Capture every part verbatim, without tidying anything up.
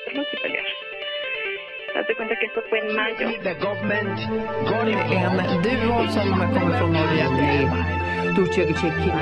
nosotros multipelear. Haz de cuenta que esto fue en mayo. En duo som kommer från Norge. Du försöker checka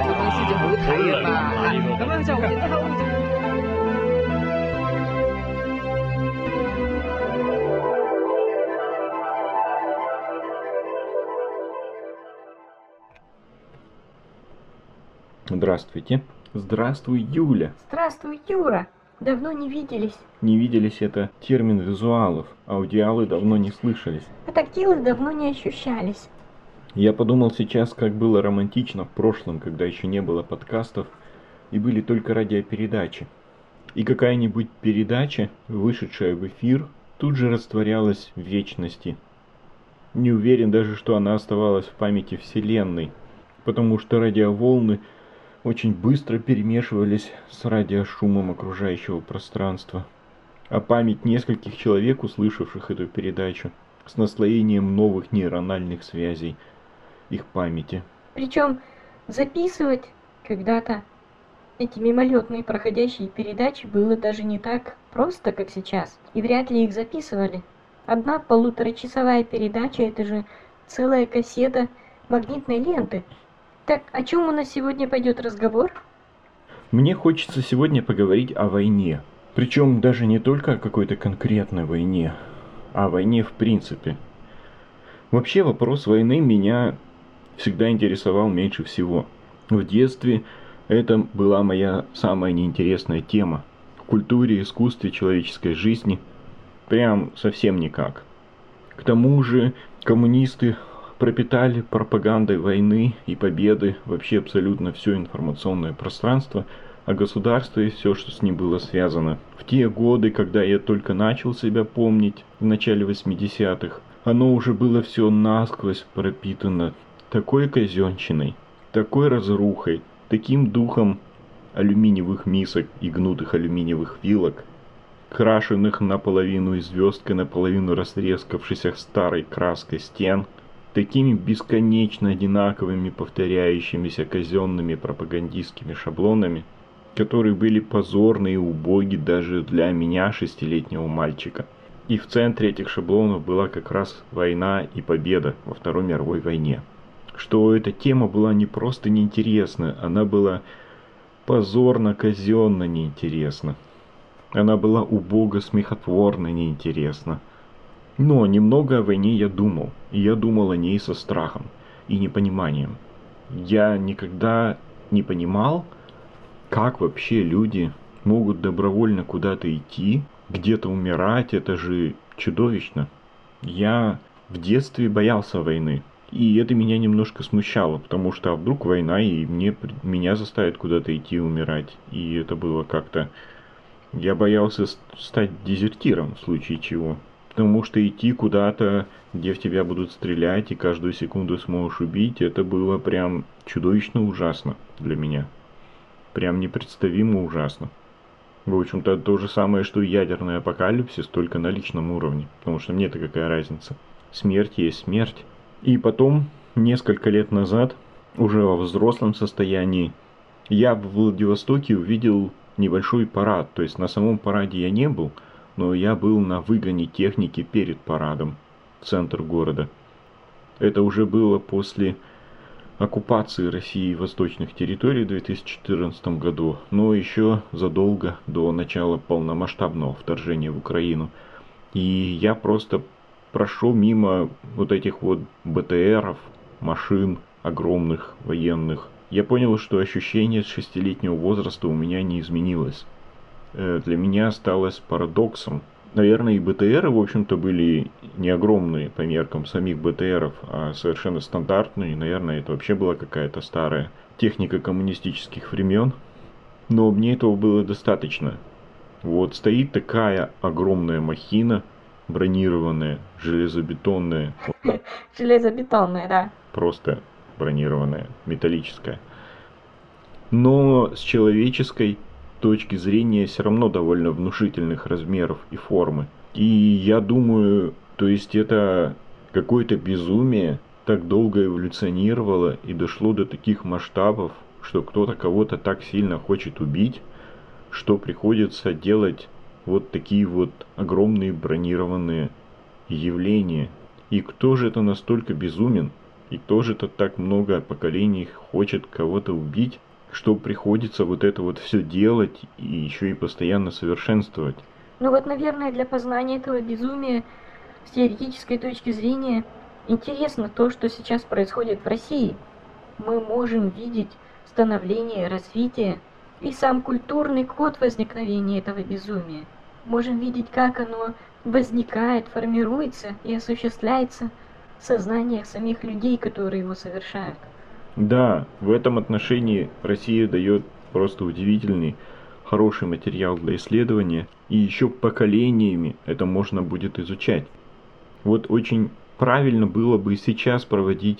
Здравствуйте. Здравствуй, Юля. Здравствуй, Юра. Давно не виделись. Не виделись — это термин визуалов. Аудиалы давно не слышались. А тактилы давно не ощущались. Я подумал сейчас, как было романтично в прошлом, когда еще не было подкастов и были только радиопередачи. И какая-нибудь передача, вышедшая в эфир, тут же растворялась в вечности. Не уверен даже, что она оставалась в памяти Вселенной, потому что радиоволны очень быстро перемешивались с радиошумом окружающего пространства. А память нескольких человек, услышавших эту передачу, с наслоением новых нейрональных связей их памяти. Причем записывать когда-то эти мимолетные проходящие передачи было даже не так просто, как сейчас. И вряд ли их записывали. Одна полуторачасовая передача — это же целая кассета магнитной ленты. Так, о чем у нас сегодня пойдет разговор? Мне хочется сегодня поговорить о войне. Причем даже не только о какой-то конкретной войне, а о войне в принципе. Вообще вопрос войны меня всегда интересовал меньше всего. В детстве это была моя самая неинтересная тема. В культуре, искусстве, человеческой жизни прям совсем никак. К тому же коммунисты пропитали пропагандой войны и победы вообще абсолютно все информационное пространство, а государство и все, что с ним было связано. В те годы, когда я только начал себя помнить, в начале восьмидесятых, оно уже было все насквозь пропитано такой казенщиной, такой разрухой, таким духом алюминиевых мисок и гнутых алюминиевых вилок, крашенных наполовину и звездкой, наполовину растрескавшейся старой краской стен, такими бесконечно одинаковыми повторяющимися казенными пропагандистскими шаблонами, которые были позорны и убоги даже для меня, шестилетнего мальчика. И в центре этих шаблонов была как раз война и победа во Второй мировой войне. Что эта тема была не просто неинтересна, она была позорно, казенно неинтересна. Она была убого, смехотворно неинтересна. Но немного о войне я думал, и я думал о ней со страхом и непониманием. Я никогда не понимал, как вообще люди могут добровольно куда-то идти, где-то умирать, это же чудовищно. Я в детстве боялся войны, и это меня немножко смущало, потому что а вдруг война, и мне, меня заставят куда-то идти умирать, и это было как-то... Я боялся стать дезертиром в случае чего. Потому что идти куда-то, где в тебя будут стрелять, и каждую секунду сможешь убить, это было прям чудовищно ужасно для меня. Прям непредставимо ужасно. В общем-то, то же самое, что и ядерный апокалипсис, только на личном уровне. Потому что мне-то какая разница. Смерть есть смерть. И потом, несколько лет назад, уже во взрослом состоянии, я в Владивостоке увидел небольшой парад. То есть на самом параде я не был, но я был на выгоне техники перед парадом в центр города. Это уже было после оккупации России восточных территорий в две тысячи четырнадцатом году, но еще задолго до начала полномасштабного вторжения в Украину. И я просто прошел мимо вот этих вот БТРов, машин огромных, военных. Я понял, что ощущение с шестилетнего возраста у меня не изменилось. Для меня осталось парадоксом. Наверное, и БТРы, в общем-то, были не огромные по меркам самих БТРов, а совершенно стандартные. Наверное, это вообще была какая-то старая техника коммунистических времен. Но мне этого было достаточно. Вот стоит такая огромная махина, бронированная, железобетонная. Железобетонная, да. Просто бронированная, металлическая. Но с человеческой точки зрения все равно довольно внушительных размеров и формы. И я думаю, то есть это какое-то безумие так долго эволюционировало и дошло до таких масштабов, что кто-то кого-то так сильно хочет убить, что приходится делать вот такие вот огромные бронированные явления. И кто же это настолько безумен? И кто же это так много поколений хочет кого-то убить, что приходится вот это вот все делать и еще и постоянно совершенствовать? Ну вот, наверное, для познания этого безумия с теоретической точки зрения интересно то, что сейчас происходит в России. Мы можем видеть становление, развитие и сам культурный код возникновения этого безумия. Можем видеть, как оно возникает, формируется и осуществляется в сознаниях самих людей, которые его совершают. Да, в этом отношении Россия дает просто удивительный, хороший материал для исследования, и еще поколениями это можно будет изучать. Вот очень правильно было бы сейчас проводить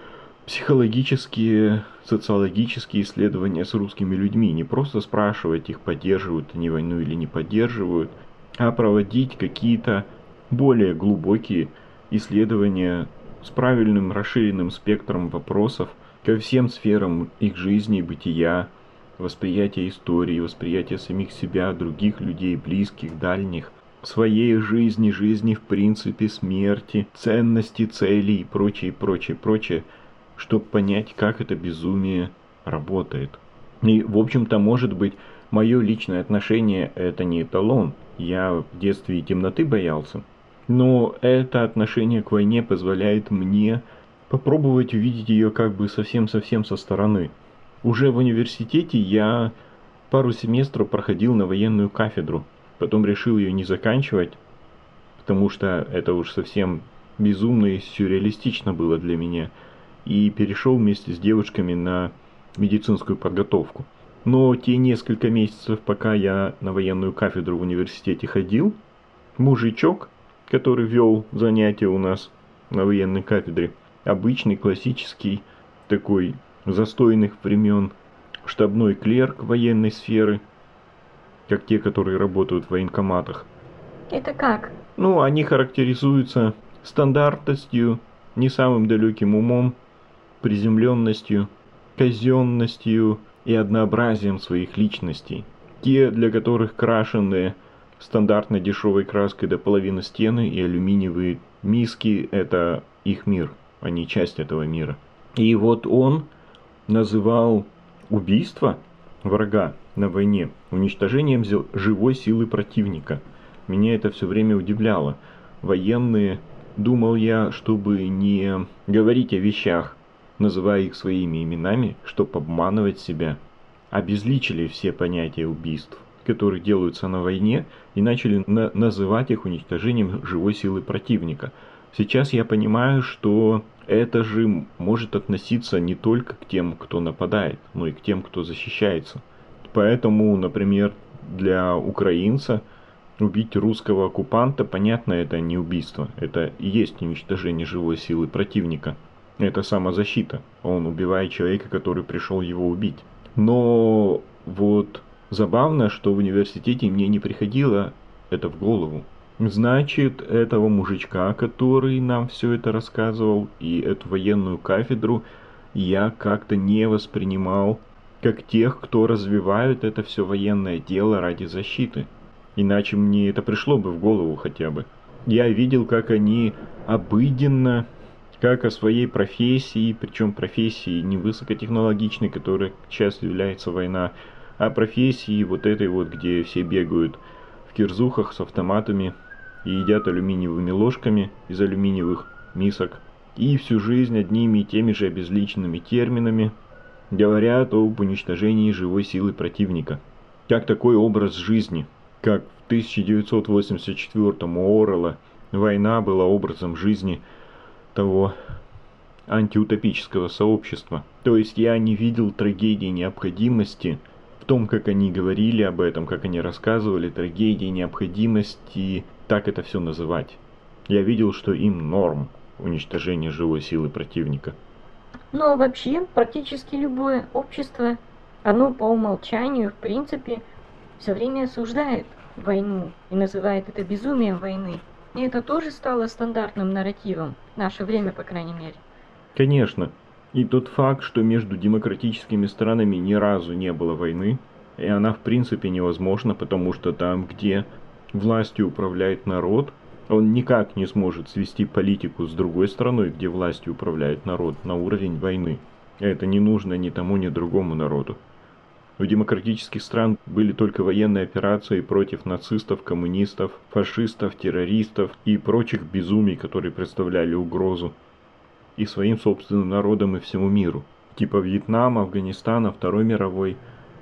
психологические, социологические исследования с русскими людьми, не просто спрашивать их, поддерживают они войну или не поддерживают, а проводить какие-то более глубокие исследования с правильным расширенным спектром вопросов ко всем сферам их жизни, бытия, восприятия истории, восприятия самих себя, других людей, близких, дальних, своей жизни, жизни в принципе, смерти, ценности, цели и прочее, прочее, прочее, чтобы понять, как это безумие работает. И, в общем-то, может быть, мое личное отношение – это не эталон. Я в детстве и темноты боялся. Но это отношение к войне позволяет мне попробовать увидеть ее как бы совсем-совсем со стороны. Уже в университете я пару семестров проходил на военную кафедру. Потом решил ее не заканчивать, потому что это уж совсем безумно и сюрреалистично было для меня. И перешел вместе с девушками на медицинскую подготовку. Но те несколько месяцев, пока я на военную кафедру в университете ходил, мужичок, который вел занятия у нас на военной кафедре, обычный, классический, такой застойных времен, штабной клерк военной сферы, как те, которые работают в военкоматах. Это как? Ну, они характеризуются стандартностью, не самым далеким умом, приземленностью, казенностью и однообразием своих личностей. Те, для которых крашеные стандартной дешевой краской до половины стены и алюминиевые миски – это их мир, а не часть этого мира. И вот он называл убийство врага на войне уничтожением живой силы противника. Меня это все время удивляло. Военные, думал я, чтобы не говорить о вещах, называя их своими именами, чтобы обманывать себя, обезличили все понятия убийств, которые делаются на войне, и начали на- называть их уничтожением живой силы противника. Сейчас я понимаю, что это же может относиться не только к тем, кто нападает, но и к тем, кто защищается. Поэтому, например, для украинца убить русского оккупанта, понятно, это не убийство, это и есть уничтожение живой силы противника. Это самозащита. Он убивает человека, который пришел его убить. Но вот забавно, что в университете мне не приходило это в голову. Значит, этого мужичка, который нам все это рассказывал, и эту военную кафедру я как-то не воспринимал как тех, кто развивают это все военное дело ради защиты. Иначе мне это пришло бы в голову хотя бы. Я видел, как они обыденно, как о своей профессии, причем профессии не высокотехнологичной, которая сейчас является война, а профессии вот этой вот, где все бегают в кирзухах с автоматами и едят алюминиевыми ложками из алюминиевых мисок. И всю жизнь одними и теми же обезличенными терминами говорят об уничтожении живой силы противника. Как такой образ жизни, как в тысяча девятьсот восемьдесят четвёртом у Орвелла война была образом жизни того антиутопического сообщества. То есть я не видел трагедии необходимости в том, как они говорили об этом, как они рассказывали, трагедии необходимости так это все называть. Я видел, что им норм уничтожение живой силы противника. Но вообще практически любое общество, оно по умолчанию, в принципе, все время осуждает войну и называет это безумием войны. И это тоже стало стандартным нарративом в наше время, по крайней мере. Конечно. И тот факт, что между демократическими странами ни разу не было войны, и она в принципе невозможна, потому что там, где властью управляет народ, он никак не сможет свести политику с другой страной, где властью управляет народ, на уровень войны. Это не нужно ни тому, ни другому народу. У демократических стран были только военные операции против нацистов, коммунистов, фашистов, террористов и прочих безумий, которые представляли угрозу и своим собственным народам, и всему миру. Типа Вьетнама, Афганистана, Второй мировой.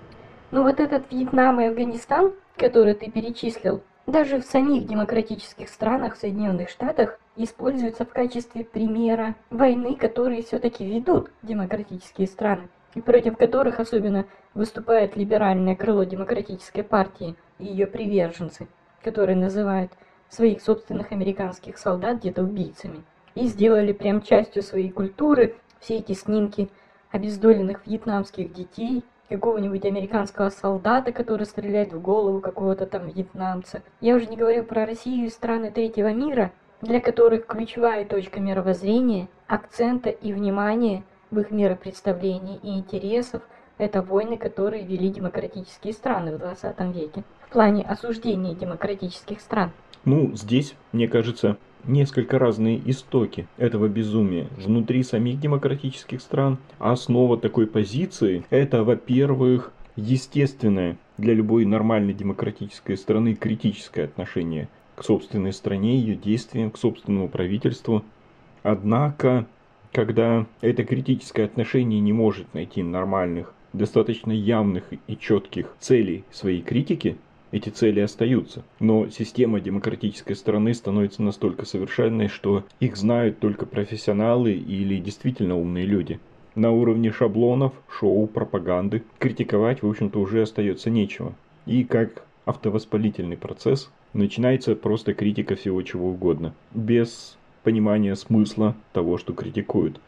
Ну вот этот Вьетнам и Афганистан, который ты перечислил, даже в самих демократических странах, в Соединенных Штатах, используются в качестве примера войны, которые все-таки ведут демократические страны, и против которых особенно выступает либеральное крыло демократической партии и ее приверженцы, которые называют своих собственных американских солдат где-то убийцами. И сделали прям частью своей культуры все эти снимки обездоленных вьетнамских детей, какого-нибудь американского солдата, который стреляет в голову какого-то там вьетнамца. Я уже не говорю про Россию и страны третьего мира, для которых ключевая точка мировоззрения, акцента и внимания в их миропредставлении и интересов – это войны, которые вели демократические страны в двадцатом веке. В плане осуждения демократических стран. Ну, здесь, мне кажется, несколько разные истоки этого безумия внутри самих демократических стран. Основа такой позиции – это, во-первых, естественное для любой нормальной демократической страны критическое отношение к собственной стране, ее действиям, к собственному правительству. Однако, когда это критическое отношение не может найти нормальных, достаточно явных и четких целей своей критики, эти цели остаются. Но система демократической страны становится настолько совершенной, что их знают только профессионалы или действительно умные люди. На уровне шаблонов, шоу, пропаганды критиковать, в общем-то, уже остается нечего. И как автовоспалительный процесс начинается просто критика всего чего угодно, без понимания смысла того, что критикуют.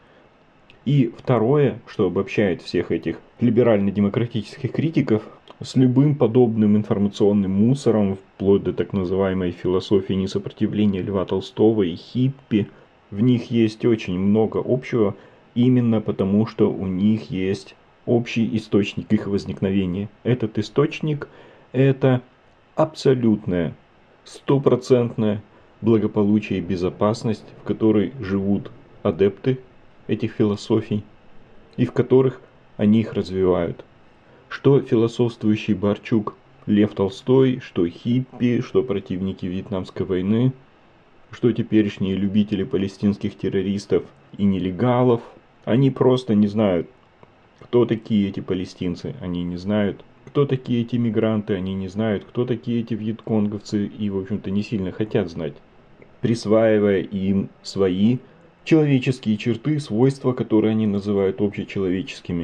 И второе, что обобщает всех этих либерально-демократических критиков, с любым подобным информационным мусором, вплоть до так называемой философии несопротивления Льва Толстого и хиппи, в них есть очень много общего, именно потому, что у них есть общий источник их возникновения. Этот источник – это абсолютное, стопроцентное благополучие и безопасность, в которой живут адепты этих философий и в которых они их развивают. Что философствующий Барчук Лев Толстой, что хиппи, что противники Вьетнамской войны, что теперешние любители палестинских террористов и нелегалов, они просто не знают, кто такие эти палестинцы, они не знают, кто такие эти мигранты, они не знают, кто такие эти вьетконговцы и, в общем-то, не сильно хотят знать, присваивая им свои человеческие черты, свойства, которые они называют общечеловеческими.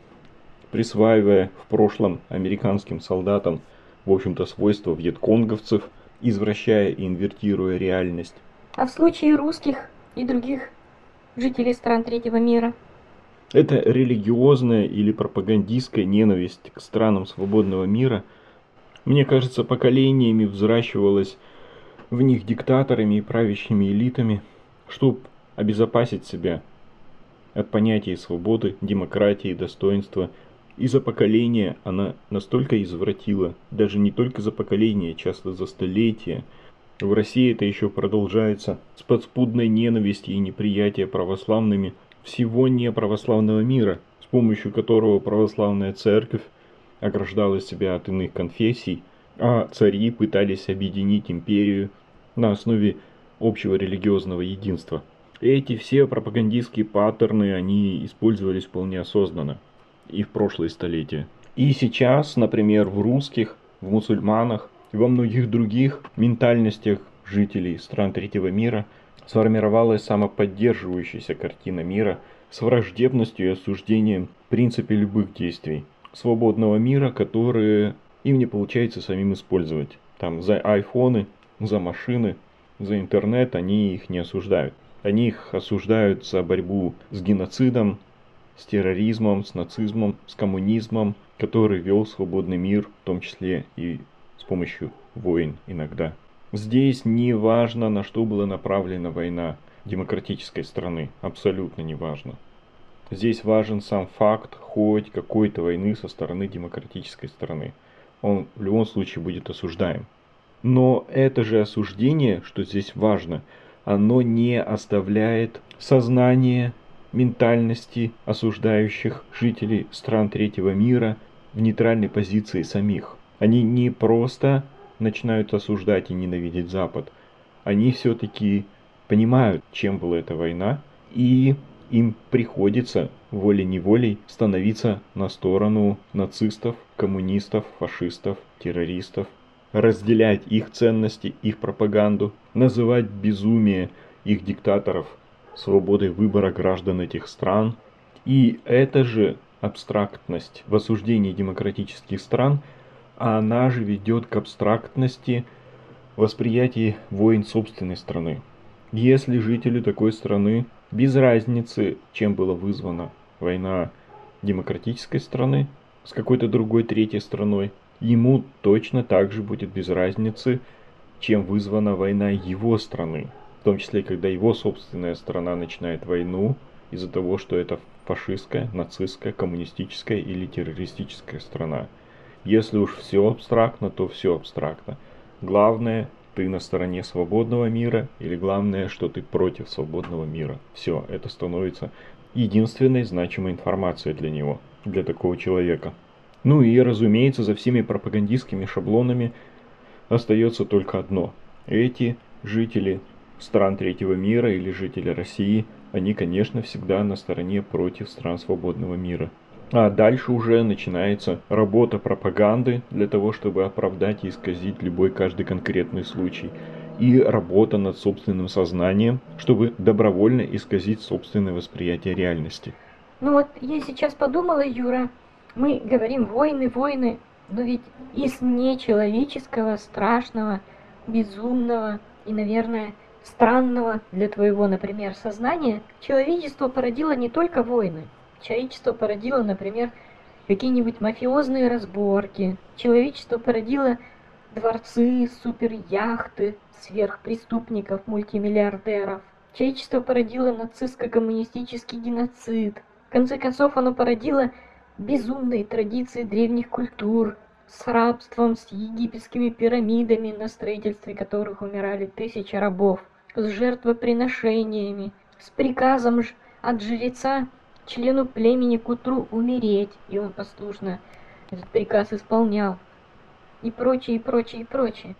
Присваивая в прошлом американским солдатам, в общем-то, свойства вьетконговцев, извращая и инвертируя реальность. А в случае русских и других жителей стран третьего мира? Это религиозная или пропагандистская ненависть к странам свободного мира, мне кажется, поколениями взращивалась в них диктаторами и правящими элитами, чтобы обезопасить себя от понятий свободы, демократии, достоинства. И за поколение она настолько извратила, даже не только за поколение, часто за столетия. В России это еще продолжается с подспудной ненавистью и неприятия православными всего неправославного мира, с помощью которого православная церковь ограждала себя от иных конфессий, а цари пытались объединить империю на основе общего религиозного единства. Эти все пропагандистские паттерны, они использовались вполне осознанно и в прошлые столетия. И сейчас, например, в русских, в мусульманах и во многих других ментальностях жителей стран третьего мира сформировалась самоподдерживающаяся картина мира с враждебностью и осуждением в принципе любых действий свободного мира, которые им не получается самим использовать. Там за айфоны, за машины, за интернет они их не осуждают. Они их осуждают за борьбу с геноцидом, с терроризмом, с нацизмом, с коммунизмом, который вел свободный мир, в том числе и с помощью войн иногда. Здесь не важно, на что была направлена война демократической страны, абсолютно не важно. Здесь важен сам факт хоть какой-то войны со стороны демократической страны. Он в любом случае будет осуждаем. Но это же осуждение, что здесь важно, оно не оставляет сознание, ментальности осуждающих жителей стран третьего мира в нейтральной позиции самих. Они не просто начинают осуждать и ненавидеть Запад, они все-таки понимают, чем была эта война, и им приходится волей-неволей становиться на сторону нацистов, коммунистов, фашистов, террористов, разделять их ценности, их пропаганду, называть безумие их диктаторов свободой выбора граждан этих стран. И эта же абстрактность в осуждении демократических стран, она же ведет к абстрактности восприятия войн собственной страны. Если жителю такой страны без разницы, чем была вызвана война демократической страны с какой-то другой третьей страной, ему точно так же будет без разницы, чем вызвана война его страны. В том числе, когда его собственная страна начинает войну из-за того, что это фашистская, нацистская, коммунистическая или террористическая страна. Если уж все абстрактно, то все абстрактно. Главное, ты на стороне свободного мира, или главное, что ты против свободного мира. Все, это становится единственной значимой информацией для него, для такого человека. Ну и, разумеется, за всеми пропагандистскими шаблонами остается только одно. Эти жители стран третьего мира или жители России, они, конечно, всегда на стороне против стран свободного мира. А дальше уже начинается работа пропаганды для того, чтобы оправдать и исказить любой каждый конкретный случай. И работа над собственным сознанием, чтобы добровольно исказить собственное восприятие реальности. Ну вот я сейчас подумала, Юра, мы говорим войны, войны, но ведь из нечеловеческого, страшного, безумного и, наверное, странного для твоего, например, сознания человечество породило не только войны. Человечество породило, например, какие-нибудь мафиозные разборки. Человечество породило дворцы, суперяхты, сверхпреступников, мультимиллиардеров. Человечество породило нацистско-коммунистический геноцид. В конце концов, оно породило безумные традиции древних культур с рабством, с египетскими пирамидами, на строительстве которых умирали тысячи рабов, с жертвоприношениями, с приказом от жреца члену племени к утру умереть, и он послушно этот приказ исполнял, и прочее, и прочее, и прочее.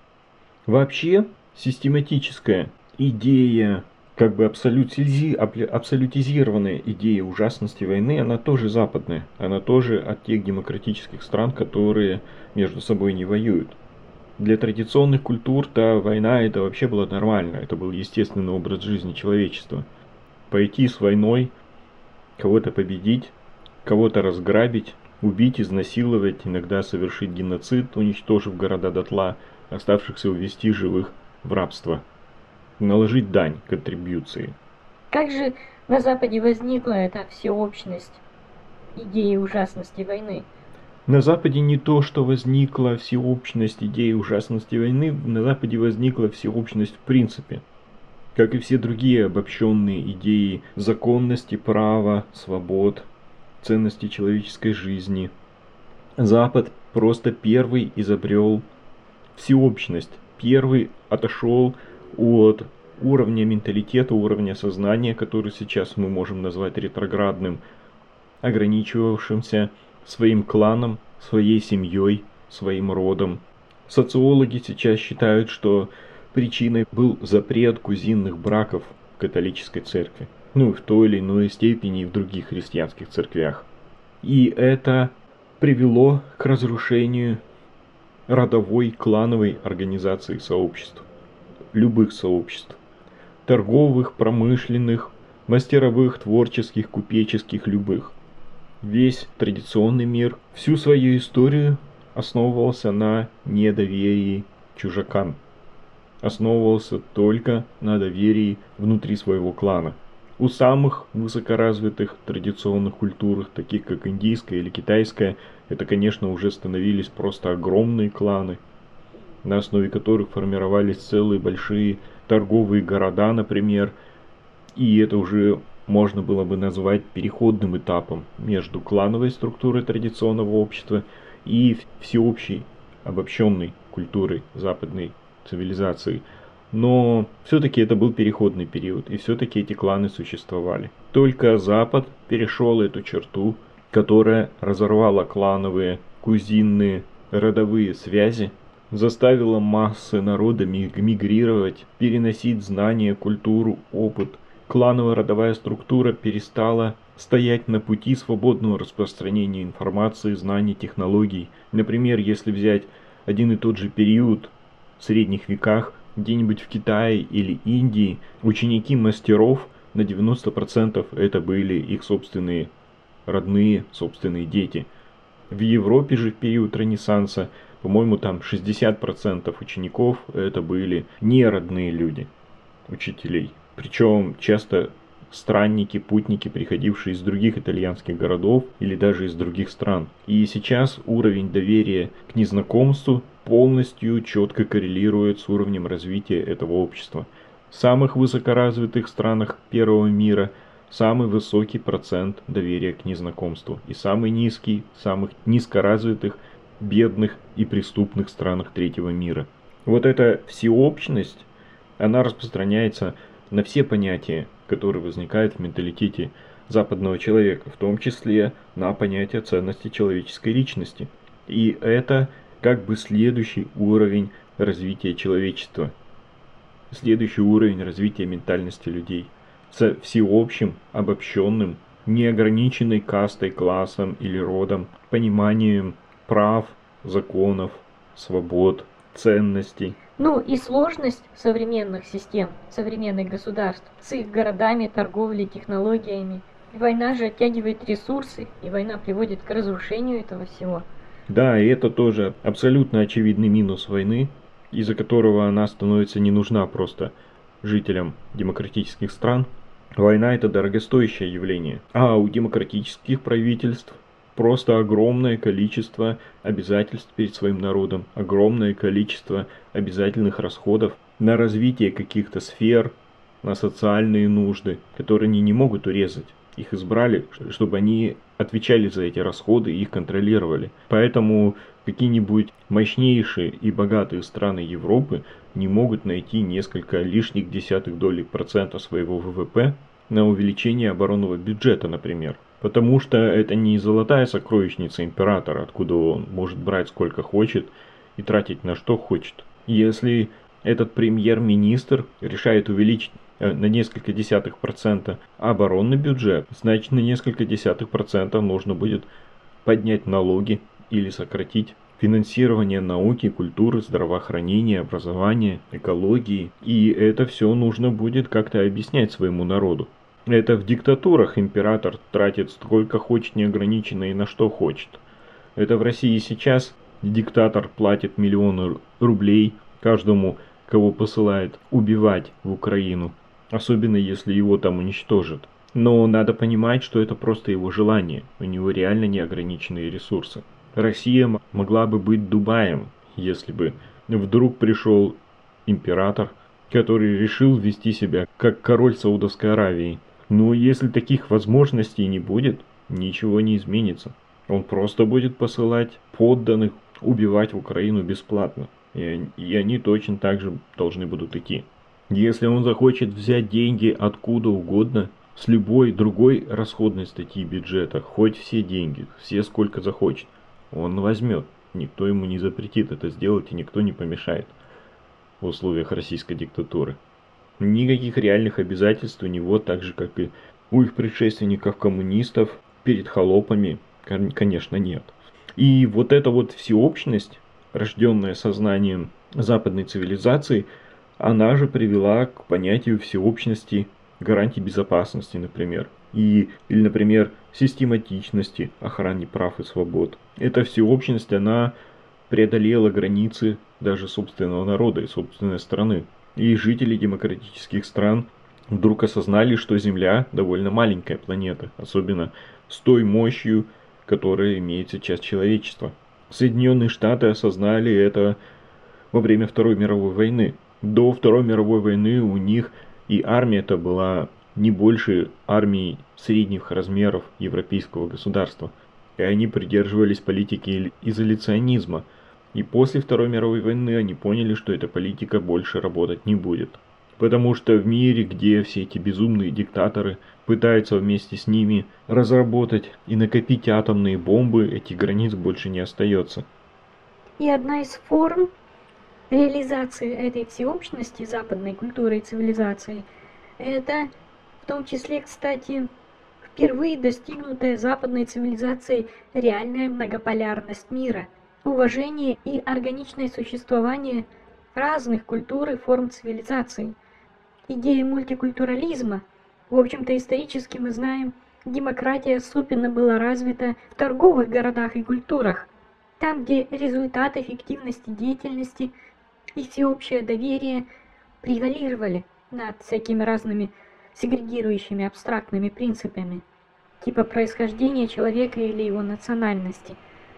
Вообще, систематическая идея, как бы абсолютизи, абсолютизированная идея ужасности войны, она тоже западная, она тоже от тех демократических стран, которые между собой не воюют. Для традиционных культур та война это вообще было нормально, это был естественный образ жизни человечества. Пойти с войной, кого-то победить, кого-то разграбить, убить, изнасиловать, иногда совершить геноцид, уничтожив города дотла, оставшихся увести живых в рабство. Наложить дань, контрибьюции. Как же на Западе возникла эта всеобщность идеи ужасности войны? На Западе не то, что возникла всеобщность идеи ужасности войны, на Западе возникла всеобщность в принципе. Как и все другие обобщенные идеи законности, права, свобод, ценности человеческой жизни. Запад просто первый изобрел всеобщность, первый отошел от уровня менталитета, уровня сознания, который сейчас мы можем назвать ретроградным, ограничивавшимся своим кланом, своей семьей, своим родом. Социологи сейчас считают, что причиной был запрет кузинных браков в католической церкви. Ну и в той или иной степени и в других христианских церквях. И это привело к разрушению родовой клановой организации сообществ. Любых сообществ. Торговых, промышленных, мастеровых, творческих, купеческих, любых. Весь традиционный мир всю свою историю основывался на недоверии чужакам. Основывался только на доверии внутри своего клана. У самых высокоразвитых традиционных культур, таких как индийская или китайская, это, конечно, уже становились просто огромные кланы, на основе которых формировались целые большие торговые города, например. И это уже можно было бы назвать переходным этапом между клановой структурой традиционного общества и всеобщей обобщенной культурой западной цивилизации. Но все-таки это был переходный период, и все-таки эти кланы существовали. Только Запад перешел эту черту, которая разорвала клановые, кузинные, родовые связи, заставила массы народа мигрировать, переносить знания, культуру, опыт. Клановая родовая структура перестала стоять на пути свободного распространения информации, знаний, технологий. Например, если взять один и тот же период в средних веках, где-нибудь в Китае или Индии, ученики мастеров на девяносто процентов это были их собственные родные, собственные дети. В Европе же в период Ренессанса, по-моему, там шестьдесят процентов учеников это были не родные люди, учителей. Причем часто странники, путники, приходившие из других итальянских городов или даже из других стран. И сейчас уровень доверия к незнакомству полностью четко коррелирует с уровнем развития этого общества. В самых высокоразвитых странах первого мира самый высокий процент доверия к незнакомству и самый низкий в самых низкоразвитых, бедных и преступных странах третьего мира. Вот эта всеобщность, она распространяется на все понятия, которые возникают в менталитете западного человека, в том числе на понятие ценности человеческой личности. И это как бы следующий уровень развития человечества, следующий уровень развития ментальности людей, со всеобщим, обобщенным, неограниченной кастой, классом или родом, пониманием прав, законов, свобод, ценностей. Ну и сложность современных систем, современных государств с их городами, торговлей, технологиями. Война же оттягивает ресурсы, и война приводит к разрушению этого всего. Да, и это тоже абсолютно очевидный минус войны, из-за которого она становится не нужна просто жителям демократических стран. Война – это дорогостоящее явление, а у демократических правительств просто огромное количество обязательств перед своим народом, огромное количество обязательных расходов на развитие каких-то сфер, на социальные нужды, которые они не могут урезать. Их избрали, чтобы они отвечали за эти расходы и их контролировали. Поэтому какие-нибудь мощнейшие и богатые страны Европы не могут найти несколько лишних десятых доли процента своего ВВП на увеличение оборонного бюджета, например. Потому что это не золотая сокровищница императора, откуда он может брать сколько хочет и тратить на что хочет. Если этот премьер-министр решает увеличить на несколько десятых процента оборонный бюджет, значит на несколько десятых процента нужно будет поднять налоги или сократить финансирование науки, культуры, здравоохранения, образования, экологии. И это все нужно будет как-то объяснять своему народу. Это в диктатурах император тратит сколько хочет неограниченно и на что хочет. Это в России сейчас диктатор платит миллионы рублей каждому, кого посылает убивать в Украину. Особенно если его там уничтожат. Но надо понимать, что это просто его желание. У него реально неограниченные ресурсы. Россия могла бы быть Дубаем, если бы вдруг пришел император, который решил вести себя как король Саудовской Аравии. Но если таких возможностей не будет, ничего не изменится. Он просто будет посылать подданных убивать в Украину бесплатно. И, и они точно так же должны будут идти. Если он захочет взять деньги откуда угодно, с любой другой расходной статьи бюджета, хоть все деньги, все сколько захочет, он возьмет. Никто ему не запретит это сделать и никто не помешает в условиях российской диктатуры. Никаких реальных обязательств у него, так же как и у их предшественников коммунистов, перед холопами, конечно, нет. И вот эта вот всеобщность, рожденная сознанием западной цивилизации, она же привела к понятию всеобщности гарантий безопасности, например. И, или, например, систематичности охраны прав и свобод. Эта всеобщность, она преодолела границы даже собственного народа и собственной страны. И жители демократических стран вдруг осознали, что Земля довольно маленькая планета, особенно с той мощью, которая имеет сейчас человечество. Соединенные Штаты осознали это во время Второй мировой войны. До Второй мировой войны у них и армия-то была не больше армии средних размеров европейского государства. И они придерживались политики изоляционизма. И после Второй мировой войны они поняли, что эта политика больше работать не будет. Потому что в мире, где все эти безумные диктаторы пытаются вместе с ними разработать и накопить атомные бомбы, этих границ больше не остается. И одна из форм реализации этой всеобщности западной культуры и цивилизации – это в том числе, кстати, впервые достигнутая западной цивилизацией реальная многополярность мира, уважение и органичное существование разных культур и форм цивилизации. Идея мультикультурализма, в общем-то исторически мы знаем, демократия особенно была развита в торговых городах и культурах, там, где результат эффективности деятельности и всеобщее доверие превалировали над всякими разными сегрегирующими абстрактными принципами, типа происхождения человека или его национальности.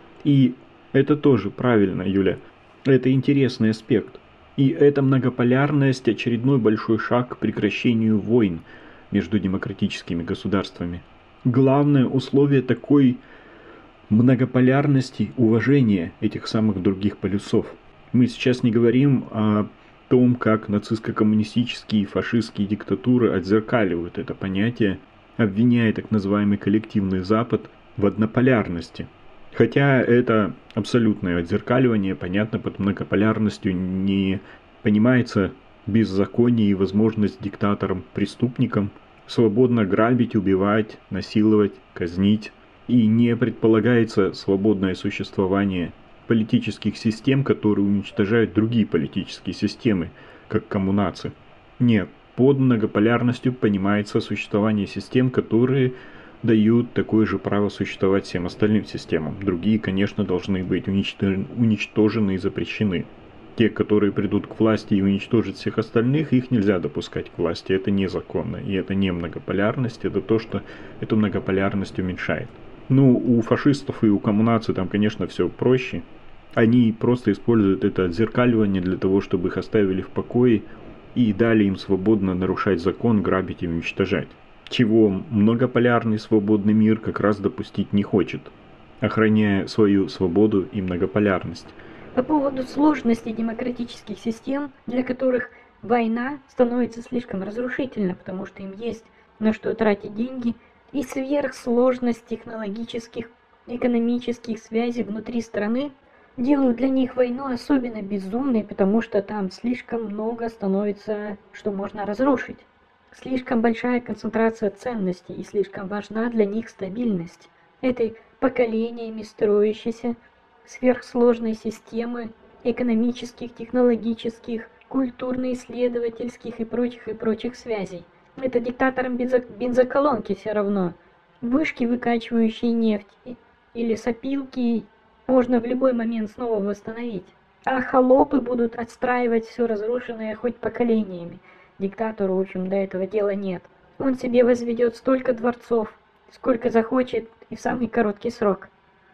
И это тоже правильно, Юля. Это интересный аспект. И эта многополярность – очередной большой шаг к прекращению войн между демократическими государствами. Главное условие такой многополярности – уважение этих самых других полюсов. Мы сейчас не говорим о том, как нацистско-коммунистические и фашистские диктатуры отзеркаливают это понятие, обвиняя так называемый коллективный Запад в однополярности. Хотя это абсолютное отзеркаливание, понятно, под многополярностью не понимается беззаконие и возможность диктаторам-преступникам свободно грабить, убивать, насиловать, казнить. И не предполагается свободное существование политических систем, которые уничтожают другие политические системы, как коммунации. Нет, под многополярностью понимается существование систем, которые дают такое же право существовать всем остальным системам. Другие, конечно, должны быть уничтожены и запрещены. Те, которые придут к власти и уничтожат всех остальных, их нельзя допускать к власти. Это незаконно. И это не многополярность, это то, что эту многополярность уменьшает. Ну, у фашистов и у коммунаций там, конечно, все проще. Они просто используют это отзеркаливание для того, чтобы их оставили в покое и дали им свободно нарушать закон, грабить и уничтожать. Чего многополярный свободный мир как раз допустить не хочет, охраняя свою свободу и многополярность. По поводу сложности демократических систем, для которых война становится слишком разрушительна, потому что им есть на что тратить деньги, и сверхсложность технологических, экономических связей внутри страны делают для них войну особенно безумной, потому что там слишком много становится, что можно разрушить. Слишком большая концентрация ценностей и слишком важна для них стабильность этой поколениями строящейся сверхсложной системы экономических, технологических, культурно-исследовательских и прочих и прочих связей. Это диктаторам бензоколонки все равно. Вышки, выкачивающие нефть, или сопилки можно в любой момент снова восстановить. А холопы будут отстраивать все разрушенное хоть поколениями. Диктатору, в общем, до этого дела нет. Он себе возведет столько дворцов, сколько захочет и в самый короткий срок.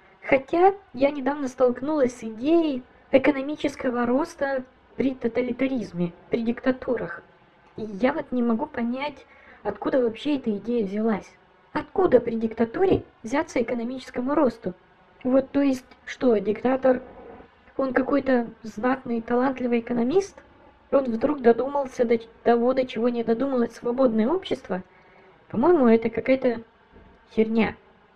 Хотя я недавно столкнулась с идеей экономического роста при тоталитаризме, при диктатурах. И я вот не могу понять, откуда вообще эта идея взялась. Откуда при диктатуре взяться экономическому росту? Вот то есть, что, диктатор, он какой-то знатный, талантливый экономист? Он вдруг додумался до того, до чего не додумалось свободное общество? По-моему, это какая-то херня.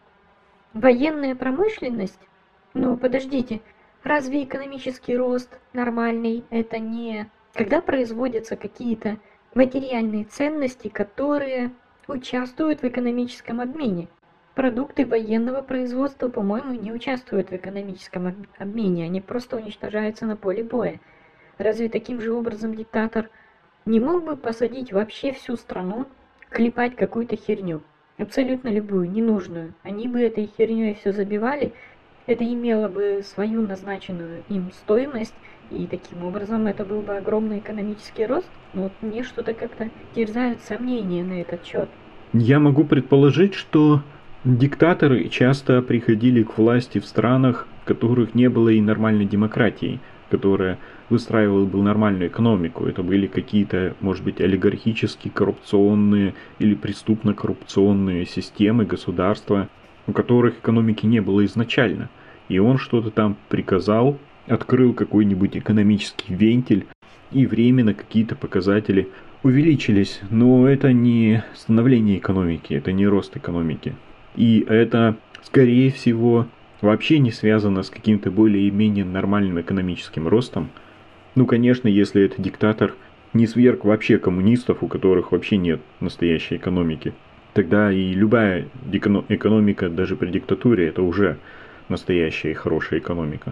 Военная промышленность? Ну, подождите, разве экономический рост нормальный? Это не... Когда производятся какие-то материальные ценности, которые участвуют в экономическом обмене. Продукты военного производства, по-моему, не участвуют в экономическом обмене, они просто уничтожаются на поле боя. Разве таким же образом диктатор не мог бы посадить вообще всю страну, клепать какую-то херню? Абсолютно любую, ненужную. Они бы этой херней все забивали, это имело бы свою назначенную им стоимость, и таким образом это был бы огромный экономический рост. Но вот мне что-то как-то терзают сомнения на этот счет. Я могу предположить, что диктаторы часто приходили к власти в странах, в которых не было и нормальной демократии, которая выстраивала бы нормальную экономику. Это были какие-то, может быть, олигархические, коррупционные или преступно-коррупционные системы, государства, у которых экономики не было изначально. И он что-то там приказал, открыл какой-нибудь экономический вентиль, и временно какие-то показатели увеличились. Но это не становление экономики, это не рост экономики. И это, скорее всего, вообще не связано с каким-то более-менее нормальным экономическим ростом. Ну, конечно, если это диктатор не сверг вообще коммунистов, у которых вообще нет настоящей экономики. Тогда и любая экономика, даже при диктатуре, это уже настоящая и хорошая экономика.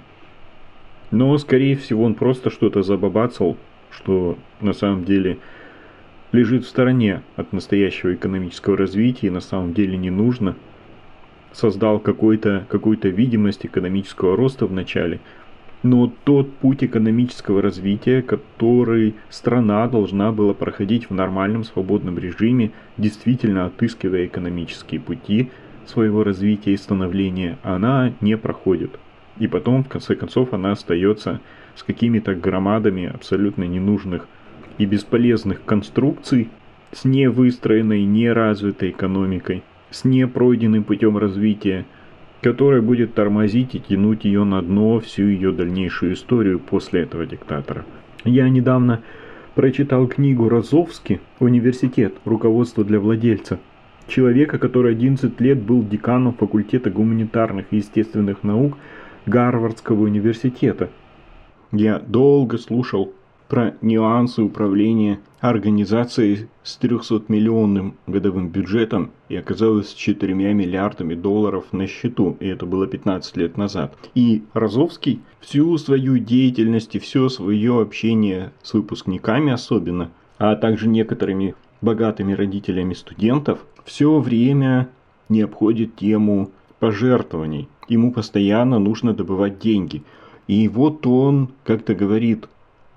Но, скорее всего, он просто что-то забабацал, что на самом деле лежит в стороне от настоящего экономического развития и на самом деле не нужно. Создал какой-то, какую-то видимость экономического роста в начале. Но тот путь экономического развития, который страна должна была проходить в нормальном свободном режиме, действительно отыскивая экономические пути своего развития и становления, она не проходит. И потом, в конце концов, она остается с какими-то громадами абсолютно ненужных и бесполезных конструкций, с невыстроенной, неразвитой экономикой, с непройденным путем развития, который будет тормозить и тянуть ее на дно всю ее дальнейшую историю после этого диктатора. Я недавно прочитал книгу Розовски «Университет. Руководство для владельца». Человека, который одиннадцать лет был деканом факультета гуманитарных и естественных наук Гарвардского университета. Я долго слушал про нюансы управления организацией с трехсотмиллионным годовым бюджетом и оказалось с четырьмя миллиардами долларов на счету, и это было пятнадцать лет назад. И Розовский всю свою деятельность и все свое общение с выпускниками особенно, а также некоторыми богатыми родителями студентов, все время не обходит тему пожертвований. Ему постоянно нужно добывать деньги. И вот он как-то говорит: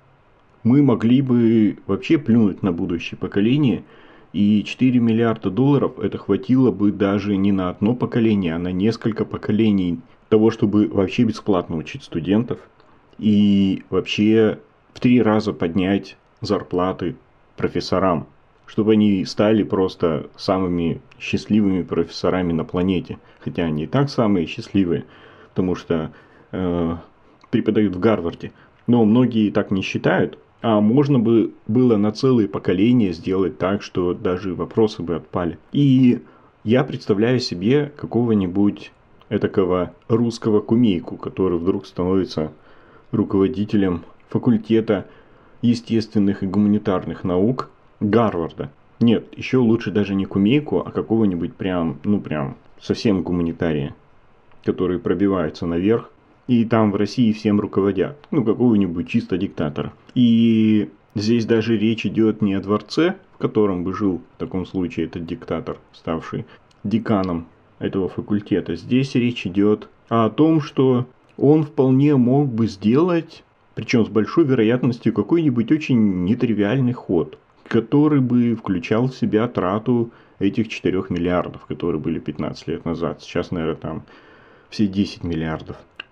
мы могли бы вообще плюнуть на будущее поколение, и четыре миллиарда долларов это хватило бы даже не на одно поколение, а на несколько поколений того, чтобы вообще бесплатно учить студентов и вообще в три раза поднять зарплаты профессорам, чтобы они стали просто самыми счастливыми профессорами на планете. Хотя они и так самые счастливые, потому что э, преподают в Гарварде. Но многие так не считают. А можно бы было на целые поколения сделать так, что даже вопросы бы отпали. И я представляю себе какого-нибудь этакого русского кумейку, который вдруг становится руководителем факультета естественных и гуманитарных наук Гарварда. Нет, еще лучше даже не кумейку, а какого-нибудь прям, ну прям совсем гуманитария, который пробивается наверх. И там в России всем руководят. Ну, какого-нибудь чисто диктатора. И здесь даже речь идет не о дворце, в котором бы жил в таком случае этот диктатор, ставший деканом этого факультета. Здесь речь идет о том, что он вполне мог бы сделать, причем с большой вероятностью, какой-нибудь очень нетривиальный ход, который бы включал в себя трату этих четырёх миллиардов, которые были пятнадцать лет назад. Сейчас, наверное, там все десять миллиардов.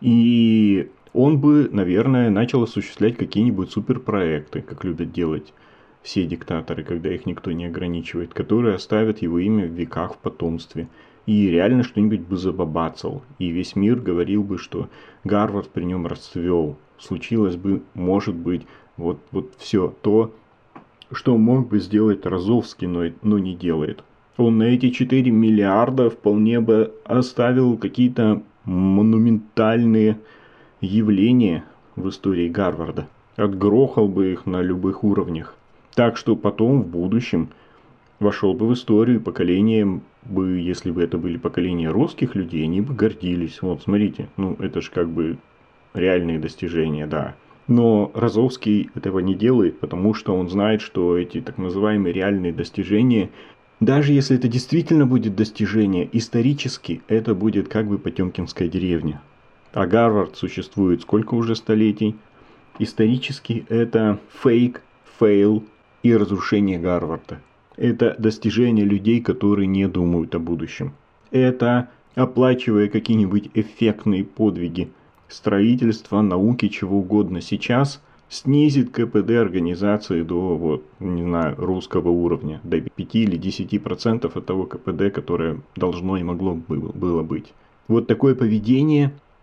И он бы, наверное, начал осуществлять какие-нибудь суперпроекты, как любят делать все диктаторы, когда их никто не ограничивает, которые оставят его имя в веках в потомстве. И реально что-нибудь бы забабацал. И весь мир говорил бы, что Гарвард при нем расцвел. Случилось бы, может быть, вот, вот все то, что мог бы сделать Розовский, но, но не делает. Он на эти четыре миллиарда вполне бы оставил какие-то монументальные явления в истории Гарварда. Отгрохал бы их на любых уровнях. Так что потом в будущем вошел бы в историю поколением бы, если бы это были поколения русских людей, они бы гордились. Вот, смотрите, ну это же как бы реальные достижения, да. Но Розовский этого не делает, потому что он знает, что эти так называемые реальные достижения, даже если это действительно будет достижение, исторически это будет как бы Потемкинская деревня. А Гарвард существует сколько уже столетий? Исторически это фейк, фейл и разрушение Гарварда. Это достижение людей, которые не думают о будущем. Это, оплачивая какие-нибудь эффектные подвиги строительства, науки, чего угодно сейчас, снизит КПД организации до, вот, не знаю, русского уровня, до пяти или десяти процентов от того КПД, которое должно и могло было быть. Вот такое поведение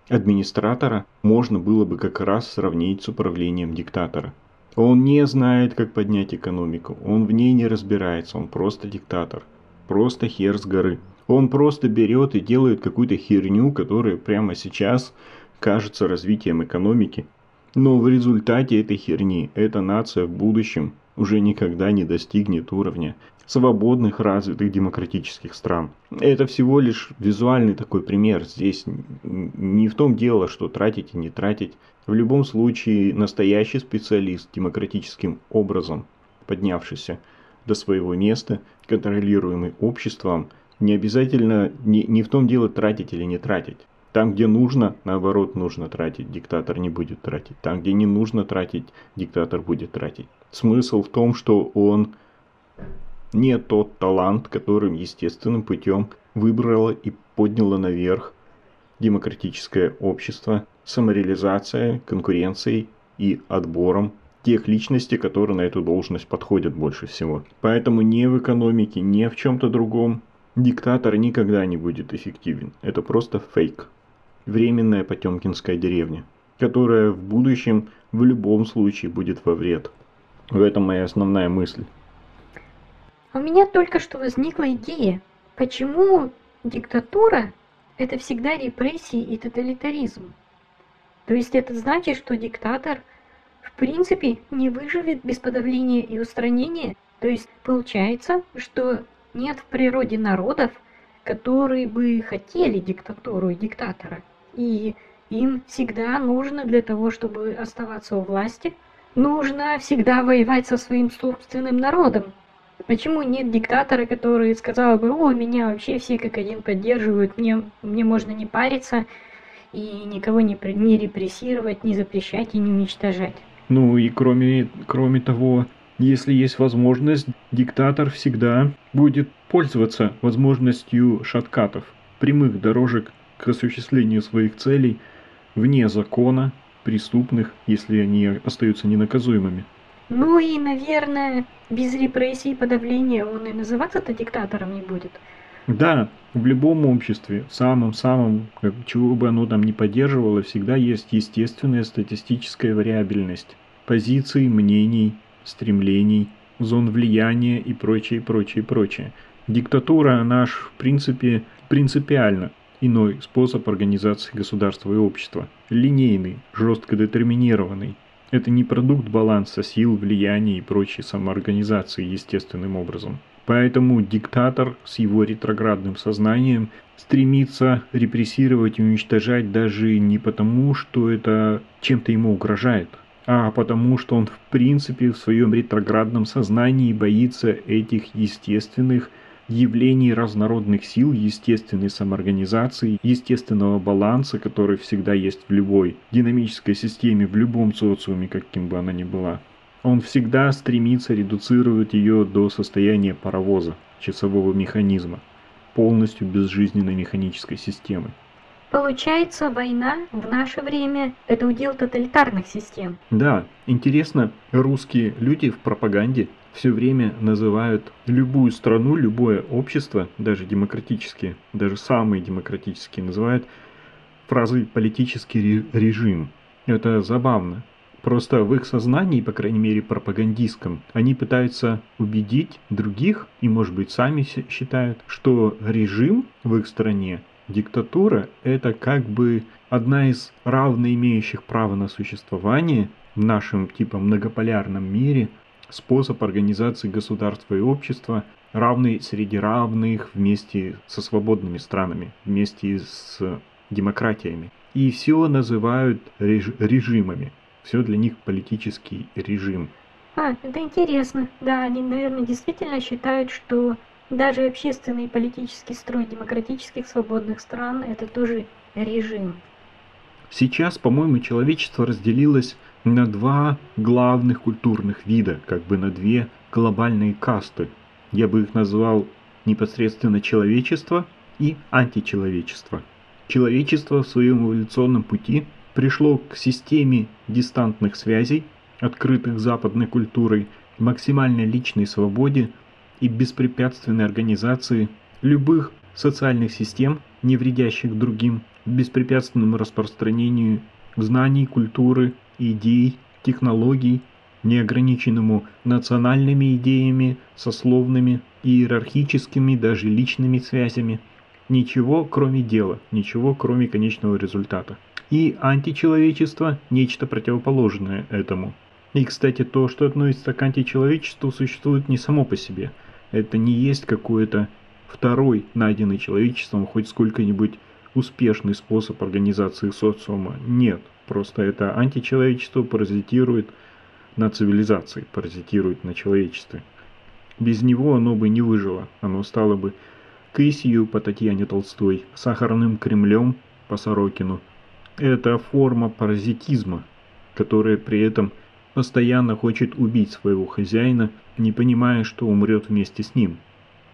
администратора можно было бы как раз сравнить с управлением диктатора. Он не знает, как поднять экономику, он в ней не разбирается, он просто диктатор, просто хер с горы. Он просто берет и делает какую-то херню, которая прямо сейчас кажется развитием экономики. Но в результате этой херни эта нация в будущем уже никогда не достигнет уровня свободных, развитых демократических стран. Это всего лишь визуальный такой пример. Здесь не в том дело, что тратить и не тратить. В любом случае, настоящий специалист, демократическим образом поднявшийся до своего места, контролируемый обществом, не обязательно, не, не в том дело тратить или не тратить. Там, где нужно, наоборот, нужно тратить, диктатор не будет тратить. Там, где не нужно тратить, диктатор будет тратить. Смысл в том, что он не тот талант, которым естественным путем выбрало и подняло наверх демократическое общество, самореализация, конкуренцией и отбором тех личностей, которые на эту должность подходят больше всего. Поэтому ни в экономике, ни в чем-то другом диктатор никогда не будет эффективен. Это просто фейк. Временная потемкинская деревня, которая в будущем в любом случае будет во вред. В этом моя основная мысль. У меня только что возникла идея, почему диктатура – это всегда репрессии и тоталитаризм. То есть это значит, что диктатор в принципе не выживет без подавления и устранения. То есть получается, что нет в природе народов, которые бы хотели диктатуру и диктатора. И им всегда нужно для того, чтобы оставаться у власти, нужно всегда воевать со своим собственным народом. Почему нет диктатора, который сказал бы: о, меня вообще все как один поддерживают, мне, мне можно не париться и никого не, не репрессировать, не запрещать и не уничтожать. Ну и кроме, кроме того, если есть возможность, диктатор всегда будет пользоваться возможностью шорткатов, прямых дорожек к осуществлению своих целей вне закона, преступных, если они остаются ненаказуемыми. Ну и, наверное, без репрессий и подавления он и называться-то диктатором не будет. Да, в любом обществе, в самом-самом, чего бы оно там ни поддерживало, всегда есть естественная статистическая вариабельность позиций, мнений, стремлений, зон влияния и прочее, прочее, прочее. Диктатура наш, в принципе, принципиально иной способ организации государства и общества. Линейный, жестко детерминированный. Это не продукт баланса сил, влияния и прочей самоорганизации естественным образом. Поэтому диктатор с его ретроградным сознанием стремится репрессировать и уничтожать даже не потому, что это чем-то ему угрожает, а потому, что он в принципе в своем ретроградном сознании боится этих естественных явлений разнородных сил, естественной самоорганизации, естественного баланса, который всегда есть в любой динамической системе, в любом социуме, каким бы она ни была. Он всегда стремится редуцировать ее до состояния паровоза, часового механизма, полностью безжизненной механической системы. Получается, война в наше время – это удел тоталитарных систем. Да, интересно, русские люди в пропаганде все время называют любую страну, любое общество, даже демократические, даже самые демократические, называют фразой «политический режим». Это забавно. Просто в их сознании, по крайней мере пропагандистском, они пытаются убедить других, и может быть сами считают, что режим в их стране, диктатура, это как бы одна из равно имеющих право на существование в нашем типа многополярном мире способ организации государства и общества, равный среди равных вместе со свободными странами, вместе с демократиями. И все называют реж режимами. Все для них политический режим. А, это интересно. Да, они, наверное, действительно считают, что даже общественный и политический строй демократических свободных стран – это тоже режим. Сейчас, по-моему, человечество разделилось на два главных культурных вида, как бы на две глобальные касты. Я бы их назвал непосредственно человечество и античеловечество. Человечество в своем эволюционном пути пришло к системе дистантных связей, открытых западной культурой, максимальной личной свободе и беспрепятственной организации любых социальных систем, не вредящих другим, беспрепятственному распространению знаний, культуры, идей, технологий, неограниченному национальными идеями, сословными, иерархическими, даже личными связями. Ничего, кроме дела, ничего, кроме конечного результата. И античеловечество – нечто противоположное этому. И, кстати, то, что относится к античеловечеству, существует не само по себе. Это не есть какой-то второй, найденный человечеством, хоть сколько-нибудь успешный способ организации социума. Нет, просто это античеловечество паразитирует на цивилизации, паразитирует на человечестве. Без него оно бы не выжило, оно стало бы Кысью по Татьяне Толстой, сахарным Кремлем по Сорокину. Это форма паразитизма, которая при этом постоянно хочет убить своего хозяина, не понимая, что умрет вместе с ним.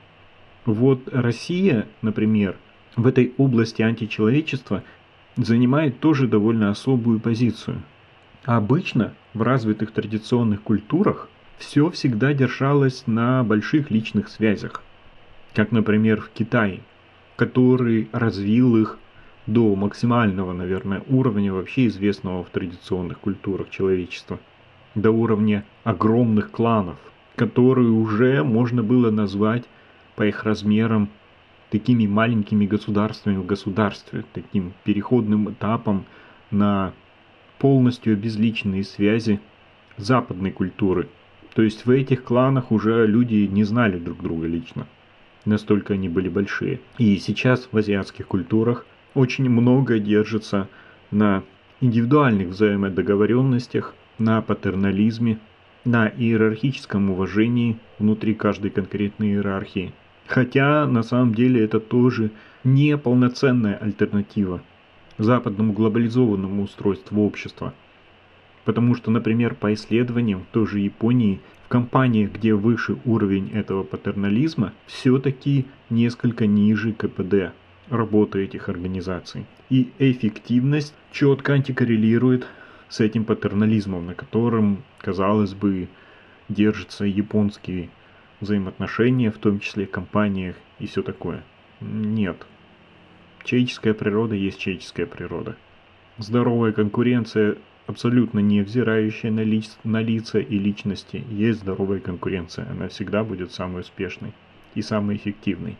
Вот Россия, например, в этой области античеловечества занимает тоже довольно особую позицию. Обычно в развитых традиционных культурах все всегда держалось на больших личных связях, как, например, в Китае, который развил их до максимального, наверное, уровня вообще известного в традиционных культурах человечества, до уровня огромных кланов, которые уже можно было назвать по их размерам такими маленькими государствами в государстве, таким переходным этапом на полностью обезличенные связи западной культуры. То есть в этих кланах уже люди не знали друг друга лично. Настолько они были большие. И сейчас в азиатских культурах очень много держится на индивидуальных взаимодоговоренностях, на патернализме, на иерархическом уважении внутри каждой конкретной иерархии. Хотя на самом деле это тоже не полноценная альтернатива западному глобализованному устройству общества. Потому что, например, по исследованиям в той же Японии, в компаниях, где выше уровень этого патернализма, все-таки несколько ниже ка пэ дэ работы этих организаций. И эффективность четко антикоррелирует с этим патернализмом, на котором, казалось бы, держатся японские взаимоотношения, в том числе в компаниях и все такое. Нет. Человеческая природа есть человеческая природа. Здоровая конкуренция, абсолютно не взирающая на, ли, на лица и личности, есть здоровая конкуренция. Она всегда будет самой успешной и самой эффективной.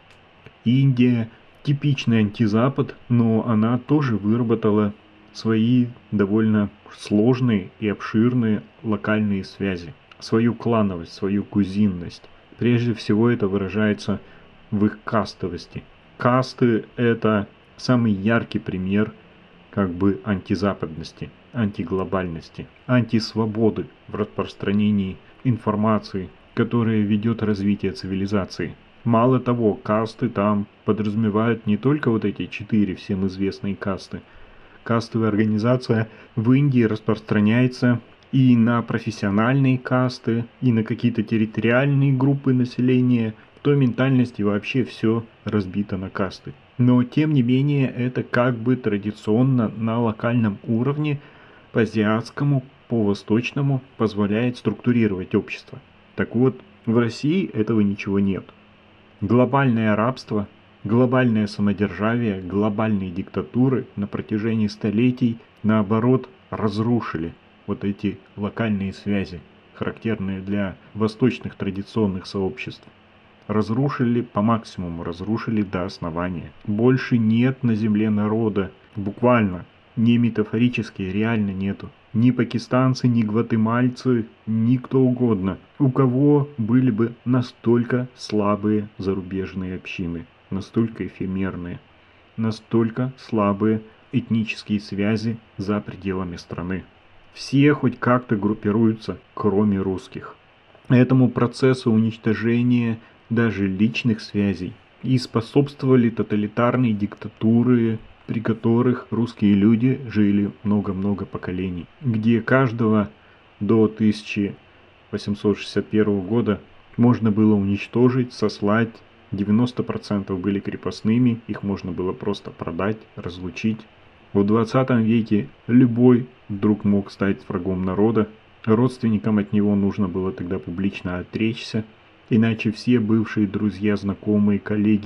Индия типичный антизапад, но она тоже выработала свои довольно сложные и обширные локальные связи, свою клановость, свою кузинность. Прежде всего это выражается в их кастовости. Касты – это самый яркий пример как бы антизападности, антиглобальности, антисвободы в распространении информации, которая ведет развитие цивилизации. Мало того, касты там подразумевают не только вот эти четыре всем известные касты. Кастовая организация в Индии распространяется и на профессиональные касты, и на какие-то территориальные группы населения. В той ментальности вообще все разбито на касты. Но тем не менее это как бы традиционно на локальном уровне по азиатскому, по восточному позволяет структурировать общество. Так вот, в России этого ничего нет. Глобальное рабство, глобальное самодержавие, глобальные диктатуры на протяжении столетий, наоборот, разрушили вот эти локальные связи, характерные для восточных традиционных сообществ. Разрушили по максимуму, разрушили до основания. Больше нет на земле народа, буквально, не метафорически, реально нету. Ни пакистанцы, ни гватемальцы, ни кто угодно, у кого были бы настолько слабые зарубежные общины, настолько эфемерные, настолько слабые этнические связи за пределами страны. Все хоть как-то группируются, кроме русских. Этому процессу уничтожения даже личных связей и способствовали тоталитарные диктатуры, при которых русские люди жили много-много поколений, где каждого до тысяча восемьсот шестьдесят первого года можно было уничтожить, сослать, девяносто процентов были крепостными, их можно было просто продать, разлучить. В двадцатом веке любой вдруг мог стать врагом народа, родственникам от него нужно было тогда публично отречься, иначе все бывшие друзья, знакомые, коллеги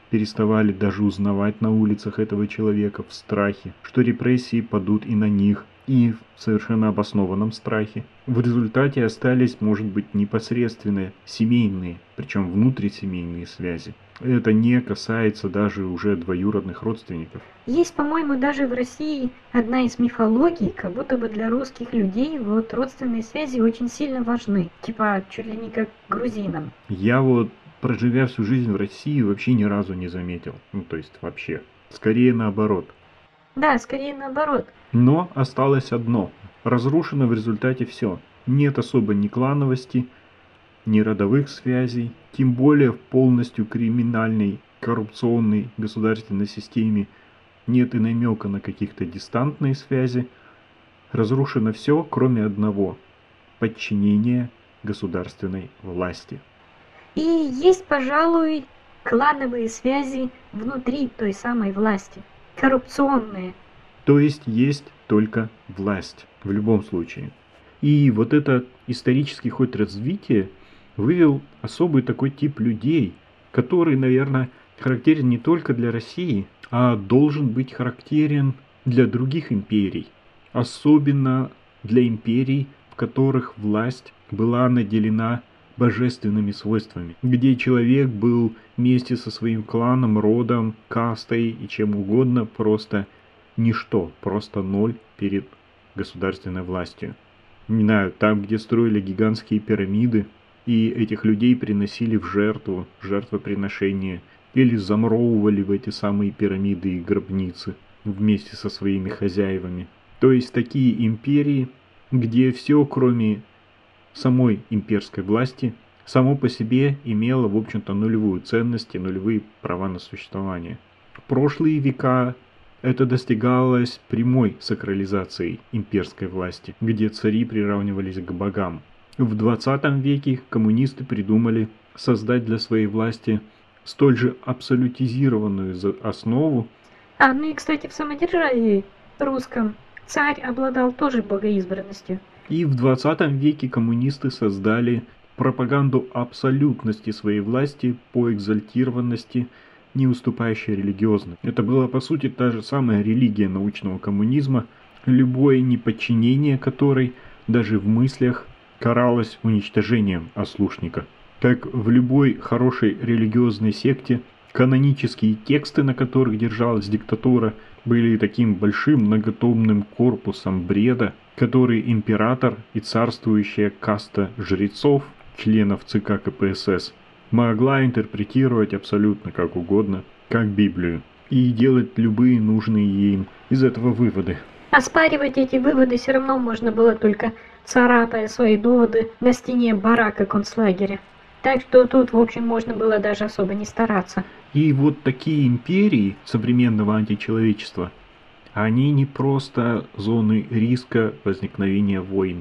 переставали даже узнавать на улицах этого человека в страхе, что репрессии падут и на них, и в совершенно обоснованном страхе. В результате остались, может быть, непосредственные семейные, причем внутрисемейные связи. Это не касается даже уже двоюродных родственников. Есть, по-моему, даже в России одна из мифологий, как будто бы для русских людей вот родственные связи очень сильно важны. Типа чуть ли не как грузинам. Я вот, проживя всю жизнь в России, вообще ни разу не заметил. Ну, то есть вообще. Скорее наоборот. Да, скорее наоборот. Но осталось одно. Разрушено в результате все. Нет особо ни клановости, ни родовых связей, тем более в полностью криминальной, коррупционной государственной системе нет и намека на каких-то дистантные связи. Разрушено все, кроме одного – подчинения государственной власти. И есть, пожалуй, клановые связи внутри той самой власти. Коррупционные. То есть есть только власть в любом случае. И вот это исторический ход развития вывел особый такой тип людей, который, наверное, характерен не только для России, а должен быть характерен для других империй. Особенно для империй, в которых власть была наделена божественными свойствами, где человек был вместе со своим кланом, родом, кастой и чем угодно просто ничто, просто ноль перед государственной властью. Не знаю, там, где строили гигантские пирамиды, и этих людей приносили в жертву, жертвоприношение, или замуровывали в эти самые пирамиды и гробницы вместе со своими хозяевами. То есть такие империи, где все, кроме самой имперской власти, само по себе имело, в общем-то, нулевую ценность и нулевые права на существование. В прошлые века это достигалось прямой сакрализацией имперской власти, где цари приравнивались к богам. В двадцатом веке коммунисты придумали создать для своей власти столь же абсолютизированную основу. А, ну и, кстати, в самодержавии русском царь обладал тоже богоизбранностью. И в двадцатом веке коммунисты создали пропаганду абсолютности своей власти по экзальтированности, не уступающей религиозной. Это была, по сути, та же самая религия научного коммунизма, любое неподчинение которой даже в мыслях каралось уничтожением ослушника. Как в любой хорошей религиозной секте, канонические тексты, на которых держалась диктатура, были таким большим многотомным корпусом бреда, который император и царствующая каста жрецов, членов ЦК КПСС, могла интерпретировать абсолютно как угодно, как Библию, и делать любые нужные ей из этого выводы. Оспаривать эти выводы все равно можно было только царапая свои доводы на стене барака концлагеря. Так что тут, в общем, можно было даже особо не стараться. И вот такие империи современного античеловечества, они не просто зоны риска возникновения войн.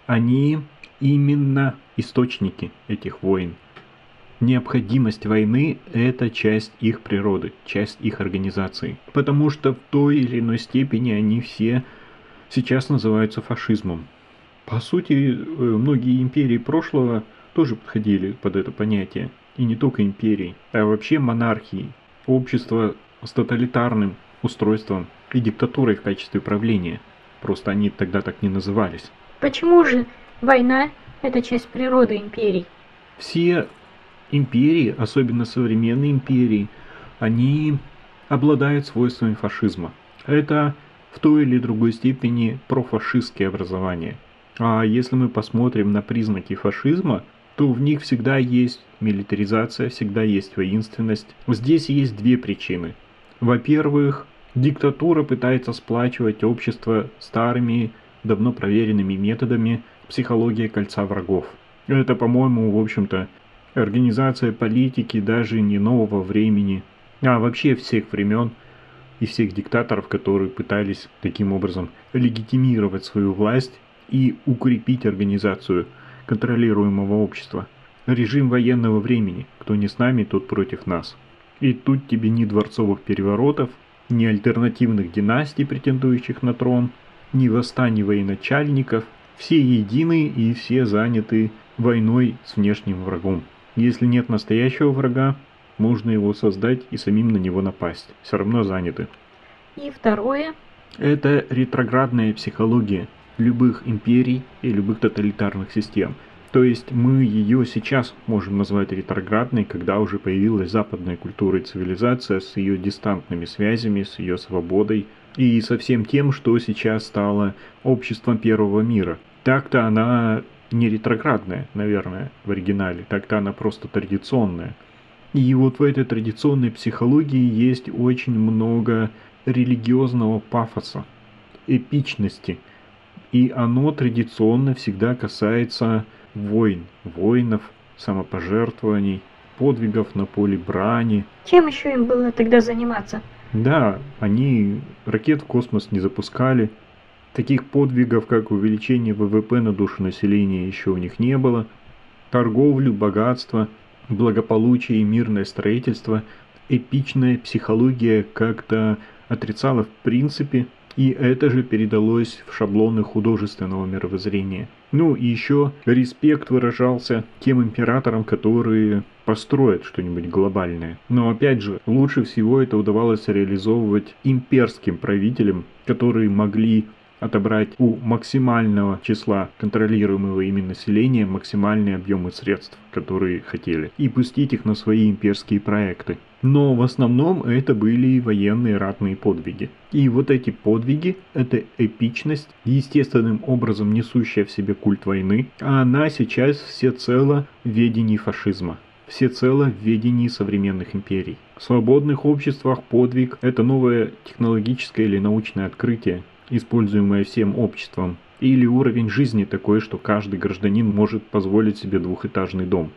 Они именно источники этих войн. Необходимость войны – это часть их природы, часть их организации. Потому что в той или иной степени они все сейчас называются фашизмом. По сути, многие империи прошлого тоже подходили под это понятие. И не только империи, а вообще монархии. Общество с тоталитарным устройством и диктатурой в качестве правления. Просто они тогда так не назывались. Почему же война – это часть природы империй? Все империи, особенно современные империи, они обладают свойствами фашизма. Это в той или другой степени профашистские образования. А если мы посмотрим на признаки фашизма, то в них всегда есть милитаризация, всегда есть воинственность. Здесь есть две причины. Во-первых, диктатура пытается сплачивать общество старыми, давно проверенными методами психологии кольца врагов. Это, по-моему, в общем-то, организация политики даже не нового времени, а вообще всех времен и всех диктаторов, которые пытались таким образом легитимировать свою власть и укрепить организацию контролируемого общества. Режим военного времени. Кто не с нами, тот против нас. И тут тебе ни дворцовых переворотов, ни альтернативных династий, претендующих на трон, ни восстаний военачальников. Все едины и все заняты войной с внешним врагом. Если нет настоящего врага, можно его создать и самим на него напасть. Все равно заняты. И второе. Это ретроградная психология любых империй и любых тоталитарных систем. То есть мы ее сейчас можем назвать ретроградной, когда уже появилась западная культура и цивилизация с ее дистантными связями, с ее свободой и со всем тем, что сейчас стало обществом первого мира. Так-то она не ретроградная, наверное, в оригинале, так-то она просто традиционная. И вот в этой традиционной психологии есть очень много религиозного пафоса, эпичности. И оно традиционно всегда касается войн, воинов, самопожертвований, подвигов на поле брани. Чем еще им было тогда заниматься? Да, они ракет в космос не запускали. Таких подвигов, как увеличение ВВП на душу населения, еще у них не было. Торговлю, богатство, благополучие и мирное строительство эпичная психология как-то отрицала в принципе, и это же передалось в шаблоны художественного мировоззрения. Ну и еще респект выражался тем императорам, которые построят что-нибудь глобальное. Но опять же, лучше всего это удавалось реализовывать имперским правителям, которые могли отобрать у максимального числа контролируемого ими населения максимальные объемы средств, которые хотели, и пустить их на свои имперские проекты. Но в основном это были военные ратные подвиги. И вот эти подвиги, это эпичность, естественным образом несущая в себе культ войны, а она сейчас всецело в ведении фашизма, всецело в ведении современных империй. В свободных обществах подвиг – это новое технологическое или научное открытие, используемое всем обществом, или уровень жизни такой, что каждый гражданин может позволить себе двухэтажный дом.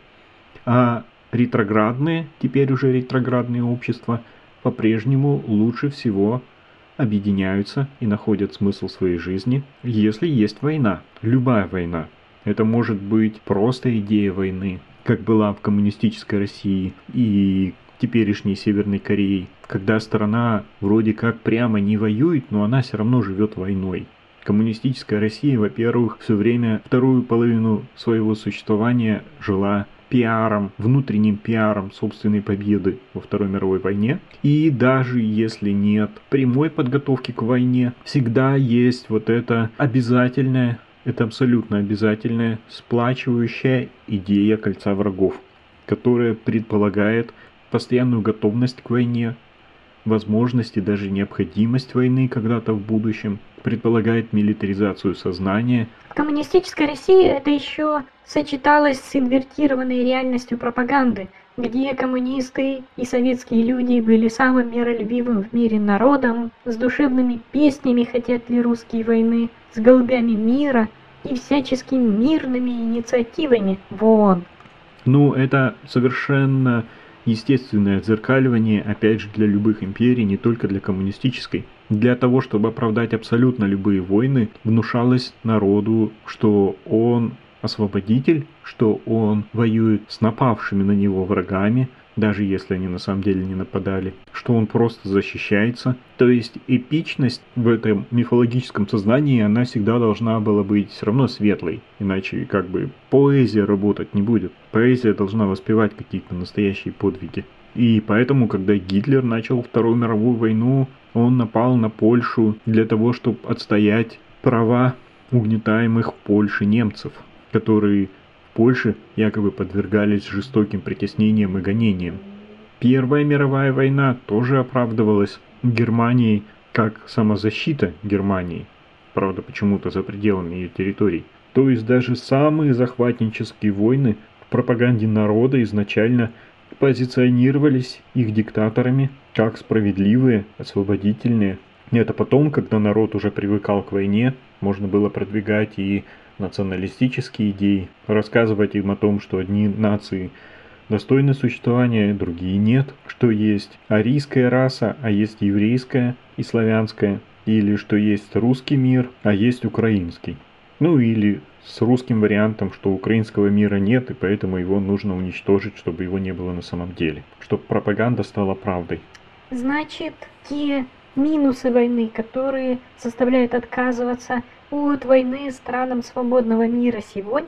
А ретроградные, теперь уже ретроградные общества, по-прежнему лучше всего объединяются и находят смысл своей жизни, если есть война, любая война. Это может быть просто идея войны, как была в коммунистической России и теперешней Северной Корее, когда страна вроде как прямо не воюет, но она все равно живет войной. Коммунистическая Россия, во-первых, все время вторую половину своего существования жила пиаром, внутренним пиаром собственной победы во Второй мировой войне. И даже если нет прямой подготовки к войне, всегда есть вот это обязательное, это абсолютно обязательная, сплачивающая идея кольца врагов, которая предполагает постоянную готовность к войне, возможность и даже необходимость войны когда-то в будущем, предполагает милитаризацию сознания. В коммунистической России это еще сочеталось с инвертированной реальностью пропаганды, где коммунисты и советские люди были самым миролюбивым в мире народом, с душевными песнями «Хотят ли русские войны», с голубями мира и всяческими мирными инициативами. Вот. Ну, это совершенно естественное отзеркаливание, опять же, для любых империй, не только для коммунистической. Для того, чтобы оправдать абсолютно любые войны, внушалось народу, что он освободитель, что он воюет с напавшими на него врагами, даже если они на самом деле не нападали, что он просто защищается. То есть эпичность в этом мифологическом сознании, она всегда должна была быть все равно светлой, иначе как бы поэзия работать не будет. Поэзия должна воспевать какие-то настоящие подвиги. И поэтому, когда Гитлер начал Вторую мировую войну, он напал на Польшу для того, чтобы отстоять права угнетаемых в Польше немцев, которые в Польше якобы подвергались жестоким притеснениям и гонениям. Первая мировая война тоже оправдывалась Германией как самозащита Германии, правда почему-то за пределами ее территорий. То есть даже самые захватнические войны в пропаганде народа изначально позиционировались их диктаторами как справедливые, освободительные. И это потом, когда народ уже привыкал к войне, можно было продвигать и националистические идеи, рассказывать им о том, что одни нации достойны существования, другие нет, что есть арийская раса, а есть еврейская и славянская, или что есть русский мир, а есть украинский. Ну или с русским вариантом, что украинского мира нет, и поэтому его нужно уничтожить, чтобы его не было на самом деле, чтобы пропаганда стала правдой. Значит, те минусы войны, которые заставляют отказываться от войны странам свободного мира сегодня,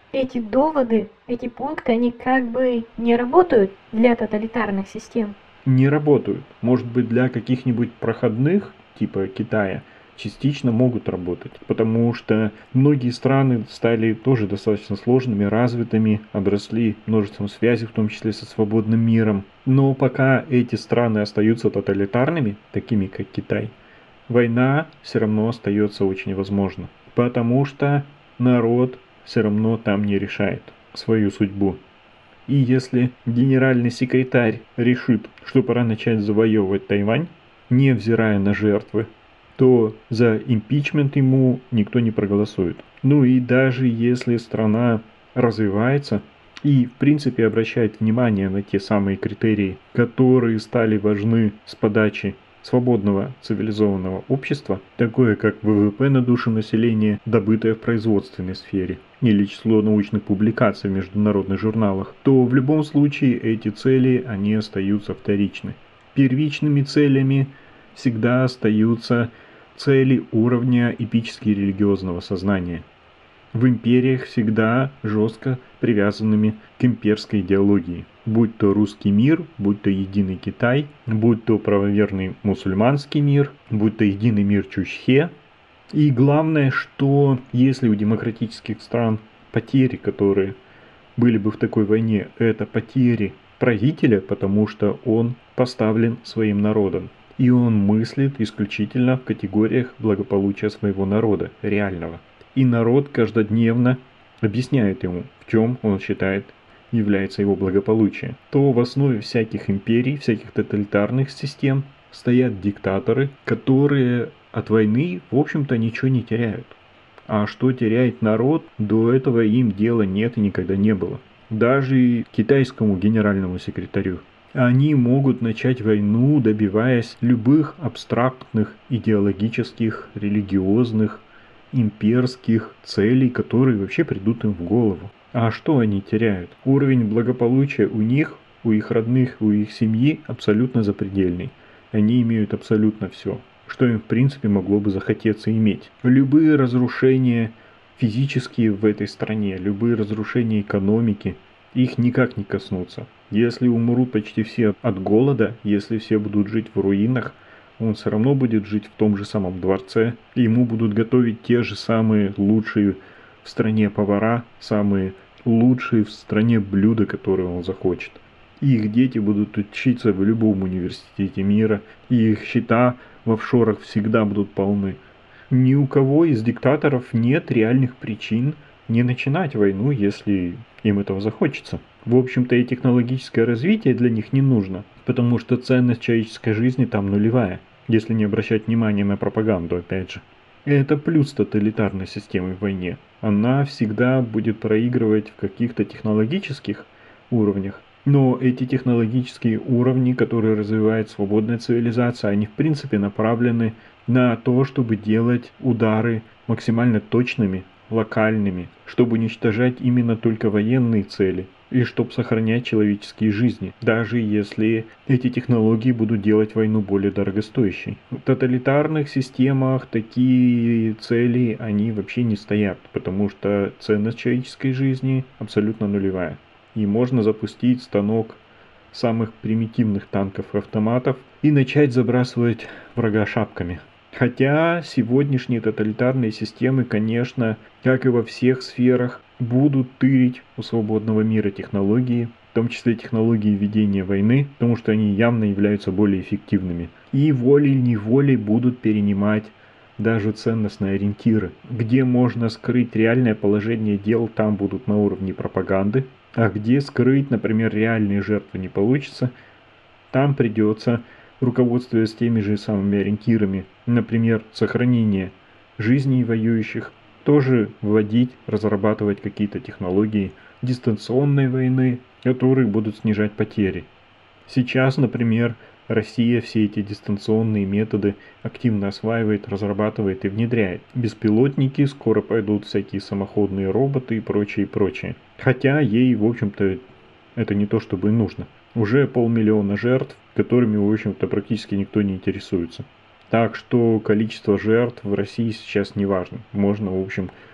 эти доводы, эти пункты, они как бы не работают для тоталитарных систем. Не работают. Может быть, для каких-нибудь проходных, типа Китая, частично могут работать, потому что многие страны стали тоже достаточно сложными, развитыми, обросли множеством связей, в том числе со свободным миром. Но пока эти страны остаются тоталитарными, такими как Китай, война все равно остается очень возможна, потому что народ все равно там не решает свою судьбу. И если генеральный секретарь решит, что пора начать завоевывать Тайвань, невзирая на жертвы, то за импичмент ему никто не проголосует. Ну и даже если страна развивается и в принципе обращает внимание на те самые критерии, которые стали важны с подачи свободного цивилизованного общества, такое как ВВП на душу населения, добытое в производственной сфере, или число научных публикаций в международных журналах, то в любом случае эти цели, они остаются вторичны. Первичными целями всегда остаются цели уровня эпически-религиозного сознания. В империях всегда жестко привязанными к имперской идеологии. Будь то русский мир, будь то единый Китай, будь то правоверный мусульманский мир, будь то единый мир Чучхе. И главное, что если у демократических стран потери, которые были бы в такой войне, это потери правителя, потому что он поставлен своим народом. И он мыслит исключительно в категориях благополучия своего народа, реального. И народ каждодневно объясняет ему, в чем он считает является его благополучие. То в основе всяких империй, всяких тоталитарных систем стоят диктаторы, которые от войны, в общем-то, ничего не теряют. А что теряет народ, до этого им дела нет и никогда не было. Даже китайскому генеральному секретарю. Они могут начать войну, добиваясь любых абстрактных, идеологических, религиозных, имперских целей, которые вообще придут им в голову. А что они теряют? Уровень благополучия у них, у их родных, у их семьи абсолютно запредельный. Они имеют абсолютно все, что им в принципе могло бы захотеться иметь. Любые разрушения физические в этой стране, любые разрушения экономики, их никак не коснутся. Если умрут почти все от голода, если все будут жить в руинах, он все равно будет жить в том же самом дворце, и ему будут готовить те же самые лучшие в стране повара, самые лучшие в стране блюда, которые он захочет. И их дети будут учиться в любом университете мира, и их счета в офшорах всегда будут полны. Ни у кого из диктаторов нет реальных причин не начинать войну, если им этого захочется. В общем-то и технологическое развитие для них не нужно, потому что ценность человеческой жизни там нулевая, если не обращать внимания на пропаганду опять же. Это плюс тоталитарной системы в войне. Она всегда будет проигрывать в каких-то технологических уровнях. Но эти технологические уровни, которые развивает свободная цивилизация, они в принципе направлены на то, чтобы делать удары максимально точными, локальными, чтобы уничтожать именно только военные цели. И чтобы сохранять человеческие жизни, даже если эти технологии будут делать войну более дорогостоящей. В тоталитарных системах такие цели, они вообще не стоят, потому что ценность человеческой жизни абсолютно нулевая. И можно запустить станок самых примитивных танков и автоматов и начать забрасывать врага шапками. Хотя сегодняшние тоталитарные системы, конечно, как и во всех сферах, будут тырить у свободного мира технологии, в том числе технологии ведения войны, потому что они явно являются более эффективными. И волей-неволей будут перенимать даже ценностные ориентиры. Где можно скрыть реальное положение дел, там будут на уровне пропаганды, а где скрыть, например, реальные жертвы не получится, там придется, руководствуясь теми же самыми ориентирами, например, сохранение жизней воюющих, тоже вводить, разрабатывать какие-то технологии дистанционной войны, которые будут снижать потери. Сейчас, например, Россия все эти дистанционные методы активно осваивает, разрабатывает и внедряет. Беспилотники, скоро пойдут всякие самоходные роботы и прочее, и прочее. Хотя ей, в общем-то, это не то чтобы нужно. Уже полмиллиона жертв, которыми, в общем-то, практически никто не интересуется. Так что количество жертв в России сейчас не важно. Можно, в общем,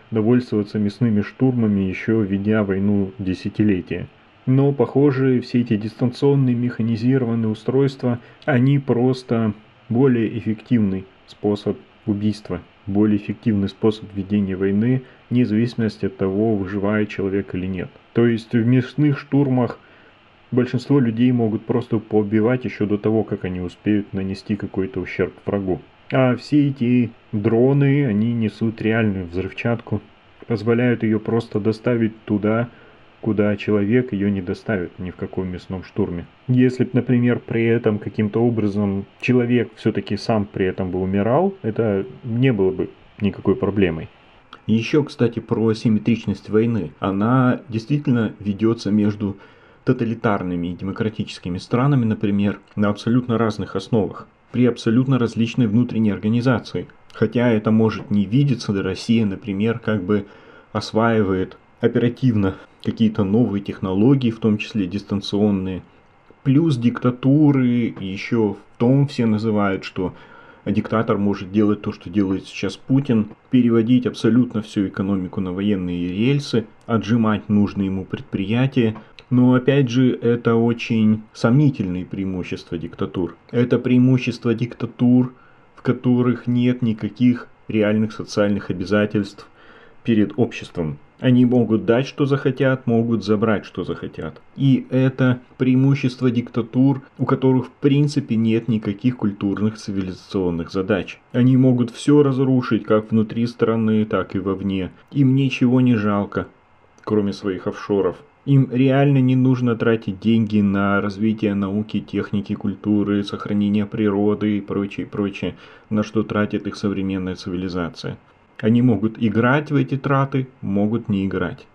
довольствоваться мясными штурмами, еще ведя войну десятилетия. Но, похоже, все эти дистанционные механизированные устройства, они просто более эффективный способ убийства, более эффективный способ ведения войны, вне зависимости от того, выживает человек или нет. То есть в мясных штурмах большинство людей могут просто поубивать еще до того, как они успеют нанести какой-то ущерб врагу. А все эти дроны, они несут реальную взрывчатку, позволяют ее просто доставить туда, куда человек ее не доставит ни в каком мясном штурме. Если бы, например, при этом каким-то образом человек все-таки сам при этом бы умирал, это не было бы никакой проблемой. Еще, кстати, про симметричность войны. Она действительно ведется между тоталитарными и демократическими странами, например, на абсолютно разных основах, при абсолютно различной внутренней организации. Хотя это может не видеться, да Россия, например, как бы осваивает оперативно какие-то новые технологии, в том числе дистанционные, плюс диктатуры, и еще в том все называют, что диктатор может делать то, что делает сейчас Путин, переводить абсолютно всю экономику на военные рельсы, отжимать нужные ему предприятия. Но опять же, это очень сомнительные преимущества диктатур. Это преимущества диктатур, в которых нет никаких реальных социальных обязательств перед обществом. Они могут дать, что захотят, могут забрать, что захотят. И это преимущество диктатур, у которых в принципе нет никаких культурных цивилизационных задач. Они могут все разрушить, как внутри страны, так и вовне. Им ничего не жалко, кроме своих офшоров. Им реально не нужно тратить деньги на развитие науки, техники, культуры, сохранение природы и прочее, прочее, на что тратит их современная цивилизация. Они могут играть в эти траты, могут не играть.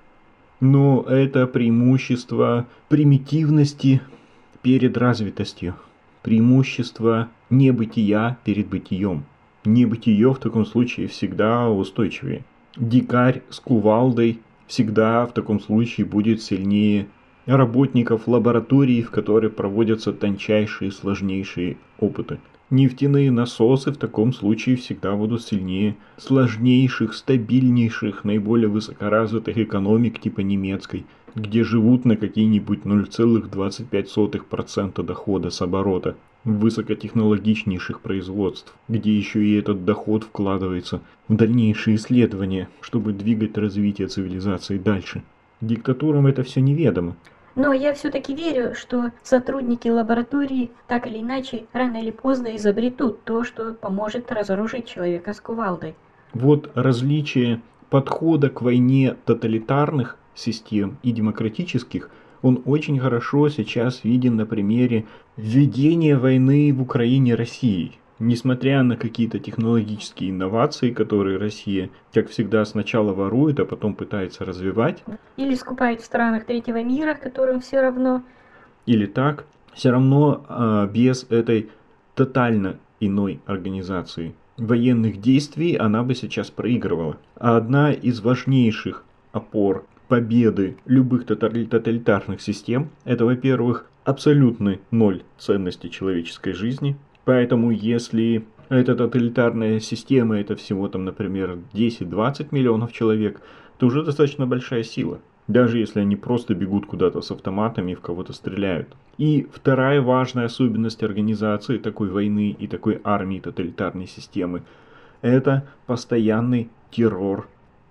Но это преимущество примитивности перед развитостью. Преимущество небытия перед бытием. Небытие в таком случае всегда устойчивее. Дикарь с кувалдой всегда в таком случае будет сильнее работников лабораторий, в которой проводятся тончайшие, сложнейшие опыты. Нефтяные насосы в таком случае всегда будут сильнее сложнейших, стабильнейших, наиболее высокоразвитых экономик типа немецкой, где живут на какие-нибудь ноль целых двадцать пять сотых процента дохода с оборота, высокотехнологичнейших производств, где еще и этот доход вкладывается в дальнейшие исследования, чтобы двигать развитие цивилизации дальше. Диктатурам это все неведомо. Но я все-таки верю, что сотрудники лаборатории так или иначе рано или поздно изобретут то, что поможет разоружить человека с кувалдой. Вот различие подхода к войне тоталитарных систем и демократических, он очень хорошо сейчас виден на примере введения войны в Украине Россией. Несмотря на какие-то технологические инновации, которые Россия, как всегда, сначала ворует, а потом пытается развивать. Или скупает в странах третьего мира, которым все равно. Или так. Все равно э, без этой тотально иной организации военных действий она бы сейчас проигрывала. А одна из важнейших опор победы любых тоталитарных систем – это, во-первых, абсолютный ноль ценности человеческой жизни. Поэтому, если эта тоталитарная система, это всего там, например, десять-двадцать миллионов человек, то уже достаточно большая сила. Даже если они просто бегут куда-то с автоматами и в кого-то стреляют. И вторая важная особенность организации такой войны и такой армии тоталитарной системы – это постоянный террор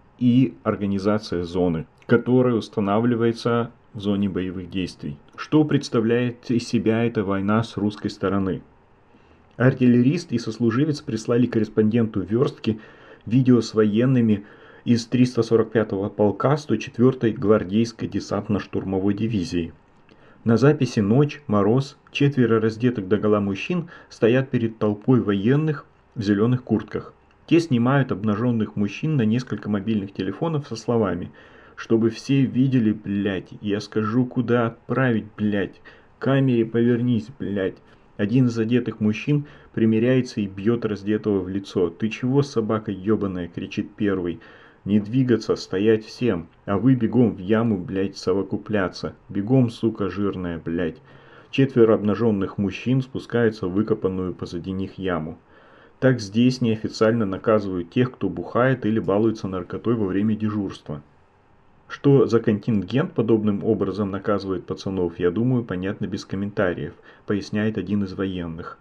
и организация зоны, которая устанавливается в зоне боевых действий. Что представляет из себя эта война с русской стороны? Артиллерист и сослуживец прислали корреспонденту Верстке видео с военными из триста сорок пятого полка сто четвёртой гвардейской десантно-штурмовой дивизии. На записи ночь, мороз, четверо раздетых догола мужчин стоят перед толпой военных в зеленых куртках. Те снимают обнаженных мужчин на несколько мобильных телефонов со словами: «Чтобы все видели, блядь, я скажу, куда отправить, блядь, камере повернись, блядь». Один из одетых мужчин примеряется и бьет раздетого в лицо. «Ты чего, собака ебаная?» – кричит первый. «Не двигаться, стоять всем, а вы бегом в яму, блядь, совокупляться. Бегом, сука жирная, блядь». Четверо обнаженных мужчин спускаются в выкопанную позади них яму. Так здесь неофициально наказывают тех, кто бухает или балуется наркотой во время дежурства. Что за контингент подобным образом наказывает пацанов, я думаю, понятно без комментариев, поясняет один из военных.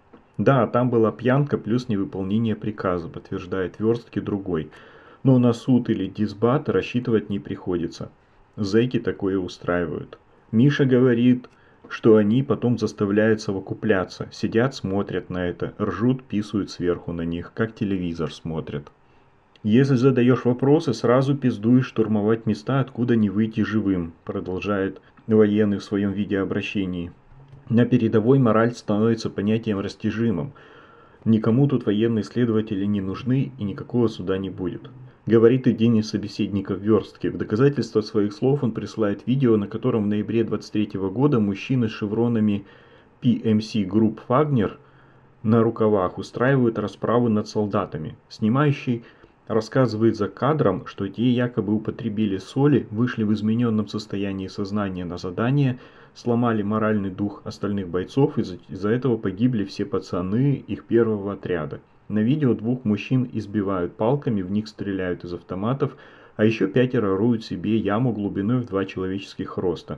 Да, там была пьянка плюс невыполнение приказа, подтверждает верстки другой. Но на суд или дисбат рассчитывать не приходится. Зэки такое устраивают. Миша говорит, что они потом заставляют совокупляться. Сидят, смотрят на это, ржут, писают сверху на них, как телевизор смотрят. Если задаешь вопросы, сразу пиздуешь штурмовать места, откуда не выйти живым, продолжает военный в своем видеообращении. На передовой мораль становится понятием растяжимым. Никому тут военные следователи не нужны и никакого суда не будет. Говорит один из собеседников верстки. В доказательство своих слов он присылает видео, на котором в ноябре двадцать третьего года мужчины с шевронами пи эм си Group Wagner на рукавах устраивают расправу над солдатами. Снимающий рассказывает за кадром, что те якобы употребили соли, вышли в измененном состоянии сознания на задание, сломали моральный дух остальных бойцов, и из-за этого погибли все пацаны их первого отряда. На видео двух мужчин избивают палками, в них стреляют из автоматов, а еще пятеро роют себе яму глубиной в два человеческих роста.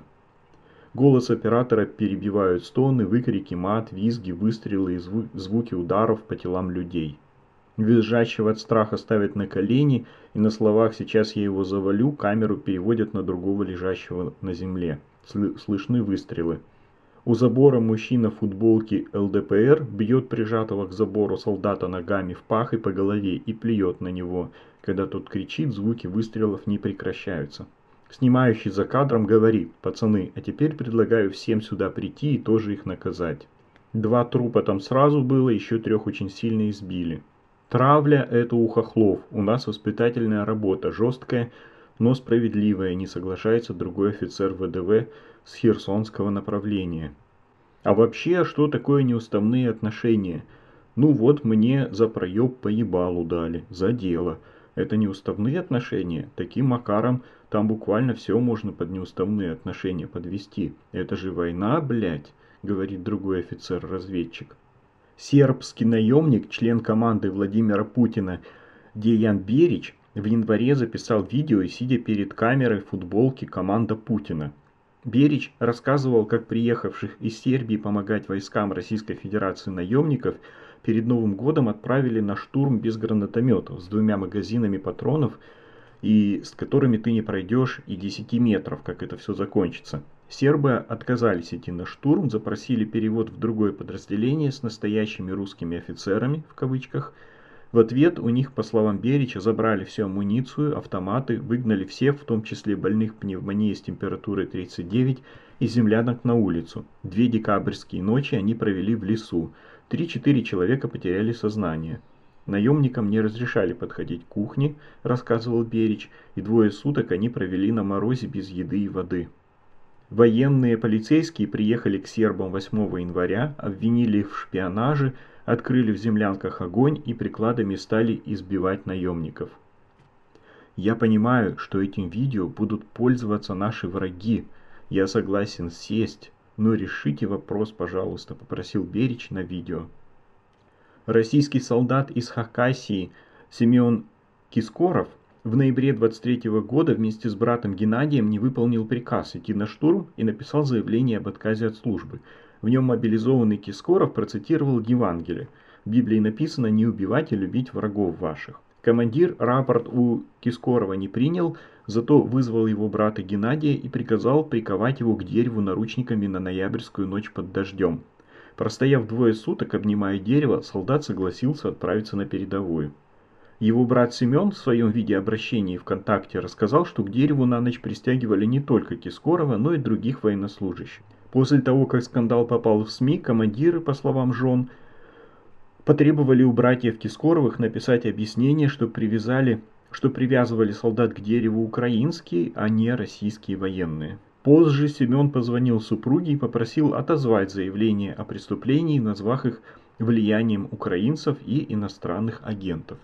Голос оператора перебивают стоны, выкрики, мат, визги, выстрелы и зву- звуки ударов по телам людей. Визжащего от страха ставят на колени, и на словах «сейчас я его завалю» камеру переводят на другого лежащего на земле. Сл- слышны выстрелы. У забора мужчина в футболке эл дэ пэ эр бьет прижатого к забору солдата ногами в пах и по голове и плюет на него. Когда тот кричит, звуки выстрелов не прекращаются. Снимающий за кадром говорит: «Пацаны, а теперь предлагаю всем сюда прийти и тоже их наказать». Два трупа там сразу было, еще трех очень сильно избили. Травля – это у хохлов. У нас воспитательная работа, жесткая, но справедливая, не соглашается другой офицер вэ дэ вэ с херсонского направления. А вообще, что такое неуставные отношения? Ну вот мне за проеб по ебалу дали, за дело. Это неуставные отношения? Таким макаром там буквально все можно под неуставные отношения подвести. Это же война, блядь, говорит другой офицер-разведчик. Сербский наемник, член команды Владимира Путина Деян Берич в январе записал видео и, сидя перед камерой в футболке «Команда Путина». Берич рассказывал, как приехавших из Сербии помогать войскам Российской Федерации наемников перед Новым годом отправили на штурм без гранатометов с двумя магазинами патронов, и с которыми ты не пройдешь и десяти метров, как это все закончится. Сербы отказались идти на штурм, запросили перевод в другое подразделение с настоящими русскими офицерами, в кавычках. В ответ у них, по словам Берича, забрали всю амуницию, автоматы, выгнали всех, в том числе больных пневмонией с температурой тридцать девять, и землянок на улицу. Две декабрьские ночи они провели в лесу. Три-четыре человека потеряли сознание. Наемникам не разрешали подходить к кухне, рассказывал Берич, и двое суток они провели на морозе без еды и воды. Военные полицейские приехали к сербам восьмого января, обвинили их в шпионаже, открыли в землянках огонь и прикладами стали избивать наемников. Я понимаю, что этим видео будут пользоваться наши враги. Я согласен сесть, но решите вопрос, пожалуйста, попросил Берич на видео. Российский солдат из Хакасии Семен Кискоров в ноябре двадцать третьего года вместе с братом Геннадием не выполнил приказ идти на штурм и написал заявление об отказе от службы. В нем мобилизованный Кискоров процитировал Евангелие. В Библии написано «Не убивать и любить врагов ваших». Командир рапорт у Кискорова не принял, зато вызвал его брата Геннадия и приказал приковать его к дереву наручниками на ноябрьскую ночь под дождем. Простояв двое суток, обнимая дерево, солдат согласился отправиться на передовую. Его брат Семен в своем видеообращении ВКонтакте рассказал, что к дереву на ночь пристягивали не только Кискорова, но и других военнослужащих. После того, как скандал попал в СМИ, командиры, по словам жен, потребовали у братьев Кискоровых написать объяснение, что привязали, что привязывали солдат к дереву украинские, а не российские военные. Позже Семен позвонил супруге и попросил отозвать заявление о преступлении, назвав их влиянием украинцев и иностранных агентов.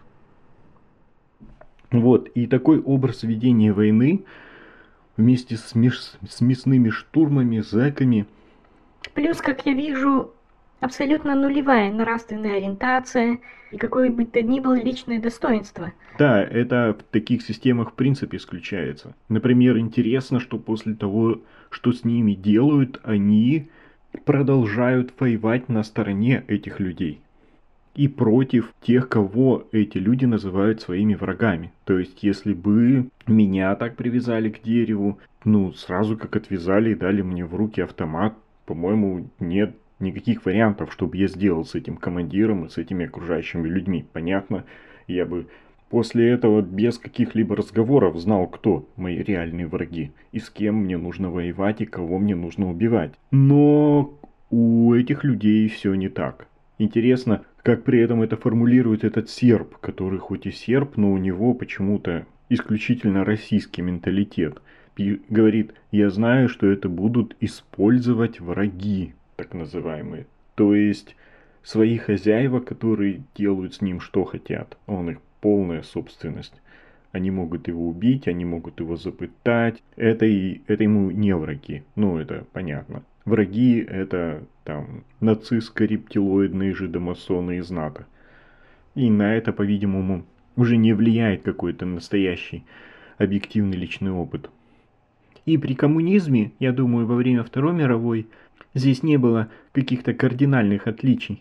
Вот, и такой образ ведения войны вместе с, меж, с мясными штурмами, зэками. Плюс, как я вижу, абсолютно нулевая нравственная ориентация и какое бы то ни было личное достоинство. Да, это в таких системах в принципе исключается. Например, интересно, что после того, что с ними делают, они продолжают воевать на стороне этих людей. И против тех, кого эти люди называют своими врагами. То есть, если бы меня так привязали к дереву, ну, сразу как отвязали и дали мне в руки автомат, по-моему, нет никаких вариантов, чтобы я сделал с этим командиром и с этими окружающими людьми. Понятно, я бы после этого без каких-либо разговоров знал, кто мои реальные враги, и с кем мне нужно воевать, и кого мне нужно убивать. Но у этих людей все не так. Интересно, как при этом это формулирует этот серб, который хоть и серб, но у него почему-то исключительно российский менталитет. И говорит, я знаю, что это будут использовать враги, так называемые. То есть свои хозяева, которые делают с ним что хотят. Он их полная собственность. Они могут его убить, они могут его запытать. Это, и, это ему не враги. Ну, это понятно. Враги это там нацистско-рептилоидные жидомасоны из НАТО. И на это, по-видимому, уже не влияет какой-то настоящий объективный личный опыт. И при коммунизме, я думаю, во время Второй мировой, здесь не было каких-то кардинальных отличий.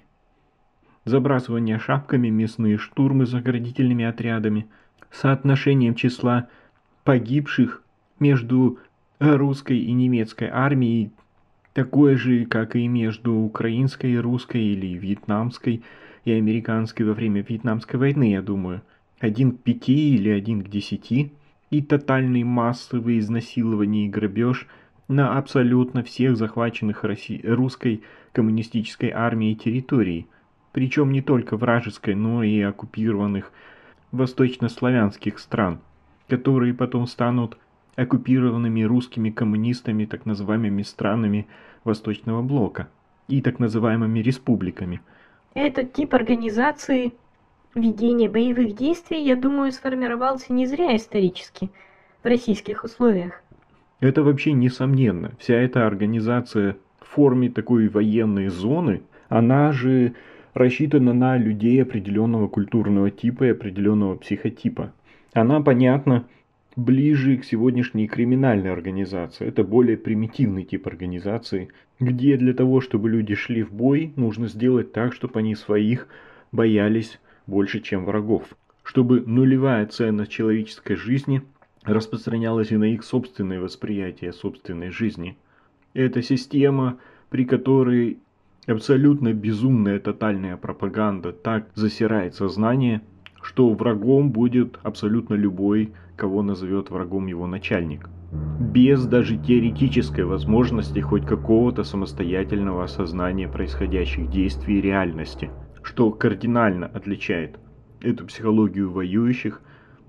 Забрасывание шапками, мясные штурмы с заградительными отрядами, соотношением числа погибших между русской и немецкой армией такое же, как и между украинской и русской, или вьетнамской и американской во время Вьетнамской войны, я думаю. Один к пяти или один к десяти. И тотальный массовый изнасилование и грабеж на абсолютно всех захваченных Росси... русской коммунистической армией территорий. Причем не только вражеской, но и оккупированных восточнославянских стран, которые потом станут оккупированными русскими коммунистами, так называемыми странами Восточного блока и так называемыми республиками. Этот тип организации ведения боевых действий, я думаю, сформировался не зря исторически в российских условиях. Это вообще несомненно. Вся эта организация в форме такой военной зоны, она же рассчитана на людей определенного культурного типа и определенного психотипа. Она, понятно, ближе к сегодняшней криминальной организации. Это более примитивный тип организации, где для того, чтобы люди шли в бой, нужно сделать так, чтобы они своих боялись больше, чем врагов. Чтобы нулевая ценность человеческой жизни распространялась и на их собственное восприятие собственной жизни. Это система, при которой абсолютно безумная тотальная пропаганда так засирает сознание, что врагом будет абсолютно любой, кого назовет врагом его начальник. Без даже теоретической возможности хоть какого-то самостоятельного осознания происходящих действий и реальности, что кардинально отличает эту психологию воюющих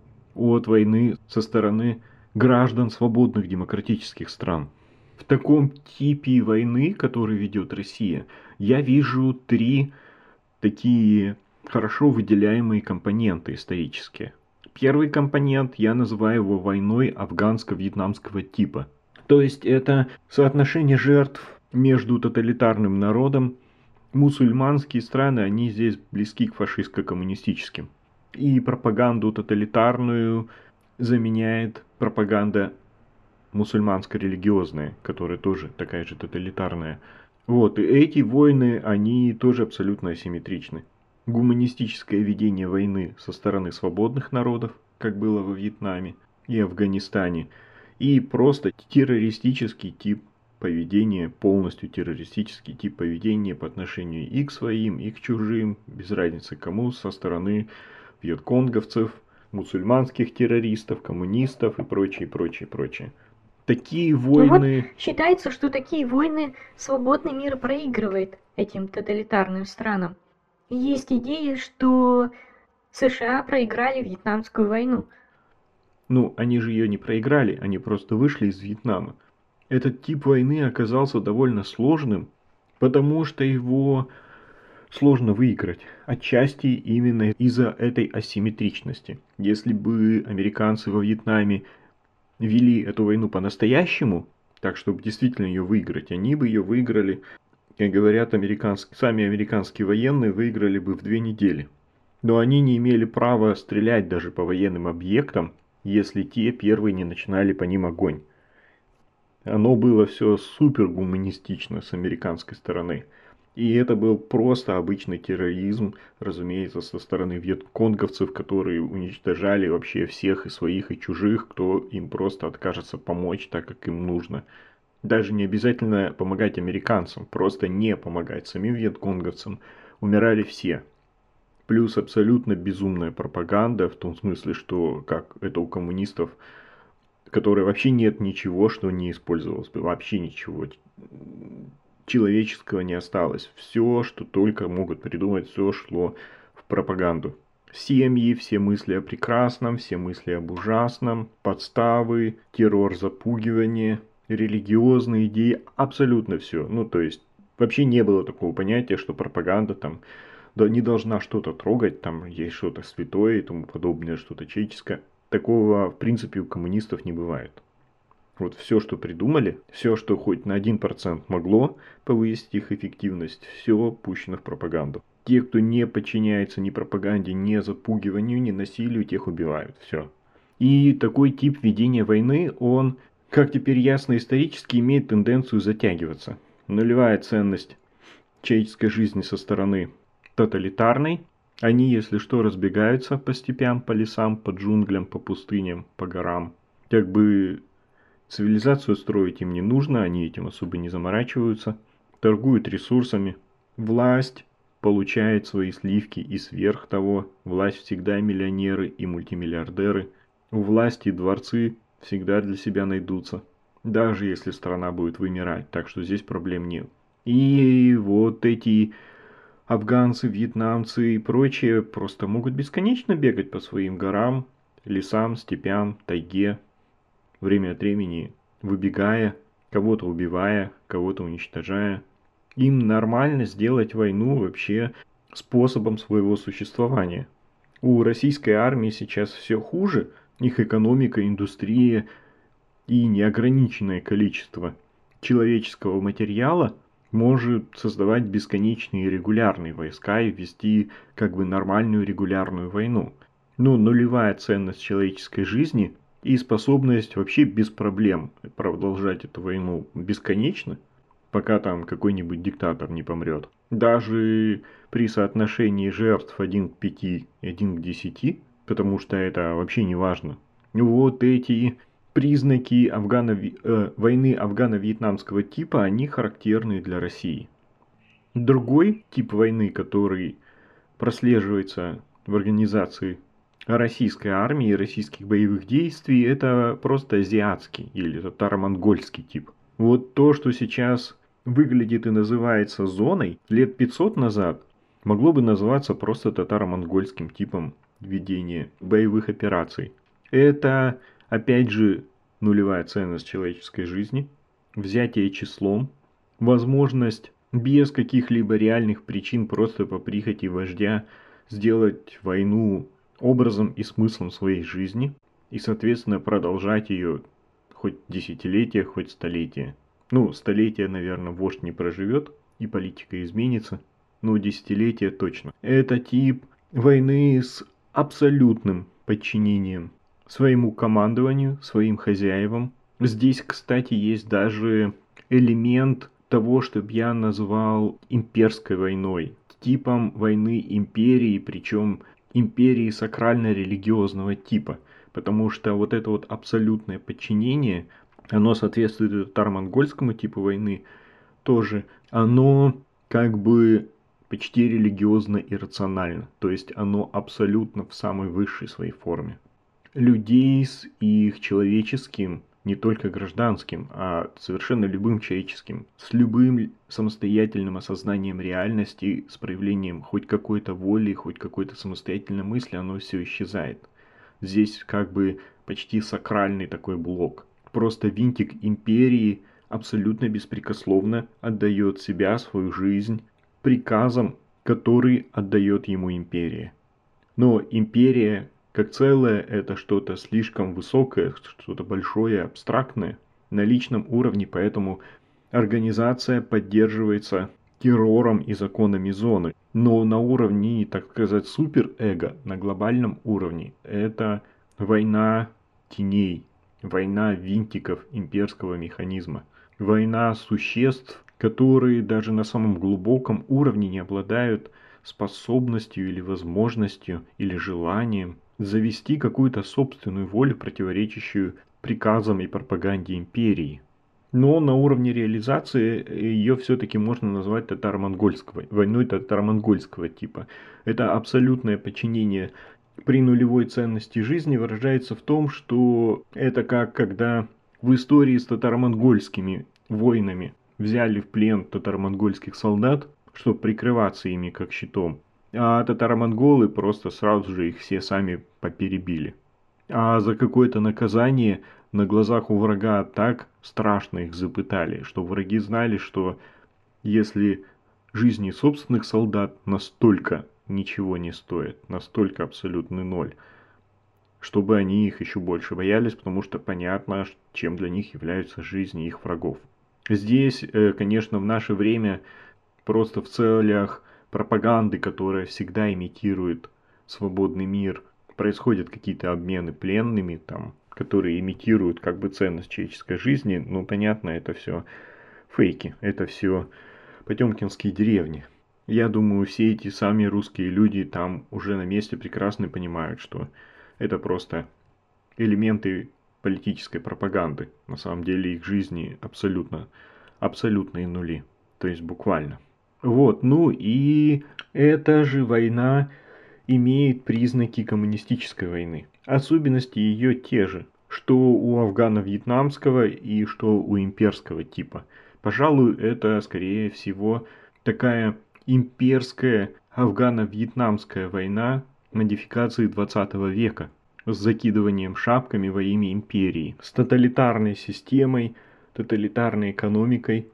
от войны со стороны граждан свободных демократических стран. В таком типе войны, который ведет Россия, я вижу три такие хорошо выделяемые компоненты исторические. Первый компонент, я называю его войной афганско-вьетнамского типа. То есть это соотношение жертв между тоталитарным народом. Мусульманские страны, они здесь близки к фашистско-коммунистическим. И пропаганду тоталитарную заменяет пропаганда мусульманско-религиозная, которая тоже такая же тоталитарная. Вот, и эти войны, они тоже абсолютно асимметричны. Гуманистическое ведение войны со стороны свободных народов, как было во Вьетнаме и Афганистане, и просто террористический тип поведения, полностью террористический тип поведения по отношению и к своим, и к чужим, без разницы кому, со стороны вьетконговцев, мусульманских террористов, коммунистов и прочее, прочее, прочее. Такие войны... Ну вот, считается, что такие войны свободный мир проигрывает этим тоталитарным странам. Есть идея, что США проиграли Вьетнамскую войну. Ну, они же ее не проиграли, они просто вышли из Вьетнама. Этот тип войны оказался довольно сложным, потому что его сложно выиграть. Отчасти именно из-за этой асимметричности. Если бы американцы во Вьетнаме вели эту войну по-настоящему, так чтобы действительно ее выиграть, они бы ее выиграли как говорят американские, сами американские военные выиграли бы в две недели. Но они не имели права стрелять даже по военным объектам, если те первые не начинали по ним огонь. Оно было все супер гуманистично с американской стороны. И это был просто обычный терроризм, разумеется, со стороны вьетконговцев, которые уничтожали вообще всех и своих, и чужих, кто им просто откажется помочь так, как им нужно. Даже не обязательно помогать американцам, просто не помогать самим вьетконговцам. Умирали все. Плюс абсолютно безумная пропаганда, в том смысле, что как это у коммунистов, которой вообще нет ничего, что не использовалось бы, вообще ничего человеческого не осталось. Все, что только могут придумать, все шло в пропаганду. Семьи, все мысли о прекрасном, все мысли об ужасном, подставы, террор, запугивание, религиозные идеи, абсолютно все. Ну, то есть, вообще не было такого понятия, что пропаганда там да, не должна что-то трогать, там есть что-то святое и тому подобное, что-то человеческое. Такого, в принципе, у коммунистов не бывает. Вот все, что придумали, все, что хоть на один процент могло повысить их эффективность, все пущено в пропаганду. Те, кто не подчиняется ни пропаганде, ни запугиванию, ни насилию, тех убивают. Все. И такой тип ведения войны, он, как теперь ясно исторически, имеет тенденцию затягиваться. Нулевая ценность человеческой жизни со стороны тоталитарной. Они, если что, разбегаются по степям, по лесам, по джунглям, по пустыням, по горам. Как бы цивилизацию строить им не нужно, они этим особо не заморачиваются. Торгуют ресурсами. Власть получает свои сливки и сверх того. Власть всегда миллионеры и мультимиллиардеры. У власти дворцы всегда для себя найдутся. Даже если страна будет вымирать. Так что здесь проблем нет. И вот эти афганцы, вьетнамцы и прочие просто могут бесконечно бегать по своим горам, лесам, степям, тайге. Время от времени выбегая, кого-то убивая, кого-то уничтожая. Им нормально сделать войну вообще способом своего существования. У российской армии сейчас все хуже. Их экономика, индустрия и неограниченное количество человеческого материала может создавать бесконечные регулярные войска и вести как бы нормальную регулярную войну. Но нулевая ценность человеческой жизни и способность вообще без проблем продолжать эту войну бесконечно, пока там какой-нибудь диктатор не помрет. Даже при соотношении жертв один к пяти и один к десяти, потому что это вообще не важно. Вот эти признаки афгано- э, войны афгано-вьетнамского типа, они характерны для России. Другой тип войны, который прослеживается в организации российской армии и российских боевых действий, это просто азиатский или татаро-монгольский тип. Вот то, что сейчас выглядит и называется зоной, лет пятьсот назад могло бы называться просто татаро-монгольским типом ведения боевых операций. Это, опять же, нулевая ценность человеческой жизни, взятие числом, возможность без каких-либо реальных причин просто по прихоти вождя сделать войну образом и смыслом своей жизни и, соответственно, продолжать ее хоть десятилетия, хоть столетия. Ну, столетия, наверное, вождь не проживет и политика изменится, но десятилетия точно. Это тип войны с абсолютным подчинением своему командованию, своим хозяевам. Здесь, кстати, есть даже элемент того, что я назвал имперской войной, типом войны империи, причем империи сакрально-религиозного типа, потому что вот это вот абсолютное подчинение, оно соответствует татаро-монгольскому типу войны тоже, оно как бы почти религиозно и рационально, то есть оно абсолютно в самой высшей своей форме. Людей с их человеческим, не только гражданским, а совершенно любым человеческим, с любым самостоятельным осознанием реальности, с проявлением хоть какой-то воли, хоть какой-то самостоятельной мысли, оно все исчезает. Здесь как бы почти сакральный такой блок. Просто винтик империи абсолютно беспрекословно отдает себя, свою жизнь, приказам, который отдает ему империя. Но империя как целое это что-то слишком высокое, что-то большое, абстрактное на личном уровне, поэтому организация поддерживается террором и законами зоны. Но на уровне, так сказать, суперэго, на глобальном уровне, это война теней, война винтиков имперского механизма, война существ, которые даже на самом глубоком уровне не обладают способностью или возможностью или желанием завести какую-то собственную волю, противоречащую приказам и пропаганде империи. Но на уровне реализации ее все-таки можно назвать татаро-монгольской, войной татаро-монгольского типа. Это абсолютное подчинение при нулевой ценности жизни выражается в том, что это как когда в истории с татаро-монгольскими войнами взяли в плен татаро-монгольских солдат, чтобы прикрываться ими как щитом, а татаро-монголы просто сразу же их все сами поперебили. А за какое-то наказание на глазах у врага так страшно их запытали, что враги знали, что если жизни собственных солдат настолько ничего не стоит, настолько абсолютный ноль, чтобы они их еще больше боялись, потому что понятно, чем для них являются жизни их врагов. Здесь, конечно, в наше время просто в целях пропаганды, которая всегда имитирует свободный мир, происходят какие-то обмены пленными, там, которые имитируют как бы ценность человеческой жизни. Ну, понятно, это все фейки, это все потемкинские деревни. Я думаю, все эти сами русские люди там уже на месте прекрасно понимают, что это просто элементы политической пропаганды. На самом деле их жизни абсолютно, абсолютные нули. То есть буквально. Вот, ну и эта же война имеет признаки коммунистической войны. Особенности ее те же, что у афгано-вьетнамского и что у имперского типа. Пожалуй, это скорее всего такая имперская афгано-вьетнамская война модификации двадцатого века с закидыванием шапками во имя империи, с тоталитарной системой, тоталитарной экономикой,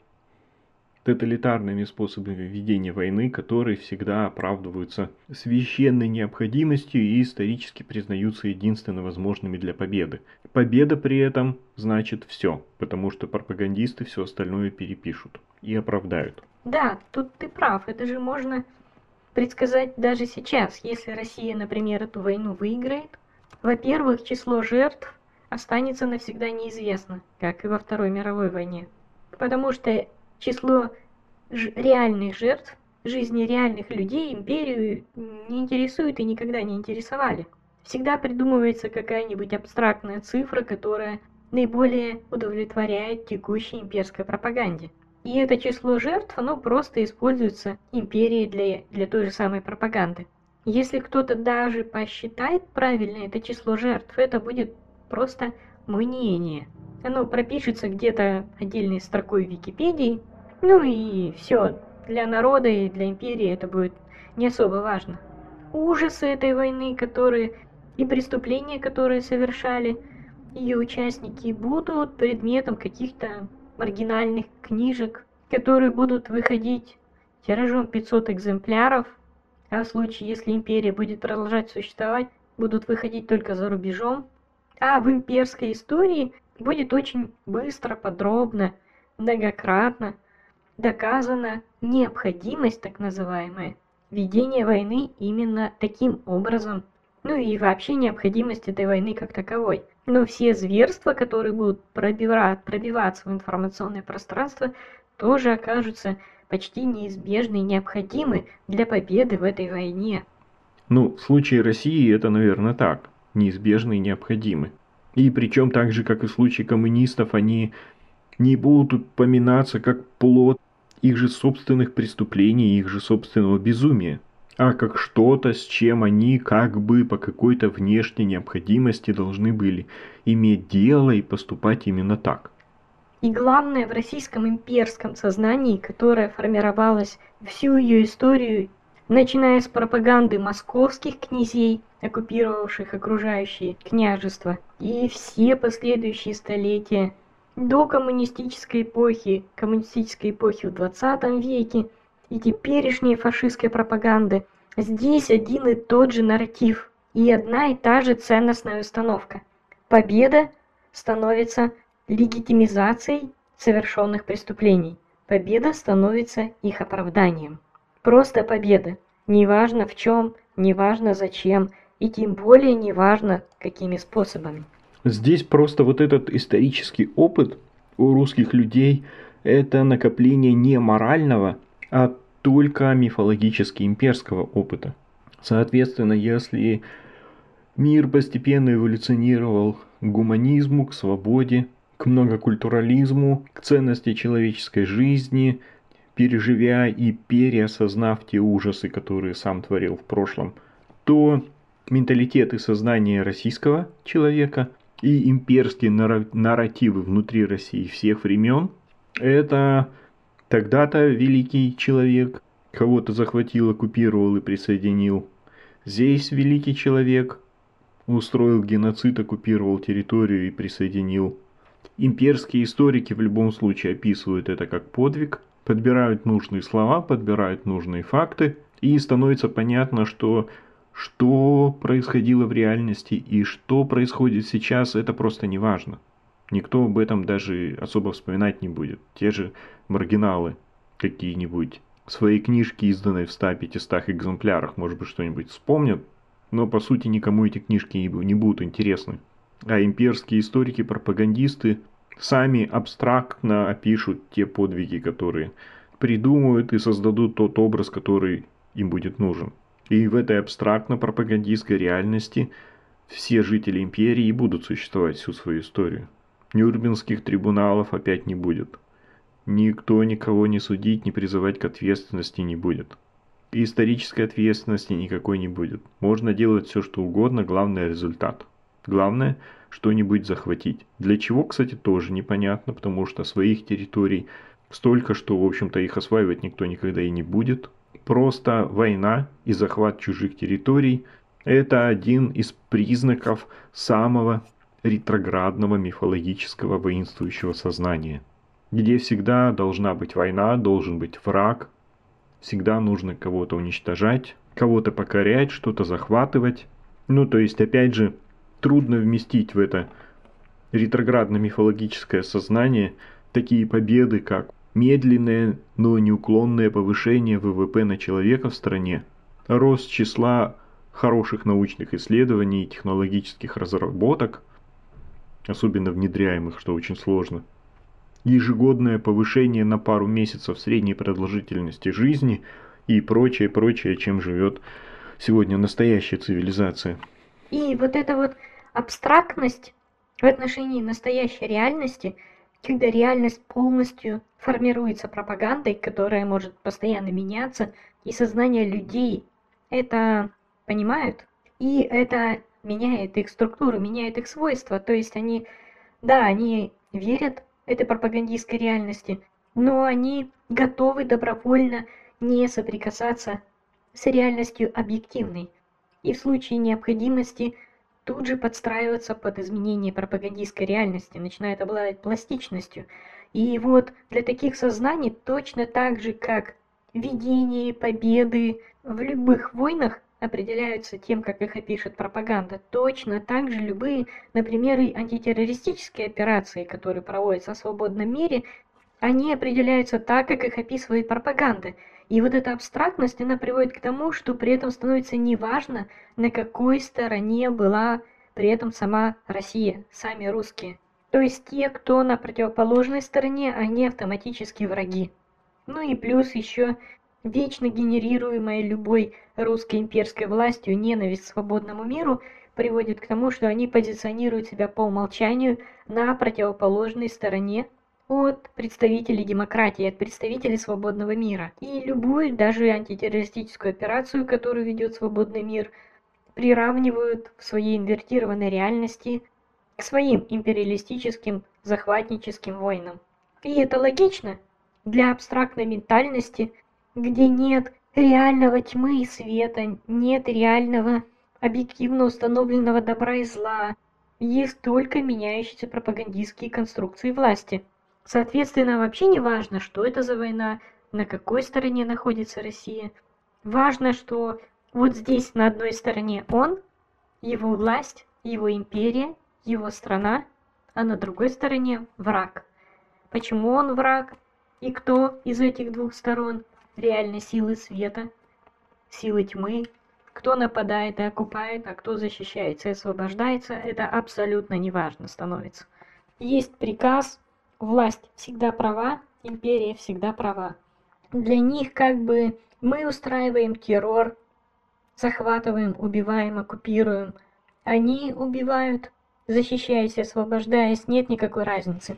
тоталитарными способами ведения войны, которые всегда оправдываются священной необходимостью и исторически признаются единственно возможными для победы. Победа при этом значит все, потому что пропагандисты все остальное перепишут и оправдают. Да, тут ты прав, это же можно предсказать даже сейчас. Если Россия, например, эту войну выиграет, во-первых, число жертв останется навсегда неизвестно, как и во Второй мировой войне. Потому что число ж- реальных жертв, жизни реальных людей империю не интересует и никогда не интересовали. Всегда придумывается какая-нибудь абстрактная цифра, которая наиболее удовлетворяет текущей имперской пропаганде. И это число жертв, оно просто используется империей для, для той же самой пропаганды. Если кто-то даже посчитает правильно это число жертв, это будет просто мнение. Оно пропишется где-то отдельной строкой в Википедии, ну и все. Для народа и для империи это будет не особо важно. Ужасы этой войны, которые и преступления, которые совершали ее участники, будут предметом каких-то маргинальных книжек, которые будут выходить тиражом пятьсот экземпляров, а в случае, если империя будет продолжать существовать, будут выходить только за рубежом. А в имперской истории будет очень быстро, подробно, многократно доказана необходимость, так называемая, ведения войны именно таким образом. Ну и вообще необходимость этой войны как таковой. Но все зверства, которые будут пробивать, пробиваться в информационное пространство, тоже окажутся почти неизбежны и необходимы для победы в этой войне. Ну, в случае России это, наверное, так. Неизбежны и необходимы. И причем так же, как и в случае коммунистов, они не будут упоминаться как плод их же собственных преступлений, их же собственного безумия, а как что-то, с чем они как бы по какой-то внешней необходимости должны были иметь дело и поступать именно так. И главное, в российском имперском сознании, которое формировалось всю ее историю, начиная с пропаганды московских князей, оккупировавших окружающие княжества, и все последующие столетия, до коммунистической эпохи, коммунистической эпохи в двадцатом веке и теперешней фашистской пропаганды, здесь один и тот же нарратив и одна и та же ценностная установка. Победа становится легитимизацией совершенных преступлений. победа становится их оправданием. Просто победа. Неважно в чем, неважно зачем, и тем более неважно какими способами. Здесь просто вот этот исторический опыт у русских людей – это накопление не морального, а только мифологически имперского опыта. Соответственно, если мир постепенно эволюционировал к гуманизму, к свободе, к многокультурализму, к ценности человеческой жизни, переживя и переосознав те ужасы, которые сам творил в прошлом, то менталитет и сознание российского человека и имперские нарративы внутри России всех времен – это тогда-то великий человек кого-то захватил, оккупировал и присоединил. Здесь великий человек устроил геноцид, оккупировал территорию и присоединил. Имперские историки в любом случае описывают это как подвиг, подбирают нужные слова, подбирают нужные факты, и становится понятно, что что происходило в реальности и что происходит сейчас, это просто не важно. Никто об этом даже особо вспоминать не будет. Те же маргиналы какие-нибудь в своей книжке, изданной в ста-пятистах экземплярах, может быть, что-нибудь вспомнят, но по сути никому эти книжки не будут интересны. А имперские историки-пропагандисты сами абстрактно опишут те подвиги, которые придумают и создадут тот образ, который им будет нужен. И в этой абстрактно-пропагандистской реальности все жители империи будут существовать всю свою историю. Нюрнбергских трибуналов опять не будет. Никто никого не судить, не призывать к ответственности не будет. И исторической ответственности никакой не будет. Можно делать все, что угодно, главное результат. Главное что-нибудь захватить. Для чего, кстати, тоже непонятно, потому что своих территорий столько, что, в общем-то, их осваивать никто никогда и не будет. Просто война и захват чужих территорий – это один из признаков самого ретроградного мифологического воинствующего сознания, где всегда должна быть война, должен быть враг, всегда нужно кого-то уничтожать, кого-то покорять, что-то захватывать. Ну, то есть, опять же, трудно вместить в это ретроградно-мифологическое сознание такие победы, как медленное, но неуклонное повышение вэ вэ пэ на человека в стране, рост числа хороших научных исследований и технологических разработок, особенно внедряемых, что очень сложно, ежегодное повышение на пару месяцев средней продолжительности жизни и прочее, прочее, чем живет сегодня настоящая цивилизация. И вот эта вот абстрактность в отношении настоящей реальности, когда реальность полностью формируется пропагандой, которая может постоянно меняться, и сознание людей это понимают, и это меняет их структуру, меняет их свойства. То есть они, да, они верят этой пропагандистской реальности, но они готовы добровольно не соприкасаться с реальностью объективной. И в случае необходимости тут же подстраиваться под изменение пропагандистской реальности, начинает обладать пластичностью. И вот для таких сознаний точно так же, как видение победы в любых войнах определяются тем, как их опишет пропаганда, точно так же любые, например, и антитеррористические операции, которые проводятся в свободном мире, они определяются так, как их описывает пропаганда. И вот эта абстрактность, она приводит к тому, что при этом становится неважно, на какой стороне была при этом сама Россия, сами русские. То есть те, кто на противоположной стороне, они автоматически враги. Ну и плюс еще вечно генерируемая любой русской имперской властью ненависть к свободному миру приводит к тому, что они позиционируют себя по умолчанию на противоположной стороне от представителей демократии, от представителей свободного мира. И любую, даже антитеррористическую операцию, которую ведет свободный мир, приравнивают в своей инвертированной реальности к своим империалистическим, захватническим войнам. И это логично для абстрактной ментальности, где нет реального тьмы и света, нет реального объективно установленного добра и зла, есть только меняющиеся пропагандистские конструкции власти. Соответственно, вообще не важно, что это за война, на какой стороне находится Россия. Важно, что вот здесь на одной стороне он, его власть, его империя, его страна, а на другой стороне враг. Почему он враг? И кто из этих двух сторон реально силы света, силы тьмы, кто нападает и окупает, а кто защищается и освобождается, это абсолютно неважно становится. Есть приказ, власть всегда права, империя всегда права. Для них как бы мы устраиваем террор, захватываем, убиваем, оккупируем. Они убивают, защищаясь и освобождаясь, нет никакой разницы.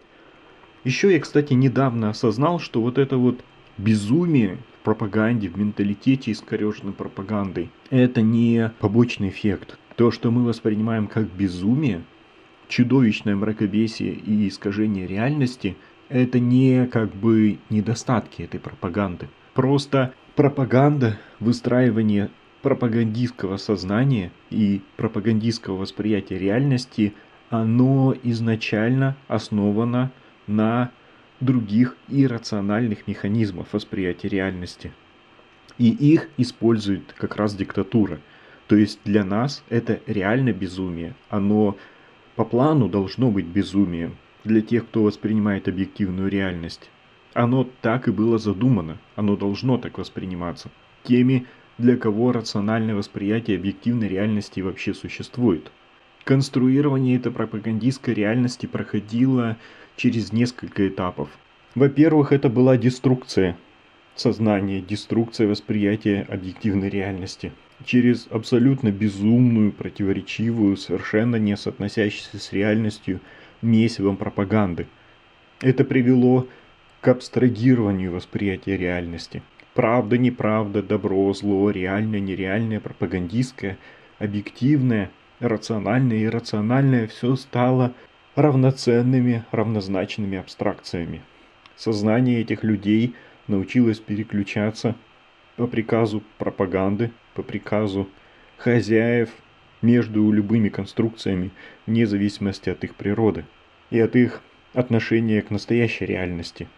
Еще я, кстати, недавно осознал, что вот это вот безумие в пропаганде, в менталитете, искореженной пропагандой, это не побочный эффект. То, что мы воспринимаем как безумие, чудовищное мракобесие и искажение реальности, это не как бы недостатки этой пропаганды. Просто пропаганда, выстраивание пропагандистского сознания и пропагандистского восприятия реальности, оно изначально основано на других иррациональных механизмах восприятия реальности. И их использует как раз диктатура. То есть для нас это реально безумие. Оно по плану должно быть безумием для тех, кто воспринимает объективную реальность. Оно так и было задумано. Оно должно так восприниматься теми, для кого рациональное восприятие объективной реальности вообще существует. Конструирование этой пропагандистской реальности проходило через несколько этапов. Во-первых, это была деструкция сознания, деструкция восприятия объективной реальности. Через абсолютно безумную, противоречивую, совершенно не соотносящуюся с реальностью месивом пропаганды. Это привело к абстрагированию восприятия реальности. Правда, неправда, добро, зло, реальное, нереальное, пропагандистское, объективное, рациональное и иррациональное все стало равноценными, равнозначными абстракциями. Сознание этих людей научилось переключаться по приказу пропаганды, по приказу хозяев между любыми конструкциями, вне зависимости от их природы и от их отношения к настоящей реальности.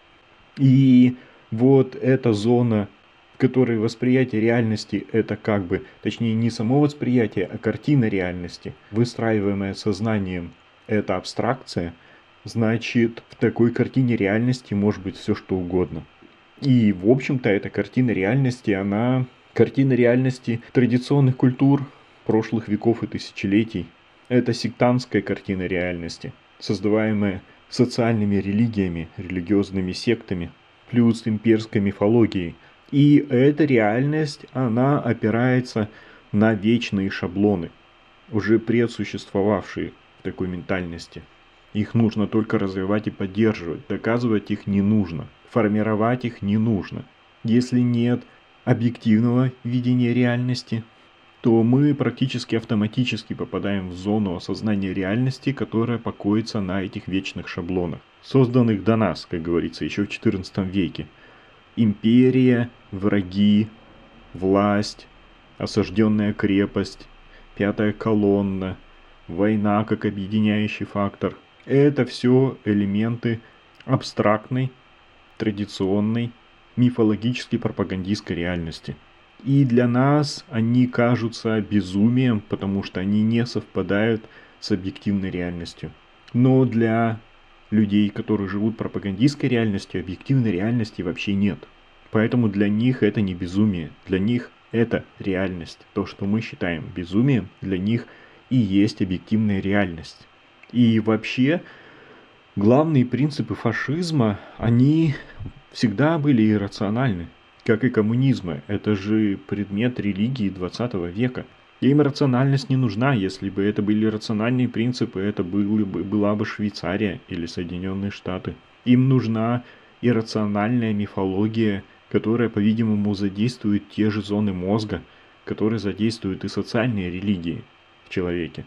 И вот эта зона, в которой восприятие реальности – это как бы, точнее не само восприятие, а картина реальности, выстраиваемая сознанием, это абстракция, значит, в такой картине реальности может быть все что угодно. И, в общем-то, эта картина реальности, она картина реальности традиционных культур прошлых веков и тысячелетий. Это сектантская картина реальности, создаваемая социальными религиями, религиозными сектами, плюс имперской мифологией. И эта реальность, она опирается на вечные шаблоны, уже предсуществовавшие в такой ментальности. Их нужно только развивать и поддерживать, доказывать их не нужно, формировать их не нужно. Если нет объективного видения реальности, то мы практически автоматически попадаем в зону осознания реальности, которая покоится на этих вечных шаблонах, созданных до нас, как говорится, еще в четырнадцатом веке. Империя, враги, власть, осажденная крепость, пятая колонна, война как объединяющий фактор. Это все элементы абстрактной, традиционной, мифологической пропагандистской реальности. И для нас они кажутся безумием, потому что они не совпадают с объективной реальностью. Но для людей, которые живут пропагандистской реальностью, объективной реальности вообще нет. Поэтому для них это не безумие, для них это реальность. То, что мы считаем безумием, для них и есть объективная реальность. И вообще, главные принципы фашизма, они всегда были иррациональны. Как и коммунизма, это же предмет религии двадцатого века. Им рациональность не нужна, если бы это были рациональные принципы, это были бы, была бы Швейцария или Соединенные Штаты. Им нужна иррациональная мифология, которая, по-видимому, задействует те же зоны мозга, которые задействуют и социальные религии в человеке.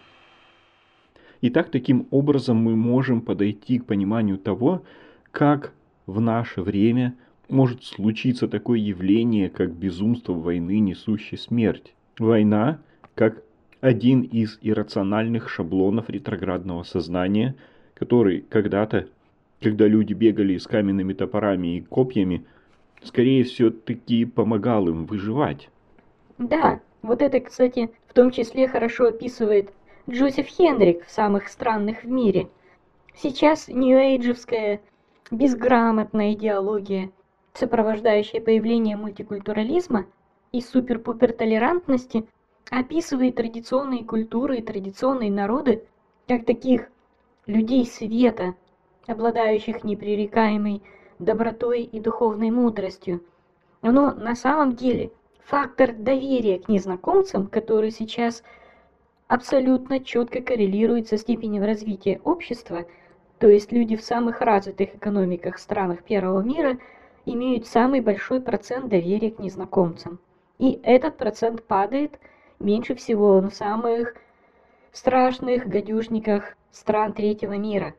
Итак, таким образом мы можем подойти к пониманию того, как в наше время может случиться такое явление, как безумство войны, несущей смерть. Война, как один из иррациональных шаблонов ретроградного сознания, который когда-то, когда люди бегали с каменными топорами и копьями, скорее все-таки помогал им выживать. Да, вот это, кстати, в том числе хорошо описывает Джозеф Хендрик в «Самых странных в мире». Сейчас нью-эйджевское безграмотная идеология, сопровождающая появление мультикультурализма и супер-пупер толерантности, описывает традиционные культуры и традиционные народы как таких людей света, обладающих непререкаемой добротой и духовной мудростью. Но на самом деле фактор доверия к незнакомцам, который сейчас абсолютно четко коррелирует со степенью развития общества, то есть люди в самых развитых экономиках странах первого мира имеют самый большой процент доверия к незнакомцам. И этот процент падает меньше всего в самых страшных гадюшниках стран третьего мира.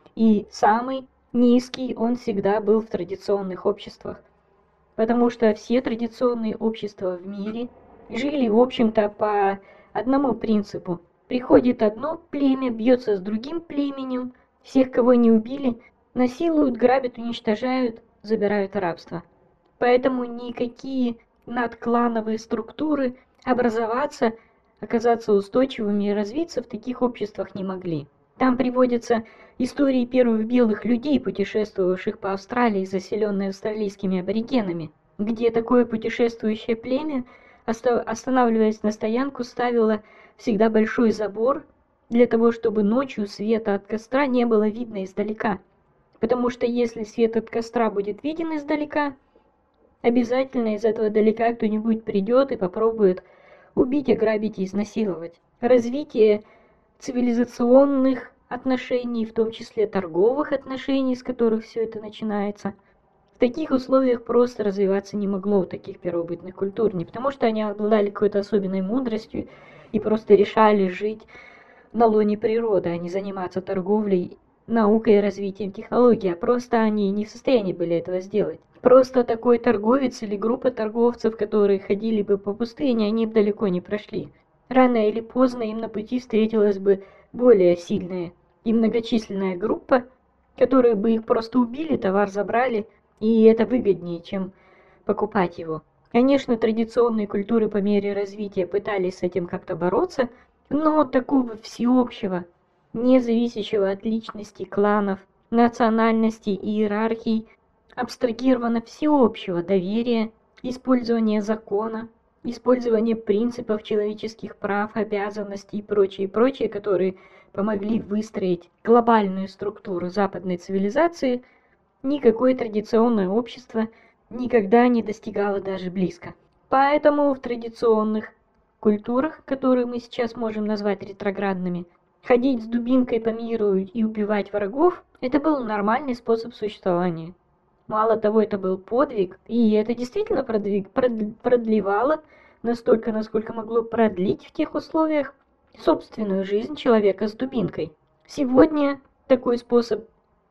И самый низкий он всегда был в традиционных обществах. Потому что все традиционные общества в мире жили, в общем-то, по одному принципу. Приходит одно племя, бьется с другим племенем, всех, кого не убили, насилуют, грабят, уничтожают, забирают в рабство. Поэтому никакие надклановые структуры образоваться, оказаться устойчивыми и развиться в таких обществах не могли. Там приводятся истории первых белых людей, путешествовавших по Австралии, заселенной австралийскими аборигенами, где такое путешествующее племя, останавливаясь на стоянку, ставило всегда большой забор для того, чтобы ночью света от костра не было видно издалека. Потому что если свет от костра будет виден издалека, обязательно из этого далека кто-нибудь придет и попробует убить, ограбить и изнасиловать. Развитие цивилизационных отношений, в том числе торговых отношений, с которых все это начинается, в таких условиях просто развиваться не могло у таких первобытных культур. Не потому что они обладали какой-то особенной мудростью и просто решали жить на лоне природы, а не заниматься торговлей, наукой и развитием технологий, а просто они не в состоянии были этого сделать. Просто такой торговец или группа торговцев, которые ходили бы по пустыне, они бы далеко не прошли. Рано или поздно им на пути встретилась бы более сильная и многочисленная группа, которые бы их просто убили, товар забрали, и это выгоднее, чем покупать его. Конечно, традиционные культуры по мере развития пытались с этим как-то бороться, но такого всеобщего, не зависящего от личностей, кланов, национальностей и иерархий, абстрагировано всеобщего доверия, использования закона, использование принципов человеческих прав, обязанностей и прочее, прочее, которые помогли выстроить глобальную структуру западной цивилизации, никакое традиционное общество никогда не достигало даже близко. Поэтому в традиционных культурах, которые мы сейчас можем назвать ретроградными, ходить с дубинкой по миру и убивать врагов – это был нормальный способ существования. Мало того, это был подвиг, и это действительно продвиг, продлевало настолько, насколько могло продлить в тех условиях собственную жизнь человека с дубинкой. Сегодня такой способ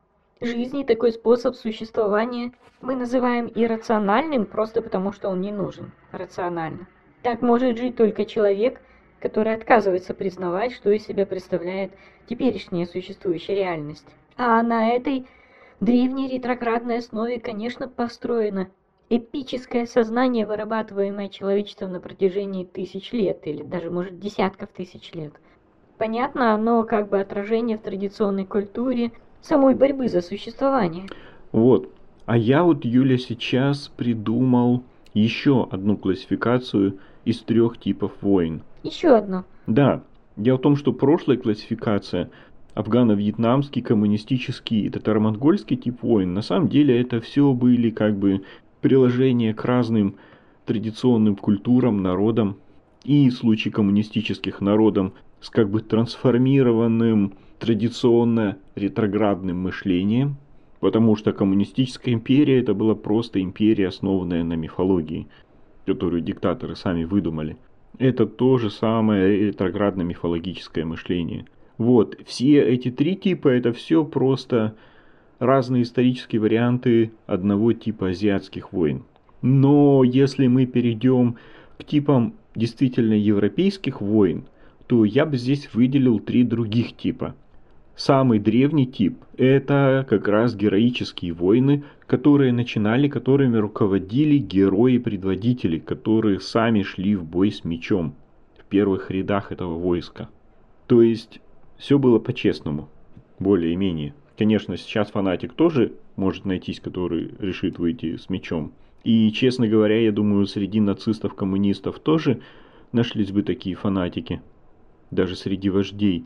жизни, такой способ существования мы называем иррациональным, просто потому что он не нужен рационально. Так может жить только человек, который отказывается признавать, что из себя представляет теперешняя существующая реальность. А на этой древней ретроградной основе, конечно, построено эпическое сознание, вырабатываемое человечеством на протяжении тысяч лет, или даже, может, десятков тысяч лет. Понятно, оно как бы отражение в традиционной культуре самой борьбы за существование. Вот. А я вот, Юля, сейчас придумал еще одну классификацию из трех типов войн. Еще одну? Да. Дело в том, что прошлая классификация, афгано-вьетнамский, коммунистический и татаро-монгольский тип войн, на самом деле это все были как бы приложения к разным традиционным культурам, народам. И в случае коммунистических народов с как бы трансформированным традиционно ретроградным мышлением, потому что коммунистическая империя это была просто империя, основанная на мифологии, которую диктаторы сами выдумали. Это то же самое ретроградно-мифологическое мышление. Вот, все эти три типа это все просто разные исторические варианты одного типа азиатских войн. Но если мы перейдем к типам действительно европейских войн, то я бы здесь выделил три других типа. Самый древний тип – это как раз героические войны, которые начинали, которыми руководили герои-предводители, которые сами шли в бой с мечом в первых рядах этого войска. То есть все было по-честному, более-менее. Конечно, сейчас фанатик тоже может найтись, который решит выйти с мечом. И, честно говоря, я думаю, среди нацистов, коммунистов тоже нашлись бы такие фанатики, даже среди вождей.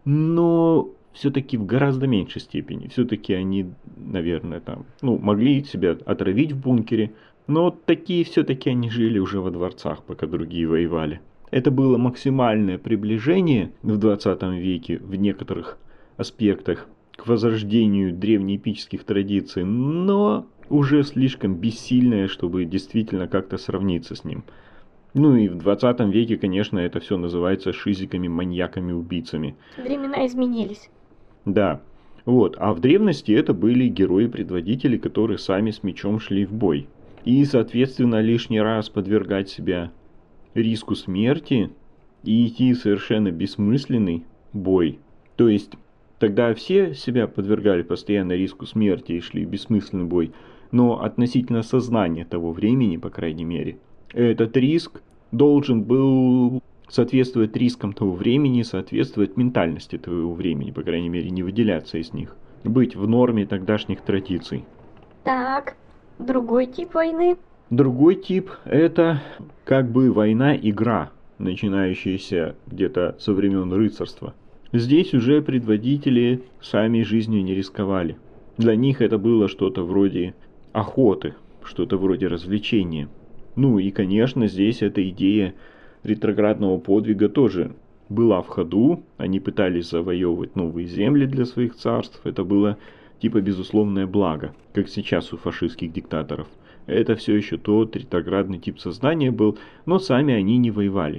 Но все-таки в гораздо меньшей степени. Все-таки они, наверное, там, ну, могли себя отравить в бункере, но такие все-таки они жили уже во дворцах, пока другие воевали. Это было максимальное приближение в двадцатом веке в некоторых аспектах к возрождению древнеэпических традиций, но уже слишком бессильное, чтобы действительно как-то сравниться с ним. Ну и в двадцатом веке, конечно, это все называется шизиками, маньяками, убийцами. Времена изменились. Да. Вот. А в древности это были герои-предводители, которые сами с мечом шли в бой. И, соответственно, лишний раз подвергать себя риску смерти и идти в совершенно бессмысленный бой. То есть, тогда все себя подвергали постоянно риску смерти и шли в бессмысленный бой. Но относительно сознания того времени, по крайней мере, этот риск должен был соответствовать рискам того времени, соответствовать ментальности того времени, по крайней мере, не выделяться из них. Быть в норме тогдашних традиций. Так, другой тип войны? Другой тип – это как бы война-игра, начинающаяся где-то со времен рыцарства. Здесь уже предводители сами жизнью не рисковали. Для них это было что-то вроде охоты, что-то вроде развлечения. Ну и, конечно, здесь эта идея ретроградного подвига тоже была в ходу. Они пытались завоевывать новые земли для своих царств. Это было типа безусловное благо, как сейчас у фашистских диктаторов. Это все еще тот ретроградный тип сознания был, но сами они не воевали.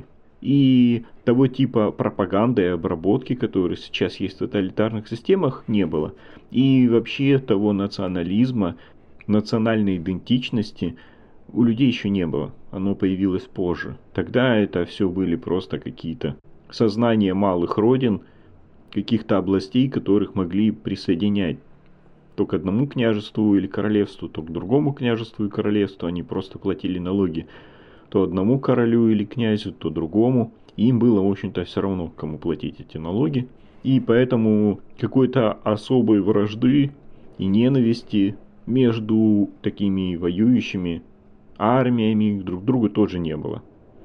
И того типа пропаганды и обработки, которые сейчас есть в тоталитарных системах, не было. И вообще того национализма, национальной идентичности у людей еще не было. Оно появилось позже. Тогда это все были просто какие-то сознания малых родин, каких-то областей, которых могли присоединять то к одному княжеству или королевству, то к другому княжеству и королевству. Они просто платили налоги то одному королю или князю, то другому. И им было, в общем-то, все равно, кому платить эти налоги. И поэтому какой-то особой вражды и ненависти между такими воюющими армиями друг к другу тоже не было.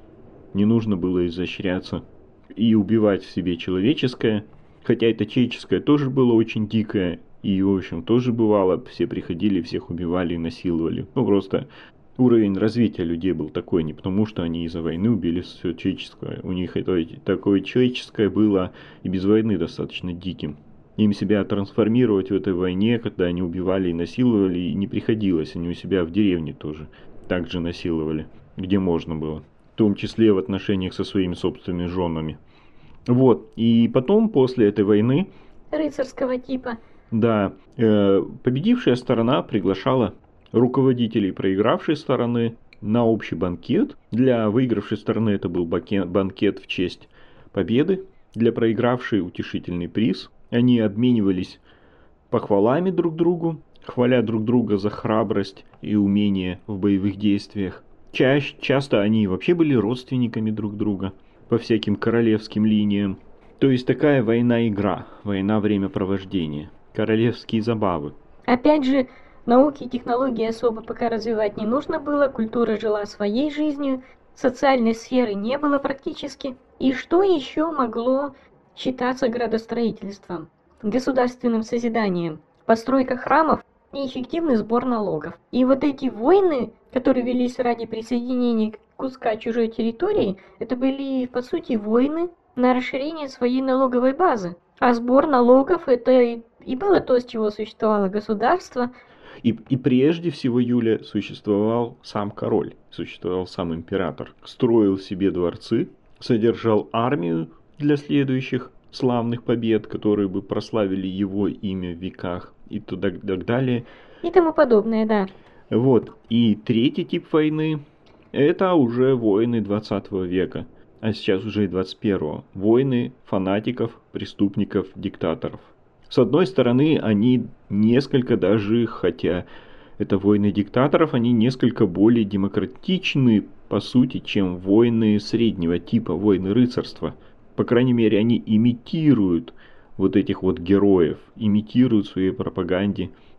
Не нужно было изощряться и убивать в себе человеческое. Хотя это человеческое тоже было очень дикое. И, в общем, тоже бывало. Все приходили, всех убивали и насиловали. Ну, просто уровень развития людей был такой. Не потому, что они из-за войны убили все человеческое. У них это, такое человеческое было и без войны достаточно диким. Им себя трансформировать в этой войне, когда они убивали и насиловали, не приходилось. Они у себя в деревне тоже также насиловали, где можно было. В том числе в отношениях со своими собственными женами. Вот. И потом, после этой войны... Рыцарского типа. Да. Э, победившая сторона приглашала руководителей проигравшей стороны на общий банкет. Для выигравшей стороны это был банкет в честь победы. Для проигравшей утешительный приз. Они обменивались похвалами друг другу, хваля друг друга за храбрость и умение в боевых действиях. Чаще, часто они вообще были родственниками друг друга по всяким королевским линиям. То есть такая война-игра, война времяпровождения, королевские забавы. Опять же, науки и технологии особо пока развивать не нужно было, культура жила своей жизнью, социальной сферы не было практически. И что еще могло считаться градостроительством, государственным созиданием, постройка храмов и эффективный сбор налогов. И вот эти войны, которые велись ради присоединения куска чужой территории, это были, по сути, войны на расширение своей налоговой базы. А сбор налогов это и, и было то, с чего существовало государство. И, и прежде всего, Юля, существовал сам король, существовал сам император. Строил себе дворцы, содержал армию для следующих славных побед, которые бы прославили его имя в веках и так далее. И тому подобное, да. Вот. И третий тип войны – это уже войны двадцатого века, а сейчас уже и двадцать первого. Войны фанатиков, преступников, диктаторов. С одной стороны, они несколько даже, хотя это войны диктаторов, они несколько более демократичны, по сути, чем войны среднего типа, войны рыцарства. По крайней мере, они имитируют вот этих вот героев, имитируют в своей пропаганде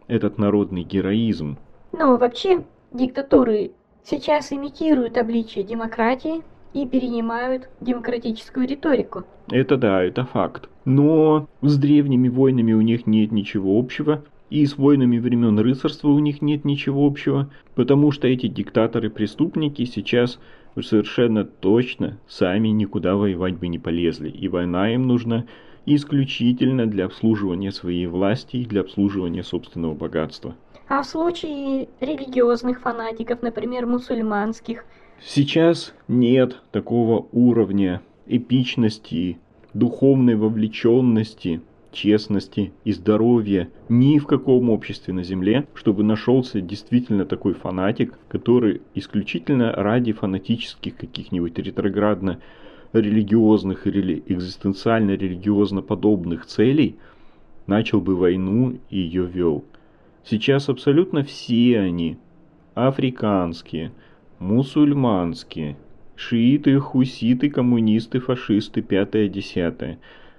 этот народный героизм. Но вообще диктатуры сейчас имитируют обличие демократии и перенимают демократическую риторику. Это да, это факт. Но с древними войнами у них нет ничего общего, и с войнами времен рыцарства у них нет ничего общего, потому что эти диктаторы-преступники сейчас совершенно точно сами никуда воевать бы не полезли, и война им нужна исключительно для обслуживания своей власти и для обслуживания собственного богатства. А в случае религиозных фанатиков, например, мусульманских, сейчас нет такого уровня эпичности, духовной вовлеченности, честности и здоровья ни в каком обществе на земле, чтобы нашелся действительно такой фанатик, который исключительно ради фанатических каких-нибудь ретроградно религиозных или экзистенциально-религиозно подобных целей начал бы войну и ее вел. Сейчас абсолютно все они, африканские, мусульманские, шииты, хуситы, коммунисты, фашисты, пятое, десятое,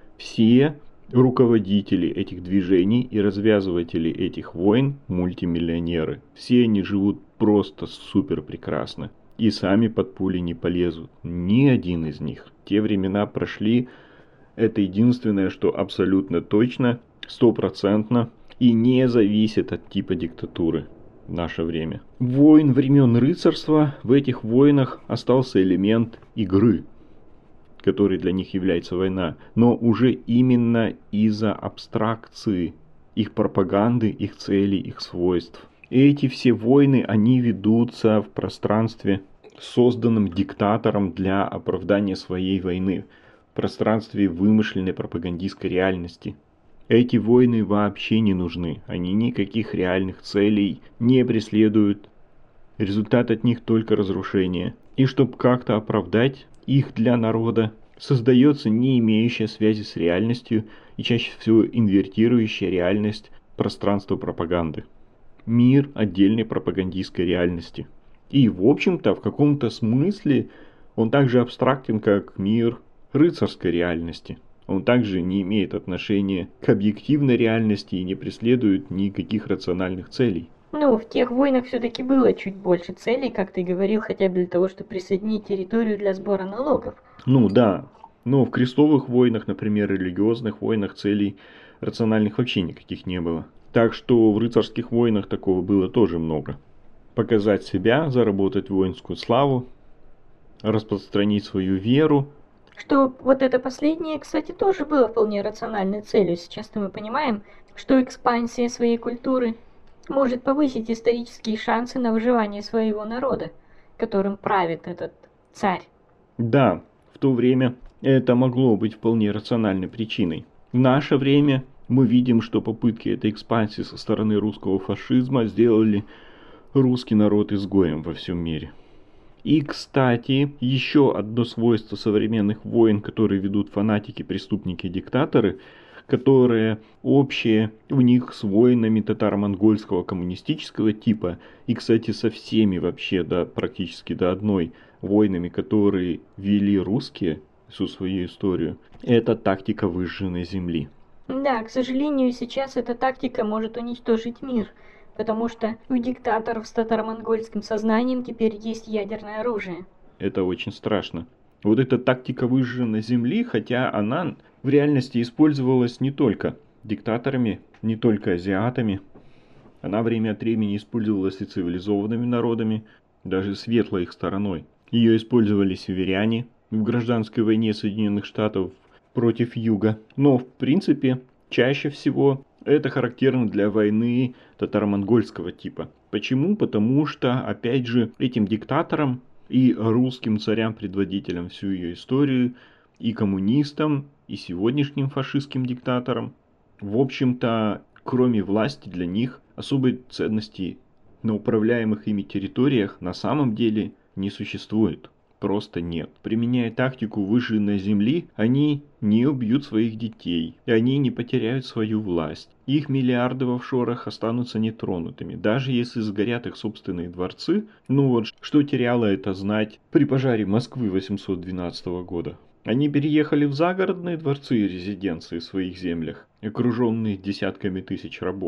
все руководители этих движений и развязыватели этих войн мультимиллионеры. Все они живут просто супер прекрасно. И сами под пули не полезут. Ни один из них. Те времена прошли. Это единственное, что абсолютно точно, стопроцентно и не зависит от типа диктатуры в наше время. Войн времен рыцарства, в этих войнах остался элемент игры, который для них является война, но уже именно из-за абстракции их пропаганды, их целей, их свойств. Эти все войны, они ведутся в пространстве, созданном диктатором для оправдания своей войны, в пространстве вымышленной пропагандистской реальности. Эти войны вообще не нужны, они никаких реальных целей не преследуют, результат от них только разрушение. И чтобы как-то оправдать их для народа, создается не имеющая связи с реальностью и чаще всего инвертирующая реальность пространство пропаганды. Мир отдельной пропагандистской реальности. И в общем-то в каком-то смысле он также абстрактен, как мир рыцарской реальности. Он также не имеет отношения к объективной реальности и не преследует никаких рациональных целей. Ну, в тех войнах все-таки было чуть больше целей, как ты говорил, хотя бы для того, чтобы присоединить территорию для сбора налогов. Ну да, но в крестовых войнах, например, религиозных войнах целей рациональных вообще никаких не было. Так что в рыцарских войнах такого было тоже много. Показать себя, заработать воинскую славу, распространить свою веру. Что вот это последнее, кстати, тоже было вполне рациональной целью. Сейчас-то мы понимаем, что экспансия своей культуры может повысить исторические шансы на выживание своего народа, которым правит этот царь. Да, в то время это могло быть вполне рациональной причиной. В наше время мы видим, что попытки этой экспансии со стороны русского фашизма сделали русский народ изгоем во всем мире. И, кстати, еще одно свойство современных войн, которые ведут фанатики, преступники, диктаторы, которые общие в них с войнами татаро-монгольского коммунистического типа, и, кстати, со всеми вообще, да, практически до одной войнами, которые вели русские всю свою историю, это тактика выжженной земли. Да, к сожалению, сейчас эта тактика может уничтожить мир, потому что у диктаторов с татаро-монгольским сознанием теперь есть ядерное оружие. Это очень страшно. Вот эта тактика выжженной земли, хотя она в реальности использовалась не только диктаторами, не только азиатами. Она время от времени использовалась и цивилизованными народами, даже светлой их стороной. Ее использовали северяне в гражданской войне Соединенных Штатов против Юга. Но, в принципе, чаще всего это характерно для войны татаро-монгольского типа. Почему? Потому что, опять же, этим диктаторам и русским царям-предводителям всю ее историю, и коммунистам, и сегодняшним фашистским диктаторам, в общем-то, кроме власти для них особой ценности на управляемых ими территориях на самом деле не существует. Просто нет. Применяя тактику выжженной земли, они не убьют своих детей, и они не потеряют свою власть. Их миллиарды в офшорах останутся нетронутыми, даже если сгорят их собственные дворцы. Ну вот, что теряло это знать при пожаре Москвы восемьсот двенадцатого года? Они переехали в загородные дворцы и резиденции в своих землях, окруженные десятками тысяч рабов.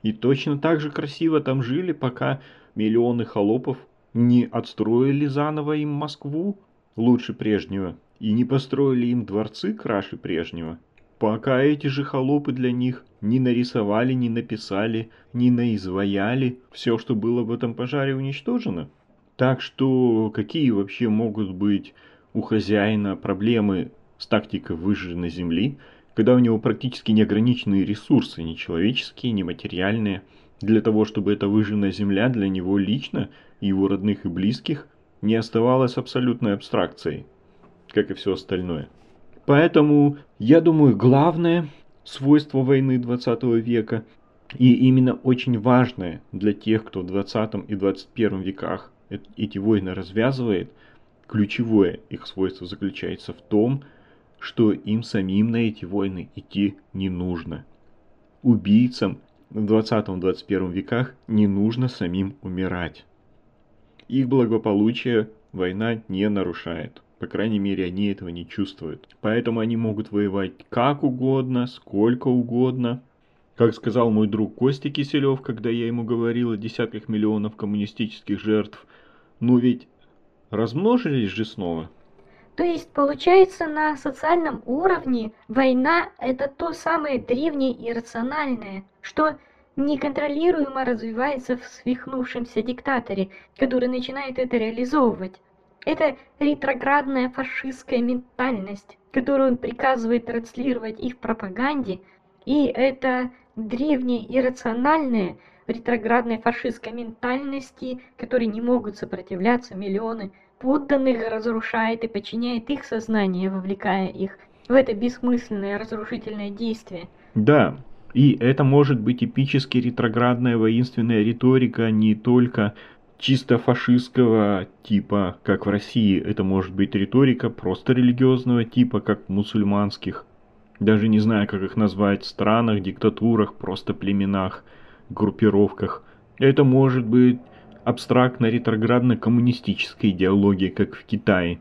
И точно так же красиво там жили, пока миллионы холопов не отстроили заново им Москву лучше прежнего и не построили им дворцы краше прежнего. Пока эти же холопы для них не нарисовали, не написали, не наизваяли все, что было в этом пожаре, уничтожено. Так что какие вообще могут быть у хозяина проблемы с тактикой выжженной земли, когда у него практически неограниченные ресурсы, ни человеческие, ни материальные, для того, чтобы эта выжженная земля для него лично, его родных и близких, не оставалась абсолютной абстракцией, как и все остальное. Поэтому, я думаю, главное свойство войны двадцатого века, и именно очень важное для тех, кто в двадцатом и двадцать первом веках эти войны развязывает, ключевое их свойство заключается в том, что им самим на эти войны идти не нужно. Убийцам в двадцатом и двадцать первом веках не нужно самим умирать. Их благополучие война не нарушает. По крайней мере, они этого не чувствуют. Поэтому они могут воевать как угодно, сколько угодно. Как сказал мой друг Костя Киселев, когда я ему говорил о десятках миллионов коммунистических жертв, ну ведь размножились же снова. То есть, получается, на социальном уровне война – это то самое древнее и рациональное, что неконтролируемо развивается в свихнувшемся диктаторе, который начинает это реализовывать. Это ретроградная фашистская ментальность, которую он приказывает транслировать их пропаганде, и это древнее и рациональное ретроградной фашистской ментальности, которые не могут сопротивляться миллионы подданных, разрушает и подчиняет их сознание, вовлекая их в это бессмысленное разрушительное действие. Да, и это может быть эпически ретроградная воинственная риторика не только чисто фашистского типа, как в России. Это может быть риторика просто религиозного типа, как в мусульманских, даже не знаю, как их назвать, странах, диктатурах, просто племенах, группировках. Это может быть абстрактно-ретроградно-коммунистической идеологией, как в Китае,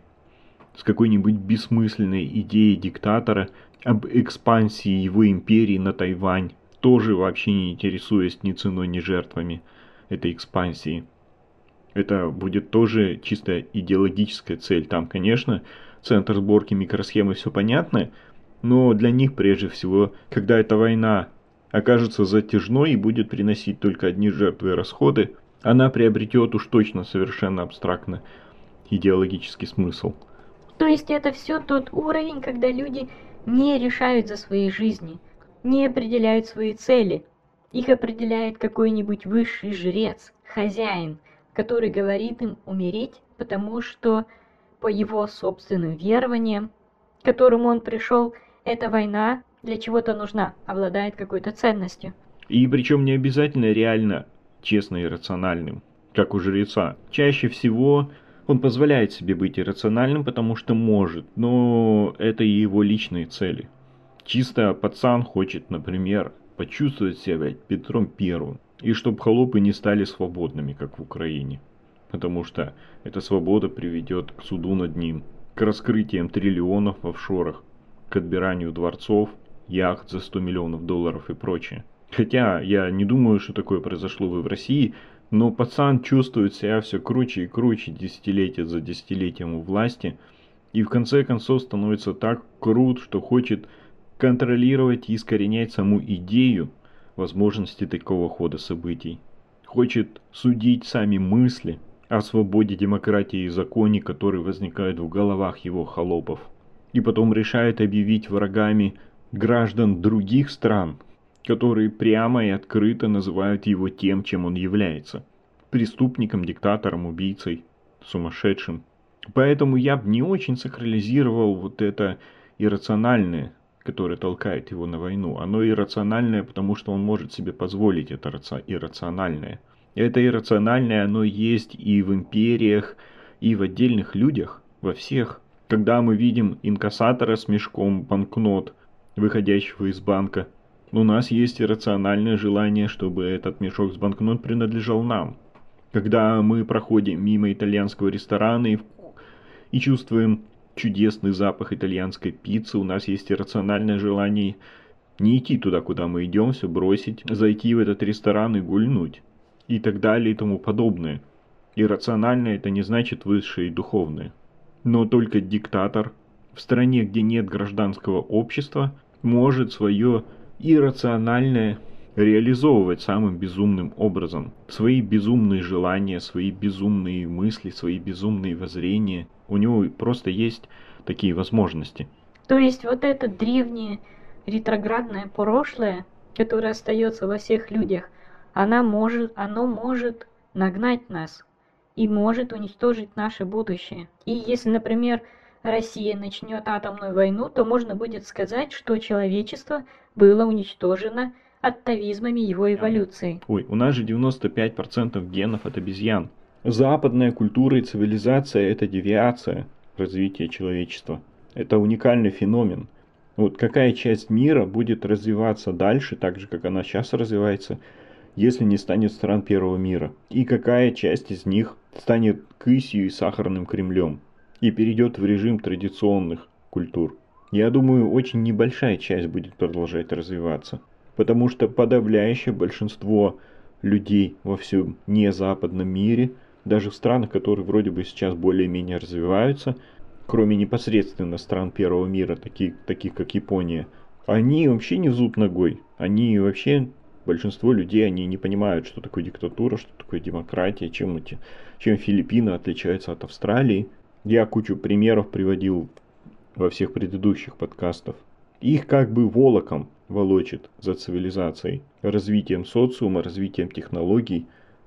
с какой-нибудь бессмысленной идеей диктатора об экспансии его империи на Тайвань, тоже вообще не интересуясь ни ценой, ни жертвами этой экспансии. Это будет тоже чисто идеологическая цель. Там, конечно, центр сборки, микросхемы, все понятно, но для них прежде всего, когда эта война окажется затяжной и будет приносить только одни жертвы и расходы, она приобретет уж точно совершенно абстрактно идеологический смысл. То есть это все тот уровень, когда люди не решают за свои жизни, не определяют свои цели. Их определяет какой-нибудь высший жрец, хозяин, который говорит им умереть, потому что по его собственным верованиям, к которому он пришел, эта война для чего-то нужна, обладает какой-то ценностью. И причем не обязательно реально честно и рациональным, как у жреца. Чаще всего он позволяет себе быть иррациональным, потому что может, но это и его личные цели. Чисто пацан хочет, например, почувствовать себя Петром Первым, и чтобы холопы не стали свободными, как в Украине. Потому что эта свобода приведет к суду над ним, к раскрытиям триллионов в офшорах, к отбиранию дворцов, яхт за сто миллионов долларов и прочее. Хотя я не думаю, что такое произошло бы в России, но пацан чувствует себя все круче и круче десятилетие за десятилетием у власти, и в конце концов становится так крут, что хочет контролировать и искоренять саму идею возможности такого хода событий. Хочет судить сами мысли о свободе, демократии и законе, которые возникают в головах его холопов. И потом решает объявить врагами граждан других стран, которые прямо и открыто называют его тем, чем он является. Преступником, диктатором, убийцей, сумасшедшим. Поэтому я бы не очень сакрализировал вот это иррациональное, которое толкает его на войну. Оно иррациональное, потому что он может себе позволить это иррациональное. Это иррациональное, оно есть и в империях, и в отдельных людях, во всех. Когда мы видим инкассатора с мешком банкнот, выходящего из банка, у нас есть иррациональное желание, чтобы этот мешок с банкнот принадлежал нам. Когда мы проходим мимо итальянского ресторана и, и чувствуем чудесный запах итальянской пиццы, у нас есть иррациональное желание Не идти туда, куда мы идем, все бросить, зайти в этот ресторан и гульнуть. И так далее и тому подобное. Иррациональное это не значит высшее и духовное. Но только диктатор в стране, где нет гражданского общества, может свое иррациональное реализовывать самым безумным образом. Свои безумные желания, свои безумные мысли, свои безумные воззрения. У него просто есть такие возможности. То есть вот это древнее ретроградное прошлое, которое остается во всех людях, она может, оно может нагнать нас и может уничтожить наше будущее. И если, например, Россия начнет атомную войну, то можно будет сказать, что человечество было уничтожено атовизмами его эволюции. Ой, у нас же девяносто пять процентов генов от обезьян. Западная культура и цивилизация – это девиация развития человечества. Это уникальный феномен. Вот какая часть мира будет развиваться дальше, так же, как она сейчас развивается, если не станет стран первого мира? И какая часть из них станет кысью и сахарным Кремлем и перейдет в режим традиционных культур? Я думаю, очень небольшая часть будет продолжать развиваться. Потому что подавляющее большинство людей во всем незападном мире, даже в странах, которые вроде бы сейчас более-менее развиваются, кроме непосредственно стран первого мира, таких, таких как Япония, они вообще не в зуб ногой. Они вообще, большинство людей, они не понимают, что такое диктатура, что такое демократия, чем, эти, чем Филиппины отличаются от Австралии. Я кучу примеров приводил во всех предыдущих подкастах. Их как бы волоком волочит за цивилизацией, развитием социума, развитием технологий,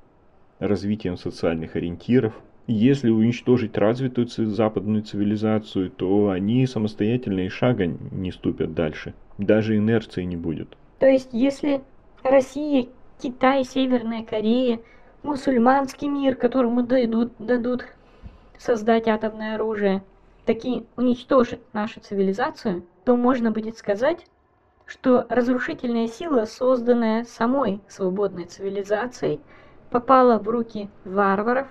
развитием социальных ориентиров. Если уничтожить развитую западную цивилизацию, то они самостоятельно и шага не ступят дальше. Даже инерции не будет. То есть, если Россия, Китай, Северная Корея, мусульманский мир, которому дадут, дадут создать атомное оружие, таки уничтожит нашу цивилизацию, то можно будет сказать, что разрушительная сила, созданная самой свободной цивилизацией, попала в руки варваров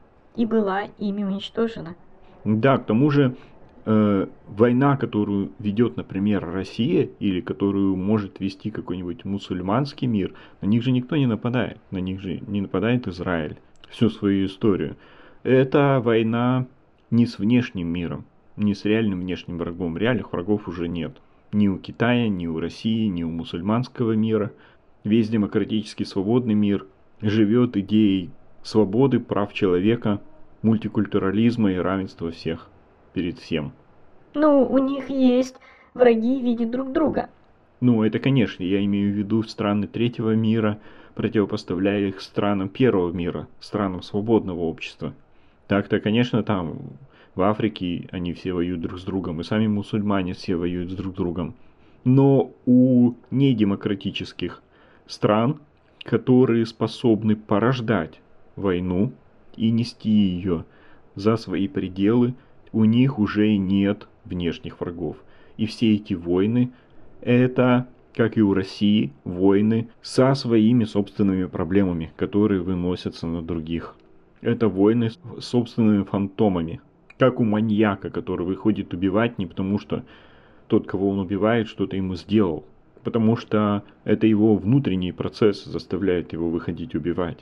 и была ими уничтожена. Да, к тому же э, война, которую ведет, например, Россия, или которую может вести какой-нибудь мусульманский мир, на них же никто не нападает, на них же не нападает Израиль всю свою историю. Это война не с внешним миром, не с реальным внешним врагом. Реальных врагов уже нет. Ни у Китая, ни у России, ни у мусульманского мира. Весь демократический свободный мир живет идеей свободы, прав человека, мультикультурализма и равенства всех перед всем. Ну, у них есть враги в виде друг друга. Ну, это, конечно, я имею в виду страны третьего мира, противопоставляя их странам первого мира, странам свободного общества. Так-то, конечно, там... В Африке они все воюют друг с другом, и сами мусульмане все воюют с друг другом. Но у недемократических стран, которые способны порождать войну и нести ее за свои пределы, у них уже нет внешних врагов. И все эти войны, это, как и у России, войны со своими собственными проблемами, которые выносятся на других. Это войны с собственными фантомами. Как у маньяка, который выходит убивать не потому, что тот, кого он убивает, что-то ему сделал. Потому что это его внутренний процесс заставляет его выходить убивать.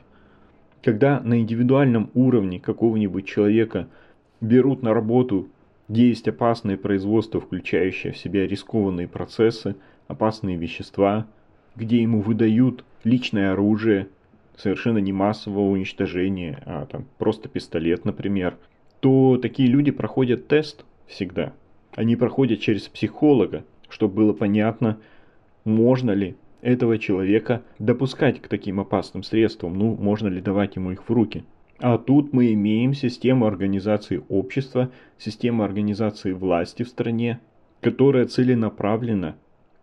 Когда на индивидуальном уровне какого-нибудь человека берут на работу, где есть опасное производство, включающее в себя рискованные процессы, опасные вещества, где ему выдают личное оружие, совершенно не массового уничтожения, а там просто пистолет, например, то такие люди проходят тест всегда. Они проходят через психолога, чтобы было понятно, можно ли этого человека допускать к таким опасным средствам, ну, можно ли давать ему их в руки. А тут мы имеем систему организации общества, систему организации власти в стране, которая целенаправленно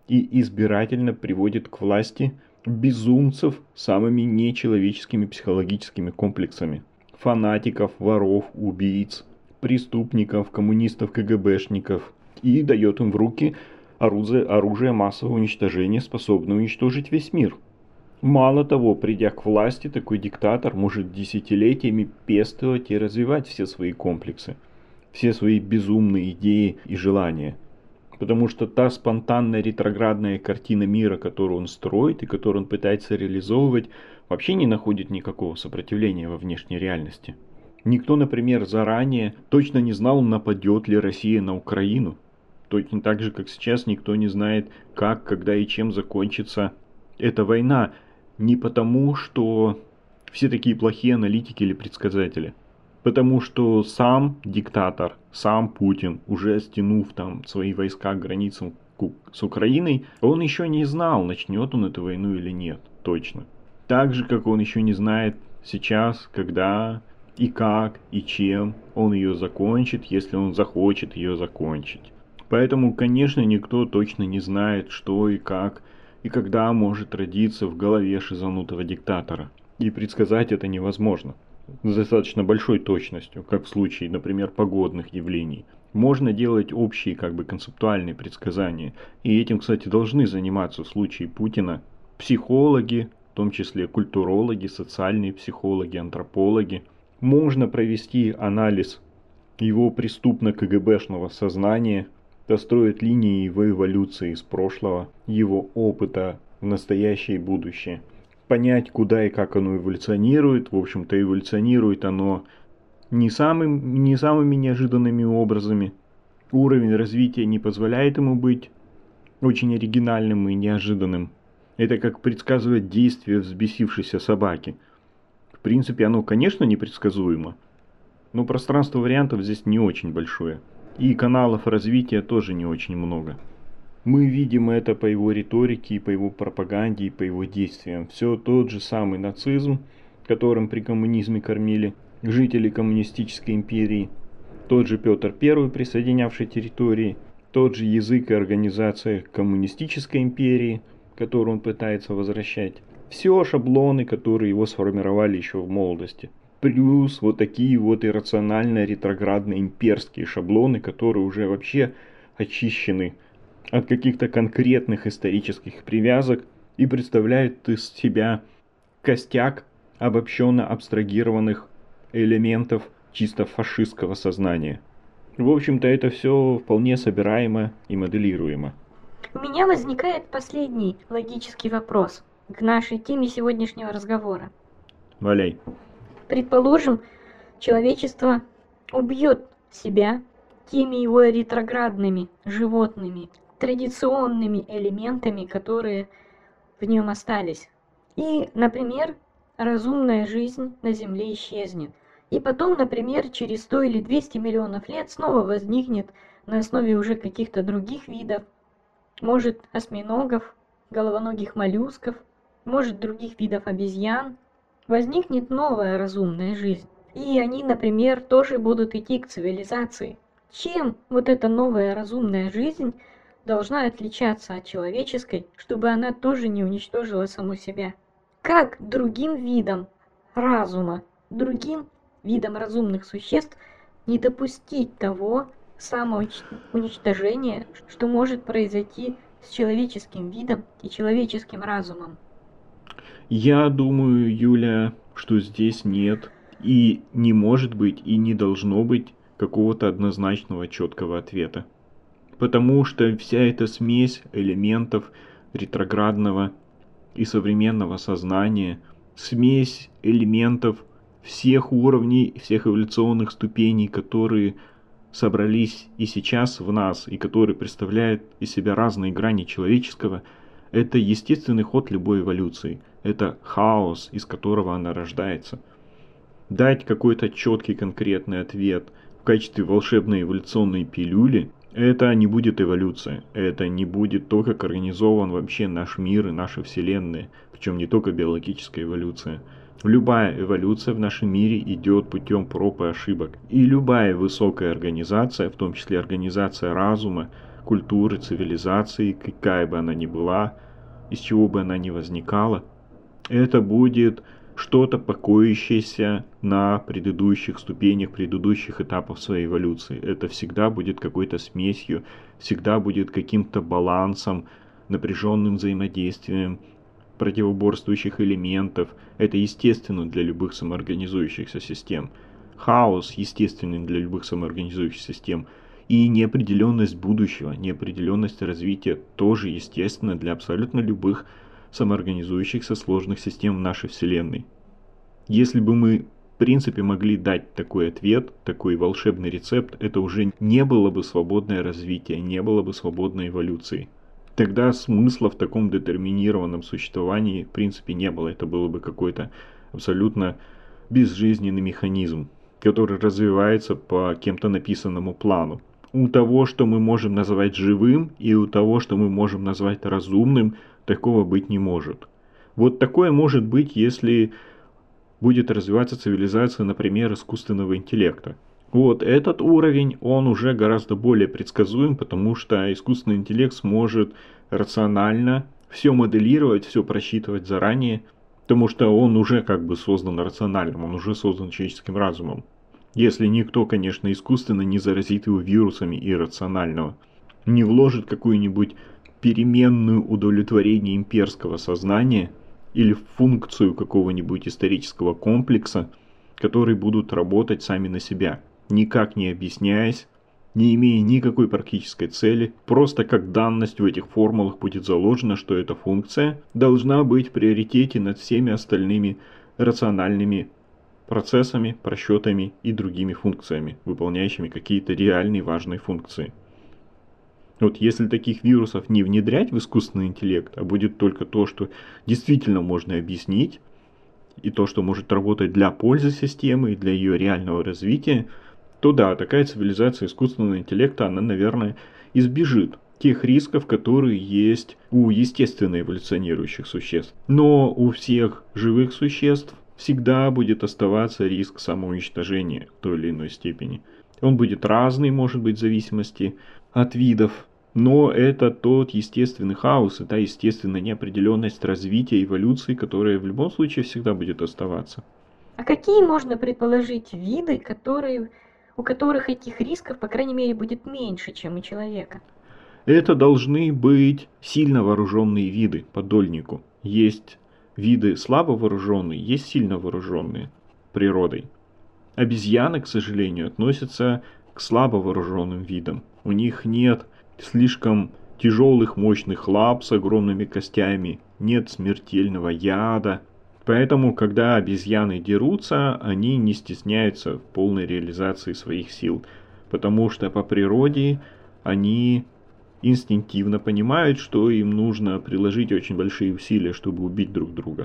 и избирательно приводит к власти безумцев с самыми нечеловеческими психологическими комплексами. Фанатиков, воров, убийц, преступников, коммунистов, КГБшников и дает им в руки оружие, оружие массового уничтожения, способное уничтожить весь мир. Мало того, придя к власти, такой диктатор может десятилетиями пестовать и развивать все свои комплексы, все свои безумные идеи и желания. Потому что та спонтанная ретроградная картина мира, которую он строит и которую он пытается реализовывать, вообще не находит никакого сопротивления во внешней реальности. Никто, например, заранее точно не знал, нападет ли Россия на Украину. Точно так же, как сейчас, никто не знает, как, когда и чем закончится эта война. Не потому, что все такие плохие аналитики или предсказатели. Потому что сам диктатор, сам Путин, уже стянув там свои войска к границам с Украиной, он еще не знал, начнет он эту войну или нет, точно. Так же, как он еще не знает сейчас, когда и как, и чем он ее закончит, если он захочет ее закончить. Поэтому, конечно, никто точно не знает, что и как, и когда может родиться в голове шизанутого диктатора. И предсказать это невозможно. С достаточно большой точностью, как в случае, например, погодных явлений. Можно делать общие, как бы концептуальные предсказания. И этим, кстати, должны заниматься в случае Путина психологи, в том числе культурологи, социальные психологи, антропологи. Можно провести анализ его преступно-КГБшного сознания, построить линии его эволюции из прошлого, его опыта в настоящее и будущее. Понять, куда и как оно эволюционирует. В общем-то, эволюционирует оно не, самым, не самыми неожиданными образами. Уровень развития не позволяет ему быть очень оригинальным и неожиданным. Это как предсказывать действия взбесившейся собаки. В принципе, оно, конечно, непредсказуемо, но пространство вариантов здесь не очень большое. И каналов развития тоже не очень много. Мы видим это по его риторике, и по его пропаганде, и по его действиям. Все тот же самый нацизм, которым при коммунизме кормили жители коммунистической империи. Тот же Петр Первый, присоединявший территории. Тот же язык и организация коммунистической империи, которую он пытается возвращать. Все шаблоны, которые его сформировали еще в молодости. Плюс вот такие вот иррационально ретроградные имперские шаблоны, которые уже вообще очищены от каких-то конкретных исторических привязок и представляют из себя костяк обобщенно абстрагированных элементов чисто фашистского сознания. В общем-то, это все вполне собираемо и моделируемо. У меня возникает последний логический вопрос к нашей теме сегодняшнего разговора. Валяй. Предположим, человечество убьет себя теми его ретроградными животными, традиционными элементами, которые в нем остались. И, например, разумная жизнь на Земле исчезнет. И потом, например, через сто или двести миллионов лет снова возникнет на основе уже каких-то других видов, может, осьминогов, головоногих моллюсков, может, других видов обезьян, возникнет новая разумная жизнь. И они, например, тоже будут идти к цивилизации. Чем вот эта новая разумная жизнь должна отличаться от человеческой, чтобы она тоже не уничтожила саму себя? Как другим видам разума, другим видам разумных существ не допустить того самоуничтожения, что может произойти с человеческим видом и человеческим разумом? Я думаю, Юля, что здесь нет и не может быть и не должно быть какого-то однозначного четкого ответа. Потому что вся эта смесь элементов ретроградного и современного сознания, смесь элементов всех уровней, всех эволюционных ступеней, которые собрались и сейчас в нас, и которые представляют из себя разные грани человеческого, это естественный ход любой эволюции. Это хаос, из которого она рождается. Дать какой-то четкий конкретный ответ в качестве волшебной эволюционной пилюли, это не будет эволюция. Это не будет то, как организован вообще наш мир и наша Вселенная. Причем не только биологическая эволюция. Любая эволюция в нашем мире идет путем проб и ошибок. И любая высокая организация, в том числе организация разума, культуры, цивилизации, какая бы она ни была, из чего бы она ни возникала, это будет что-то покоящееся на предыдущих ступенях, предыдущих этапах своей эволюции. Это всегда будет какой-то смесью, всегда будет каким-то балансом, напряженным взаимодействием противоборствующих элементов. Это естественно для любых самоорганизующихся систем. Хаос естественный для любых самоорганизующихся систем. И неопределенность будущего, неопределенность развития тоже естественно для абсолютно любых самоорганизующихся сложных систем в нашей Вселенной. Если бы мы в принципе могли дать такой ответ, такой волшебный рецепт, это уже не было бы свободное развитие, не было бы свободной эволюции. Тогда смысла в таком детерминированном существовании в принципе не было. Это было бы какой-то абсолютно безжизненный механизм, который развивается по кем-то написанному плану. У того, что мы можем назвать живым, и у того, что мы можем назвать разумным, такого быть не может. Вот такое может быть, если будет развиваться цивилизация, например, искусственного интеллекта. Вот этот уровень, он уже гораздо более предсказуем, потому что искусственный интеллект сможет рационально все моделировать, все просчитывать заранее, потому что он уже как бы создан рациональным, он уже создан человеческим разумом. Если никто, конечно, искусственно не заразит его вирусами иррационального, не вложит какую-нибудь переменную удовлетворение имперского сознания или функцию какого-нибудь исторического комплекса, которые будут работать сами на себя, никак не объясняясь, не имея никакой практической цели, просто как данность в этих формулах будет заложено, что эта функция должна быть в приоритете над всеми остальными рациональными процессами, просчетами и другими функциями, выполняющими какие-то реальные важные функции. Вот если таких вирусов не внедрять в искусственный интеллект, а будет только то, что действительно можно объяснить, и то, что может работать для пользы системы и для ее реального развития, то да, такая цивилизация искусственного интеллекта, она, наверное, избежит тех рисков, которые есть у естественно эволюционирующих существ. Но у всех живых существ всегда будет оставаться риск самоуничтожения в той или иной степени. Он будет разный, может быть, в зависимости от видов, но это тот естественный хаос и та естественная неопределенность развития эволюции, которая в любом случае всегда будет оставаться. А какие можно предположить виды, которые, у которых этих рисков, по крайней мере, будет меньше, чем у человека? Это должны быть сильно вооруженные виды по дольнику. Есть виды слабо вооруженные, есть сильно вооруженные природой. Обезьяны, к сожалению, относятся к слабо вооруженным видам. У них нет слишком тяжелых мощных лап с огромными костями, нет смертельного яда. Поэтому, когда обезьяны дерутся, они не стесняются в полной реализации своих сил, потому что по природе они инстинктивно понимают, что им нужно приложить очень большие усилия, чтобы убить друг друга.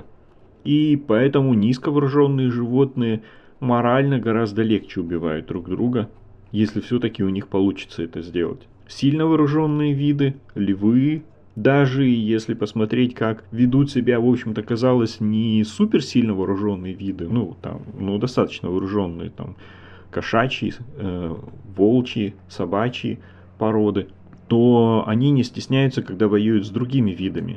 И поэтому низковооруженные животные морально гораздо легче убивают друг друга, если все-таки у них получится это сделать. Сильно вооруженные виды, львы, даже если посмотреть, как ведут себя, в общем-то, казалось, не суперсильно вооруженные виды, ну, там, ну, достаточно вооруженные, там, кошачьи, э, волчьи, собачьи породы, то они не стесняются, когда воюют с другими видами.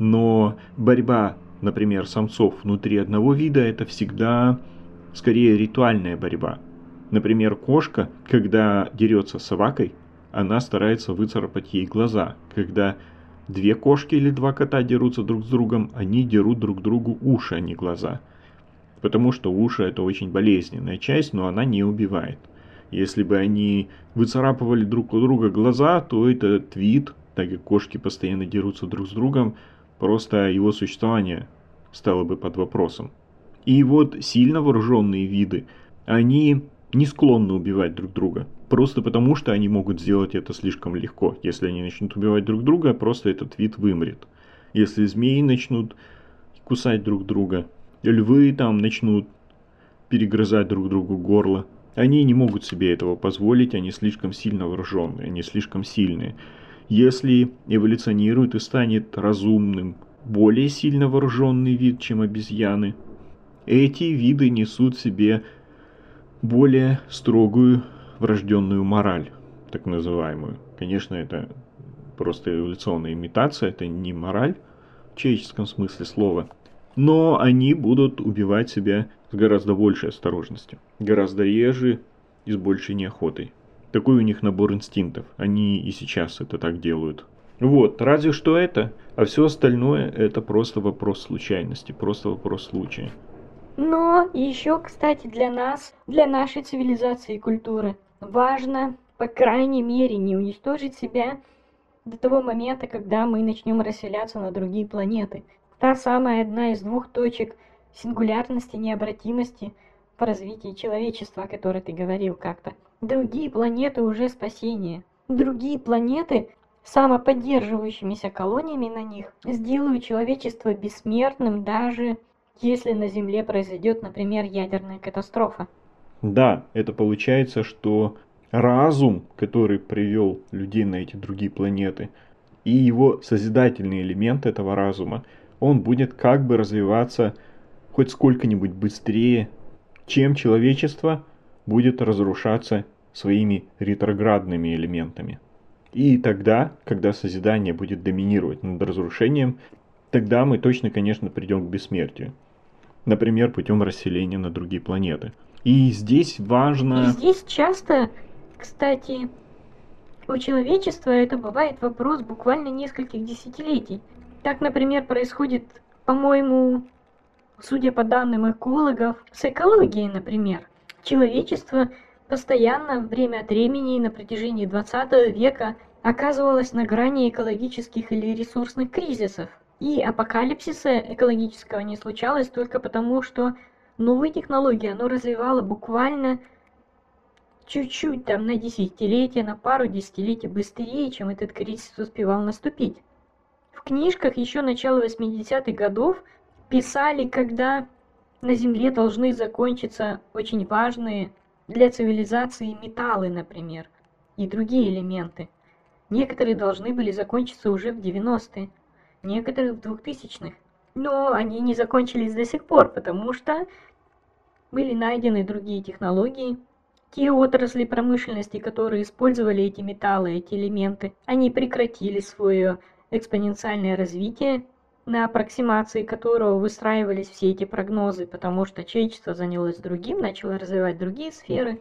Но борьба, например, самцов внутри одного вида, это всегда скорее ритуальная борьба. Например, кошка, когда дерется с собакой, она старается выцарапать ей глаза. Когда две кошки или два кота дерутся друг с другом, они дерут друг другу уши, а не глаза. Потому что уши это очень болезненная часть, но она не убивает. Если бы они выцарапывали друг у друга глаза, то этот вид, так как кошки постоянно дерутся друг с другом, просто его существование стало бы под вопросом. И вот сильно вооруженные виды, они не склонны убивать друг друга. Просто потому, что они могут сделать это слишком легко. Если они начнут убивать друг друга, просто этот вид вымрет. Если змеи начнут кусать друг друга, львы там начнут перегрызать друг другу горло, они не могут себе этого позволить, они слишком сильно вооруженные, они слишком сильные. Если эволюционирует и станет разумным более сильно вооруженный вид, чем обезьяны, эти виды несут в себе более строгую врожденную мораль, так называемую. Конечно, это просто эволюционная имитация, это не мораль в человеческом смысле слова, но они будут убивать себя с гораздо большей осторожностью, гораздо реже и с большей неохотой. Такой у них набор инстинктов, они и сейчас это так делают. Вот, разве что это, а все остальное это просто вопрос случайности, просто вопрос случая. Но еще, кстати, для нас, для нашей цивилизации и культуры важно по крайней мере, не уничтожить себя до того момента, когда мы начнем расселяться на другие планеты. Та самая одна из двух точек сингулярности, необратимости в развитии человечества, о которой ты говорил как-то. Другие планеты уже спасение. Другие планеты самоподдерживающимися колониями на них сделают человечество бессмертным, даже если на Земле произойдет, например, ядерная катастрофа. Да, это получается, что разум, который привел людей на эти другие планеты, и его созидательный элемент этого разума, он будет как бы развиваться хоть сколько-нибудь быстрее, чем человечество будет разрушаться своими ретроградными элементами. И тогда, когда созидание будет доминировать над разрушением, тогда мы точно, конечно, придем к бессмертию. Например, путем расселения на другие планеты. И здесь важно... И здесь часто, кстати, у человечества это бывает вопрос буквально нескольких десятилетий. Так, например, происходит, по-моему, судя по данным экологов, с экологией, например. Человечество постоянно, время от времени, на протяжении двадцатого века оказывалось на грани экологических или ресурсных кризисов. И апокалипсиса экологического не случалось только потому, что новые технологии оно развивало буквально чуть-чуть, там, на десятилетия, на пару десятилетий быстрее, чем этот кризис успевал наступить. В книжках еще начала восьмидесятых годов писали, когда на Земле должны закончиться очень важные для цивилизации металлы, например, и другие элементы. Некоторые должны были закончиться уже в девяностые, некоторые в двухтысячных. Но они не закончились до сих пор, потому что были найдены другие технологии. Те отрасли промышленности, которые использовали эти металлы, эти элементы, они прекратили свое экспоненциальное развитие, на аппроксимации которого выстраивались все эти прогнозы, потому что человечество занялось другим, начало развивать другие сферы.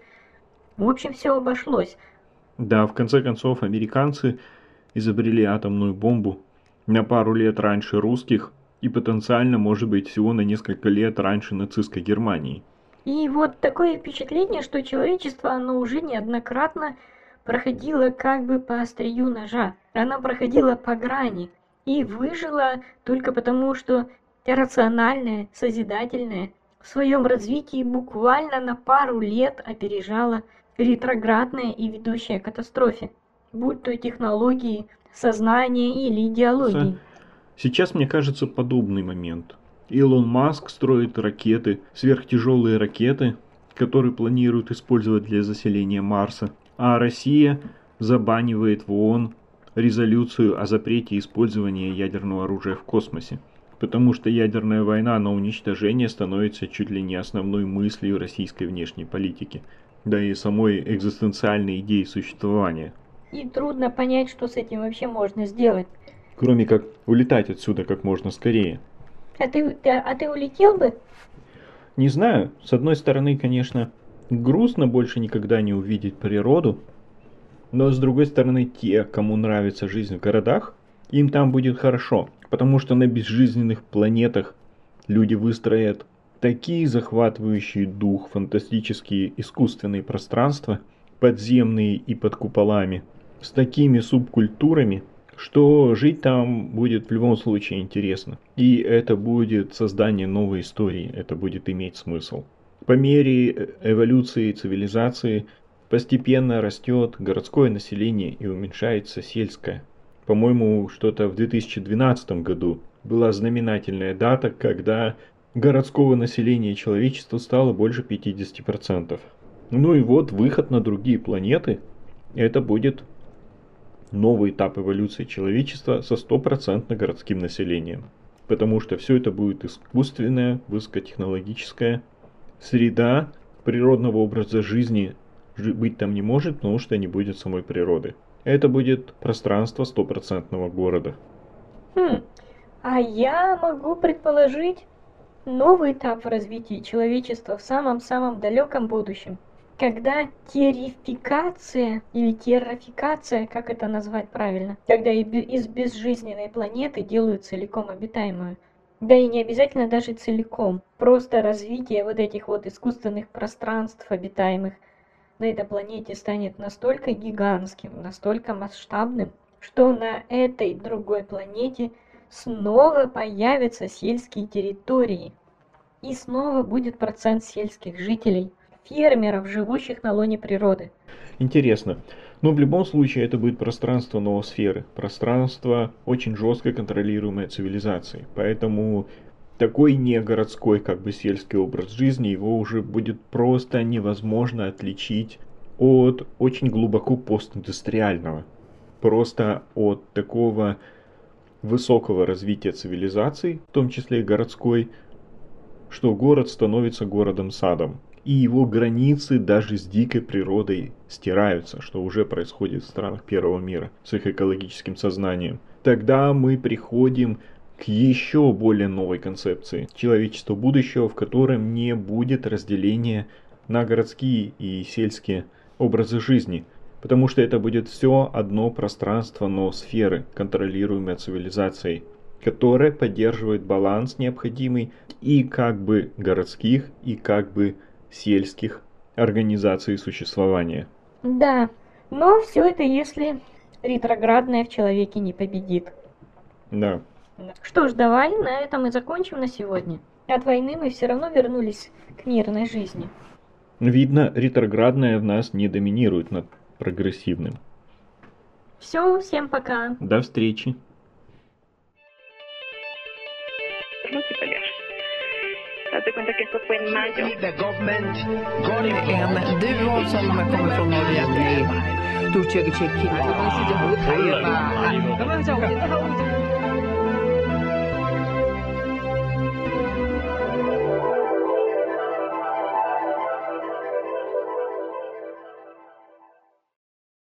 В общем, все обошлось. Да, в конце концов, американцы изобрели атомную бомбу на пару лет раньше русских и потенциально, может быть, всего на несколько лет раньше нацистской Германии. И вот такое впечатление, что человечество, оно уже неоднократно проходило как бы по острию ножа. Оно проходило по грани и выжило только потому, что рациональное, созидательное в своем развитии буквально на пару лет опережало ретроградное и ведущее к катастрофе, будь то технологии, сознание или идеологии. Сейчас, мне кажется, подобный момент. Илон Маск строит ракеты, сверхтяжелые ракеты, которые планируют использовать для заселения Марса. А Россия забанивает в ООН резолюцию о запрете использования ядерного оружия в космосе. Потому что ядерная война на уничтожение становится чуть ли не основной мыслью российской внешней политики. Да и самой экзистенциальной идеи существования. И трудно понять, что с этим вообще можно сделать. Кроме как улетать отсюда как можно скорее. А ты, ты- а ты улетел бы? Не знаю, с одной стороны, конечно, грустно больше никогда не увидеть природу, но с другой стороны, те, кому нравится жизнь в городах, им там будет хорошо, потому что на безжизненных планетах люди выстроят такие захватывающие дух, фантастические искусственные пространства, подземные и под куполами, с такими субкультурами, что жить там будет в любом случае интересно. И это будет создание новой истории, это будет иметь смысл. По мере эволюции цивилизации постепенно растет городское население и уменьшается сельское. По-моему, что-то в две тысячи двенадцатом году была знаменательная дата, когда городского населения человечества стало больше пятьдесят процентов. Ну и вот выход на другие планеты, это будет новый этап эволюции человечества со стопроцентно городским населением. Потому что все это будет искусственная, высокотехнологическая среда природного образа жизни жи- быть там не может, потому что не будет самой природы. Это будет пространство стопроцентного города. Хм, а я могу предположить новый этап в развитии человечества в самом-самом далеком будущем, когда террификация или террафикация, как это назвать правильно, когда и бе- из безжизненной планеты делают целиком обитаемую. Да и не обязательно даже целиком, просто развитие вот этих вот искусственных пространств обитаемых на этой планете станет настолько гигантским, настолько масштабным, что на этой другой планете снова появятся сельские территории. И снова будет процент сельских жителей, фермеров, живущих на лоне природы. Интересно. Но в любом случае это будет пространство ноосферы. Пространство очень жестко контролируемой цивилизацией. Поэтому такой не городской, как бы сельский образ жизни, его уже будет просто невозможно отличить от очень глубоко постиндустриального. Просто от такого высокого развития цивилизации, в том числе и городской, что город становится городом-садом. И его границы даже с дикой природой стираются, что уже происходит в странах первого мира с их экологическим сознанием. Тогда мы приходим к еще более новой концепции человечества будущего, в котором не будет разделения на городские и сельские образы жизни. Потому что это будет все одно пространство ноосферы, контролируемое цивилизацией, которое поддерживает баланс необходимый и как бы городских, и как бы сельских организаций существования. Да, но все это если ретроградное в человеке не победит. Да. Что ж, давай на этом и закончим на сегодня. От войны мы все равно вернулись к мирной жизни. Видно, ретроградное в нас не доминирует над прогрессивным. Все, всем пока. До встречи. No te pelear. Date cuenta que esto fue en mayo. En duo som kommer från Norge med Tortjäger Tjeckien.